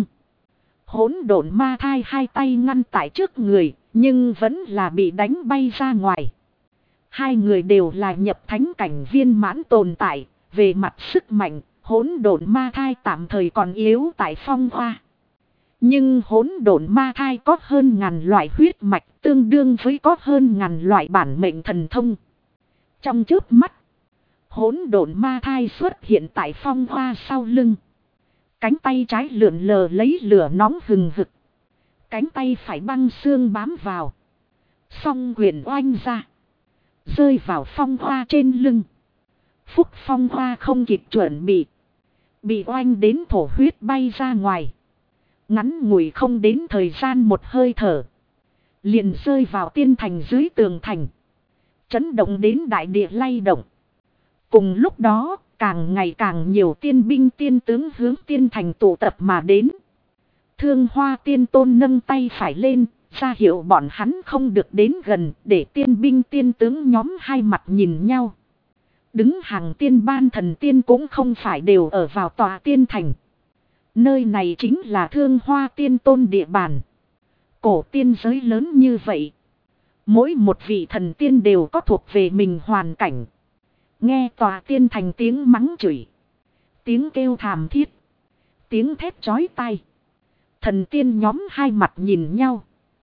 Hỗn độn ma thai hai tay ngăn tại trước người, nhưng vẫn là bị đánh bay ra ngoài. Hai người đều là nhập thánh cảnh viên mãn tồn tại. Về mặt sức mạnh, hỗn độn ma thai tạm thời còn yếu tại Phong Hoa. Nhưng hỗn độn ma thai có hơn ngàn loại huyết mạch, tương đương với có hơn ngàn loại bản mệnh thần thông. Trong chớp mắt, hỗn độn ma thai xuất hiện tại Phong Hoa sau lưng. Cánh tay trái lượn lờ lấy lửa nóng hừng hực. Cánh tay phải băng xương bám vào. Song quyền oanh ra. Rơi vào Phong Hoa trên lưng. Phúc Phong Hoa không kịp chuẩn bị. Bị oanh đến thổ huyết bay ra ngoài. Ngắn ngủi không đến thời gian một hơi thở. Liền rơi vào tiên thành dưới tường thành. Chấn động đến đại địa lay động. Cùng lúc đó, càng ngày càng nhiều tiên binh tiên tướng hướng tiên thành tụ tập mà đến. Thương Hoa Tiên Tôn nâng tay phải lên, ra hiệu bọn hắn không được đến gần, để tiên binh tiên tướng nhóm hai mặt nhìn nhau. Đứng hàng tiên ban thần tiên cũng không phải đều ở vào tòa tiên thành. Nơi này chính là Thương Hoa Tiên Tôn địa bàn. Cổ tiên giới lớn như vậy. Mỗi một vị thần tiên đều có thuộc về mình hoàn cảnh. Nghe tòa tiên thành tiếng mắng chửi. Tiếng kêu thảm thiết. Tiếng thét chói tai. Thần tiên nhóm hai mặt nhìn nhau.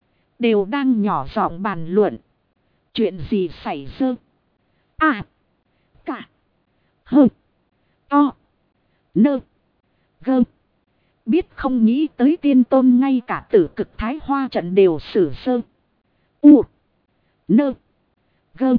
Đều đang nhỏ giọng bàn luận. Chuyện gì xảy ra? À. Cả. Hơ. To. Nơ. Gơ. Biết không nghĩ tới tiên tôn ngay cả tử cực thái hoa trận đều sử sơ. U. Nơ. Gơ.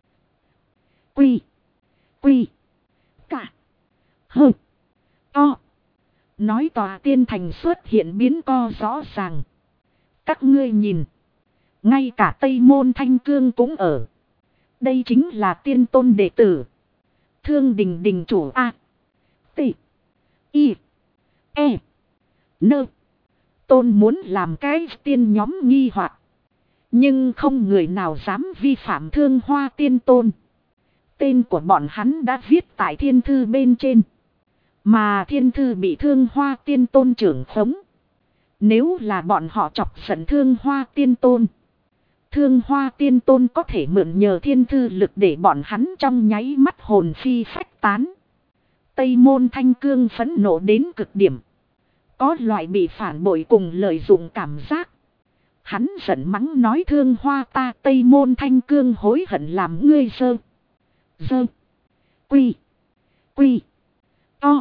Quy. Quy. Cả. Hơ. To. Nói tòa tiên thành xuất hiện biến co rõ ràng. Các ngươi nhìn. Ngay cả Tây Môn Thanh Cương cũng ở. Đây chính là tiên tôn đệ tử. Thương Đình đình chủ A. T. I. E. Nơ. Tôn muốn làm cái tiên nhóm nghi hoặc. Nhưng không người nào dám vi phạm Thương Hoa tiên tôn. Tên của bọn hắn đã viết tại thiên thư bên trên. Mà thiên thư bị Thương Hoa tiên tôn trưởng khống. Nếu là bọn họ chọc giận Thương Hoa tiên tôn. Thương Hoa tiên tôn có thể mượn nhờ thiên thư lực để bọn hắn trong nháy mắt hồn phi phách tán. Tây Môn Thanh Cương phẫn nộ đến cực điểm. Có loại bị phản bội cùng lợi dụng cảm giác. Hắn giận mắng nói Thương Hoa ta Tây Môn Thanh Cương hối hận làm ngươi dơ. Dơ. Quy. Quy. To.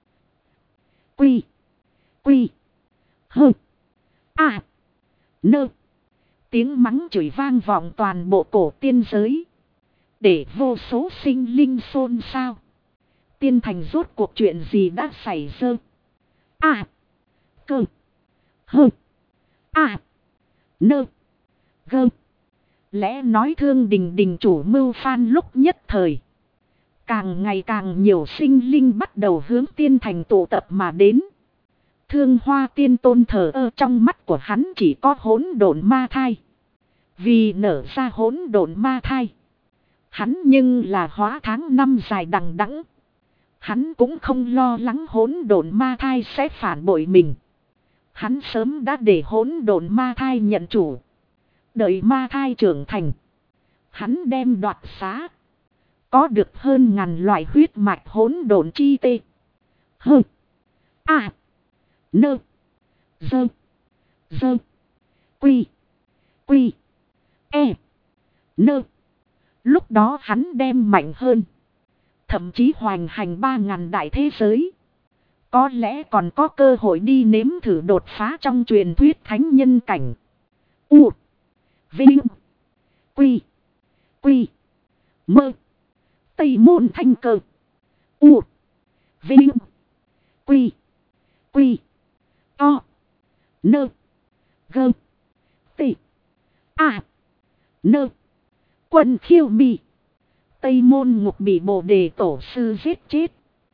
Quy. Quy. Hơ. À. Nơ. Tiếng mắng chửi vang vọng toàn bộ cổ tiên giới. Để vô số sinh linh xôn xao. Tiên thành rốt cuộc chuyện gì đã xảy ra. À. Cơ. Hơ. À. Nơ. Gơ. Lẽ nói Thương Đình đình chủ mưu phan lúc nhất thời. Càng ngày càng nhiều sinh linh bắt đầu hướng tiên thành tụ tập mà đến. Thương Hoa tiên tôn thờ ơ trong mắt của hắn chỉ có hỗn độn ma thai. Vì nở ra hỗn độn ma thai. Hắn nhưng là hóa tháng năm dài đằng đẵng. Hắn cũng không lo lắng hỗn độn ma thai sẽ phản bội mình. Hắn sớm đã để hỗn độn ma thai nhận chủ. Đợi ma thai trưởng thành. Hắn đem đoạt xá. Có được hơn ngàn loại huyết mạch hỗn độn chi tê. Hơ. À. Nơ. Dơ. Dơ. Quy. Quy. E. Nơ. Lúc đó hắn đem mạnh hơn. Thậm chí hoành hành 3.000 đại thế giới. Có lẽ còn có cơ hội đi nếm thử đột phá trong truyền thuyết thánh nhân cảnh. U. Vinh. Quy. Quy. Mơ. Tây Môn Thanh Cơ. U. Vinh. Quy. Quy. To. Nơ. Gơ. Tị. À. Nơ. Quân Khiêu Mi. Tây Môn Ngục bị Bồ Đề Tổ sư giết chết.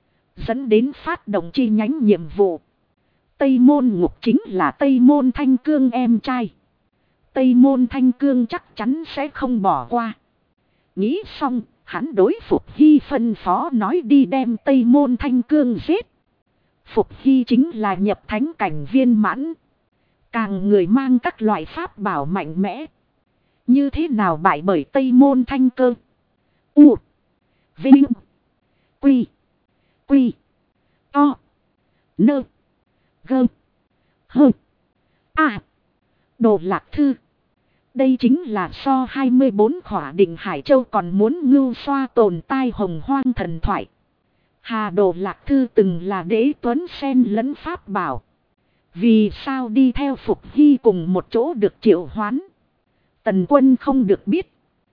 Dẫn đến phát động chi nhánh nhiệm vụ. Tây Môn Ngục chính là Tây Môn Thanh Cương em trai. Tây Môn Thanh Cương chắc chắn sẽ không bỏ qua. Nghĩ xong, hắn đối Phục Hy phân phó nói đi đem Tây Môn Thanh Cương giết. Phục Hy chính là nhập thánh cảnh viên mãn. Càng người mang các loại pháp bảo mạnh mẽ. Như thế nào bại bởi Tây Môn Thanh Cơ. U. Vinh. Quy. Quy. To. Nơ. Gơ. Hơ. À. Đồ Lạc Thư. Đây chính là so 24 khỏa định Hải Châu còn muốn ngưu xoa tồn tai hồng hoang thần thoại. Hà Đồ Lạc Thư từng là đế tuấn sen lẫn pháp bảo. Vì sao đi theo Phục Hy cùng một chỗ được triệu hoán. Tần Quân không được biết.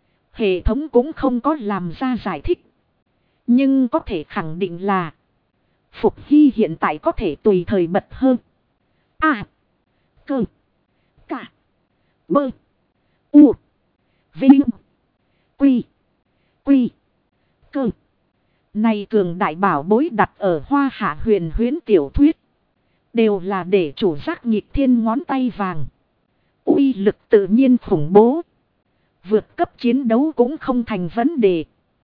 Hệ thống cũng không có làm ra giải thích. Nhưng có thể khẳng định là Phục Hy hiện tại có thể tùy thời bật hơn. À. Cơ. Cả. Bơ. U. Vinh. Quy. Quy. Cơ. Này cường đại bảo bối đặt ở Hoa Hạ huyền huyễn tiểu thuyết. Đều là để chủ giác nghịch thiên ngón tay vàng. Uy lực tự nhiên khủng bố. Vượt cấp chiến đấu cũng không thành vấn đề.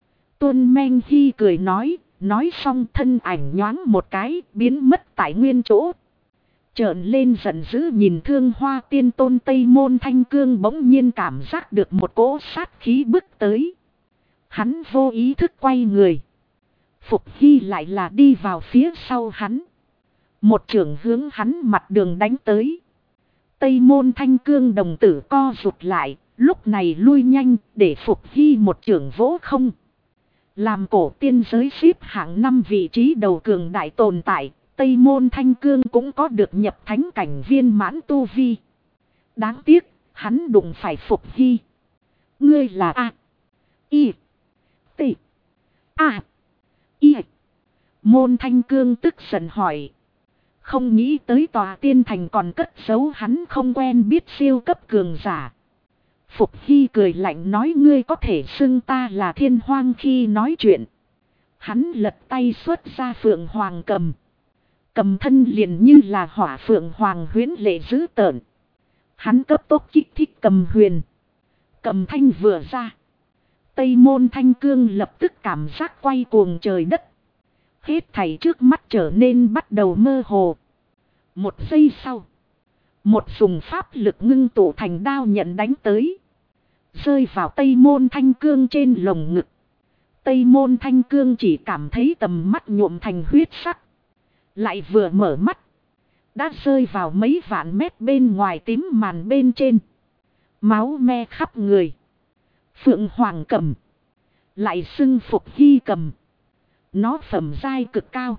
Tuân Manh Hy cười nói xong thân ảnh nhoáng một cái biến mất tại nguyên chỗ. Trợn lên giận dữ nhìn Thương Hoa tiên tôn Tây Môn Thanh Cương bỗng nhiên cảm giác được một cỗ sát khí bước tới. Hắn vô ý thức quay người. Phục Hy lại là đi vào phía sau hắn. Một chưởng hướng hắn mặt đường đánh tới. Tây Môn Thanh Cương đồng tử co rụt lại, lúc này lui nhanh để Phục Hy một chưởng vỗ không. Làm cổ tiên giới xếp hạng 5 vị trí đầu cường đại tồn tại, Tây Môn Thanh Cương cũng có được nhập thánh cảnh viên mãn tu vi. Đáng tiếc, hắn đụng phải Phục Hy. Ngươi là A. I. T. A. I. Môn Thanh Cương tức giận hỏi. Không nghĩ tới tòa tiên thành còn cất giấu hắn không quen biết siêu cấp cường giả. Phục Hy cười lạnh nói ngươi có thể xưng ta là Thiên Hoang khi nói chuyện. Hắn lật tay xuất ra Phượng Hoàng cầm. Cầm thân liền như là hỏa Phượng Hoàng huyễn lệ dữ tợn. Hắn cấp tốc kích thích cầm huyền. Cầm thanh vừa ra. Tây Môn Thanh Cương lập tức cảm giác quay cuồng trời đất. Hết thảy trước mắt trở nên bắt đầu mơ hồ. Một giây sau. Một dùng pháp lực ngưng tụ thành đao nhận đánh tới. Rơi vào Tây Môn Thanh Cương trên lồng ngực. Tây Môn Thanh Cương chỉ cảm thấy tầm mắt nhuộm thành huyết sắc. Lại vừa mở mắt. Đã rơi vào mấy vạn mét bên ngoài tím màn bên trên. Máu me khắp người. Phượng Hoàng cầm. Lại xưng Phục Hy cầm. Nó phẩm giai cực cao.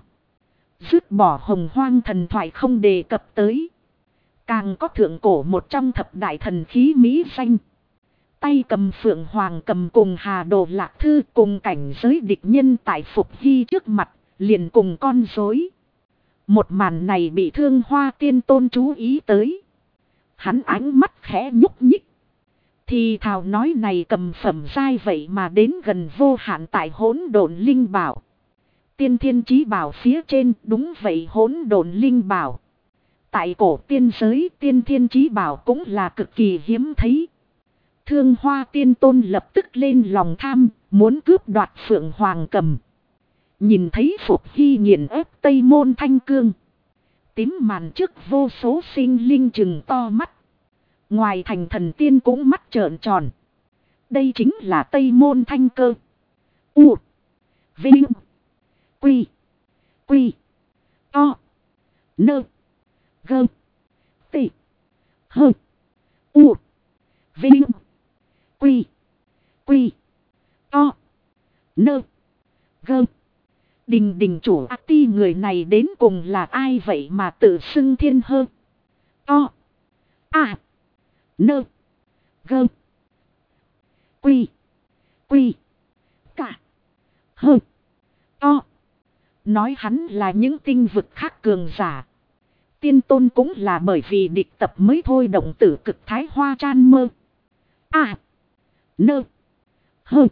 Dứt bỏ Hồng Hoang thần thoại không đề cập tới. Càng có thượng cổ một trong thập đại thần khí mỹ danh. Tay cầm Phượng Hoàng cầm cùng Hà Đồ Lạc Thư cùng cảnh giới địch nhân tại Phục Hy trước mặt, liền cùng con rối. Một màn này bị Thương Hoa Tiên Tôn chú ý tới. Hắn ánh mắt khẽ nhúc nhích. Thì thào nói này cầm phẩm giai vậy mà đến gần vô hạn tại Hỗn Độn Linh Bảo. Tiên Thiên Chí Bảo phía trên đúng vậy Hỗn Độn Linh Bảo. Tại cổ tiên giới Tiên Thiên Chí Bảo cũng là cực kỳ hiếm thấy. Thương Hoa Tiên Tôn lập tức lên lòng tham, muốn cướp đoạt Phượng Hoàng cầm. Nhìn thấy Phục Hy nghiền ép Tây Môn Thanh Cương. Tím màn trước vô số sinh linh chừng to mắt. Ngoài thành thần tiên cũng mắt trợn tròn. Đây chính là Tây Môn Thanh Cơ. U. Vinh. Quy. Quy. To. Nơ. Gơ. Tị. Hơ. U. Vinh. Quy. Quy. To. Nơ. Gơ. Đình đình chủ A Ti người này đến cùng là ai vậy mà tự xưng thiên hơ. To. A. Nơ. Gơ. Quy. Quy. Cả. Hơ. To. Nói hắn là những tinh vực khác cường giả. Tiên Tôn cũng là bởi vì địch tập mới thôi động tử cực thái hoa chan mơ. A. Nơ. Hơ.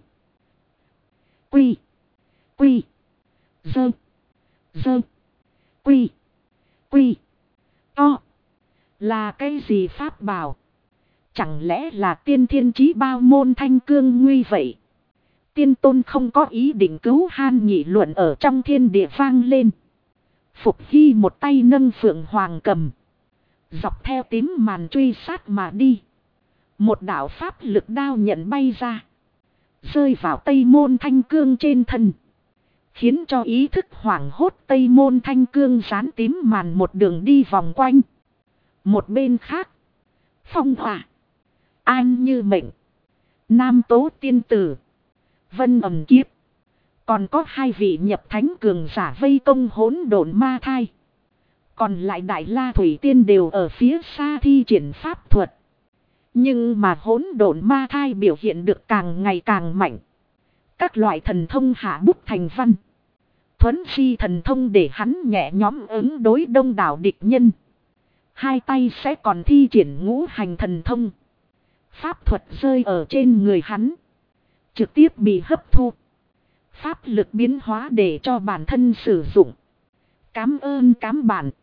Quy. Quy. Dơ. Dơ. Quy. Quy. To. Là cái gì pháp bảo? Chẳng lẽ là tiên thiên chí bao Môn Thanh Cương nguy vậy? Tiên Tôn không có ý định cứu han nghị luận ở trong thiên địa vang lên. Phục Hy một tay nâng Phượng Hoàng cầm. Dọc theo tím màn truy sát mà đi. Một đạo pháp lực đao nhận bay ra. Rơi vào Tây Môn Thanh Cương trên thân. Khiến cho ý thức hoảng hốt Tây Môn Thanh Cương dán tím màn một đường đi vòng quanh. Một bên khác. Phong Hỏa. An Như Mệnh. Nam Tố Tiên Tử. Vân Ẩm Kiếp. Còn có hai vị nhập thánh cường giả vây công Hỗn Độn Ma Thai. Còn lại Đại La Thủy Tiên đều ở phía xa thi triển pháp thuật. Nhưng mà Hỗn Độn Ma Thai biểu hiện được càng ngày càng mạnh. Các loại thần thông hạ bút thành văn. Thuấn phi thần thông để hắn nhẹ nhõm ứng đối đông đảo địch nhân. Hai tay sẽ còn thi triển ngũ hành thần thông. Pháp thuật rơi ở trên người hắn. Trực tiếp bị hấp thu. Pháp lực biến hóa để cho bản thân sử dụng. Cám ơn cám bản.